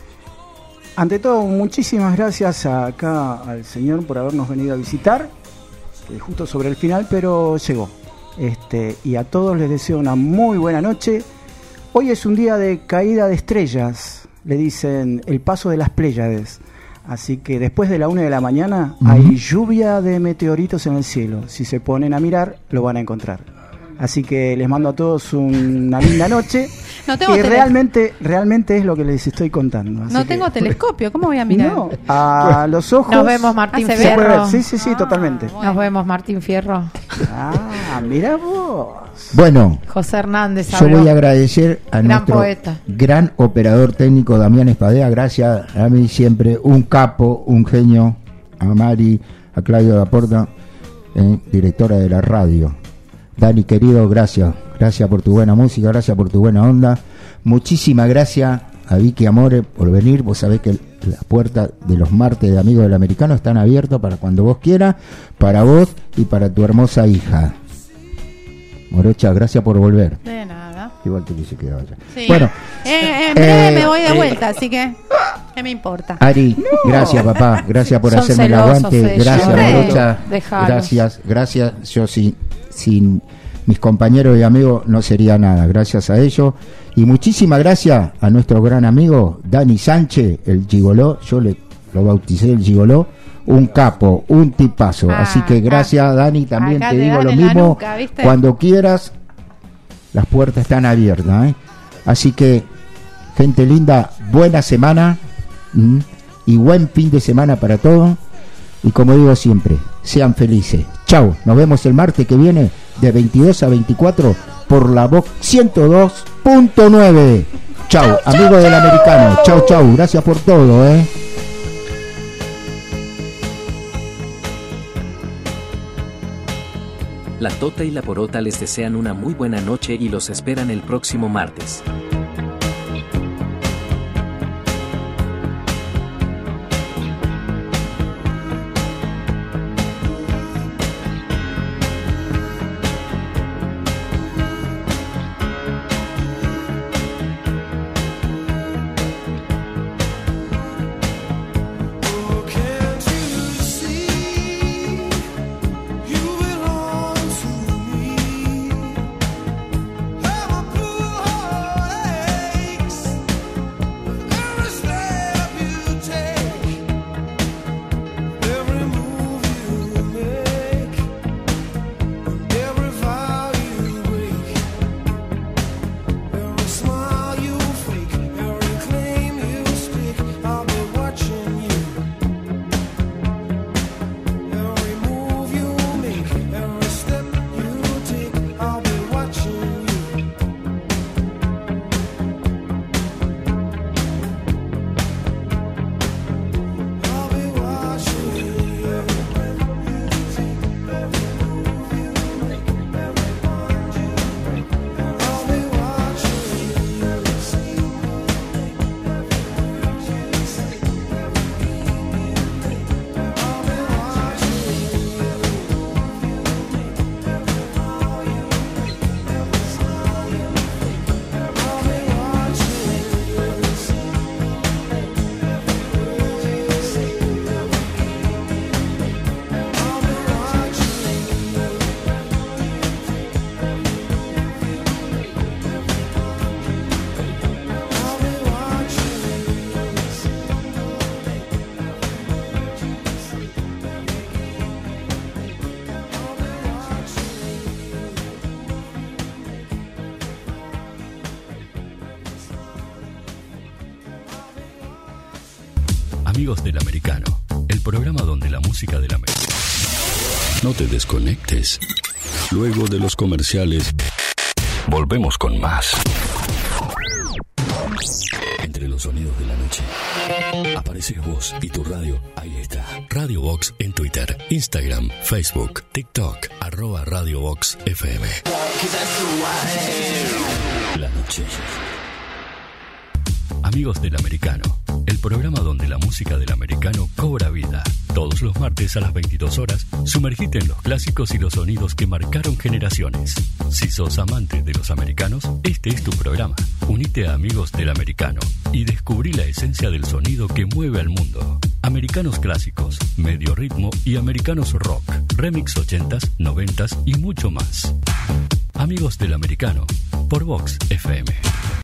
Ante todo, muchísimas gracias acá al señor por habernos venido a visitar, que justo sobre el final, pero llegó. Este, y a todos les deseo una muy buena noche. Hoy es un día de caída de estrellas, le dicen el paso de las Pléyades. Así que después de la una de la mañana Ujú. hay lluvia de meteoritos en el cielo. Si se ponen a mirar, lo van a encontrar. Así que les mando a todos una linda noche. No tengo que tele- realmente, realmente es lo que les estoy contando. Así No que- tengo telescopio, ¿cómo voy a mirar? No, a los ojos. Nos vemos, Martín Ah, se Se puede ver. Fierro. Sí, sí, sí, totalmente. Nos vemos, Martín Fierro. Ah, mira vos. Bueno, José Hernández yo habló. voy a agradecer a Gran nuestro poeta. gran operador técnico Damián Espadea. Gracias a mí siempre, un capo, un genio. A Mari, a Claudio Laporta, eh, directora de la radio. Dani, querido, gracias. Gracias por tu buena música, gracias por tu buena onda. Muchísimas gracias a Vicky Amore por venir. Vos sabés que las puertas de los martes de Amigos del Americano están abiertas para cuando vos quieras, para vos y para tu hermosa hija. Morocha, gracias por volver. De nada. Igual te hubiese quedado allá. Sí. Bueno, Eh, en breve eh, me voy de eh, vuelta, así que ¿qué me importa? Ari, gracias papá, gracias por Son hacerme el celosos aguante, ellos. gracias Sí. Morocha, Dejalos. gracias, gracias, yo sin, sin mis compañeros y amigos no sería nada, gracias a ellos, y muchísimas gracias a nuestro gran amigo Dani Sánchez, el gigoló, yo le lo bauticé el gigoló, un capo, un tipazo, Ah, así que gracias ah, Dani, también acá te te digo dan lo en la mismo, nuca, ¿viste? cuando quieras, las puertas están abiertas, ¿eh? Así que, gente linda, buena semana ¿m? y buen fin de semana para todos. Y como digo siempre, sean felices. Chau, nos vemos el martes que viene de veintidós a veinticuatro por la Vox ciento dos punto nueve. Chau, amigos del Americano. Chau, chau, gracias por todo, ¿eh? La Tota y la Porota les desean una muy buena noche y los esperan el próximo martes. Amigos del Americano, el programa donde la música del americano. No te desconectes. Luego de los comerciales, volvemos con más. Entre los sonidos de la noche, apareces vos y tu radio. Ahí está. Radio Box en Twitter, Instagram, Facebook, TikTok, arroba Radio Box F M. La noche. Amigos del Americano, el programa donde la música del americano cobra vida. Todos los martes a las veintidós horas, sumergite en los clásicos y los sonidos que marcaron generaciones. Si sos amante de los americanos, este es tu programa. Unite a Amigos del Americano y descubrí la esencia del sonido que mueve al mundo. Americanos clásicos, medio ritmo y americanos rock, remix ochentas, noventas y mucho más. Amigos del Americano, por Vox F M.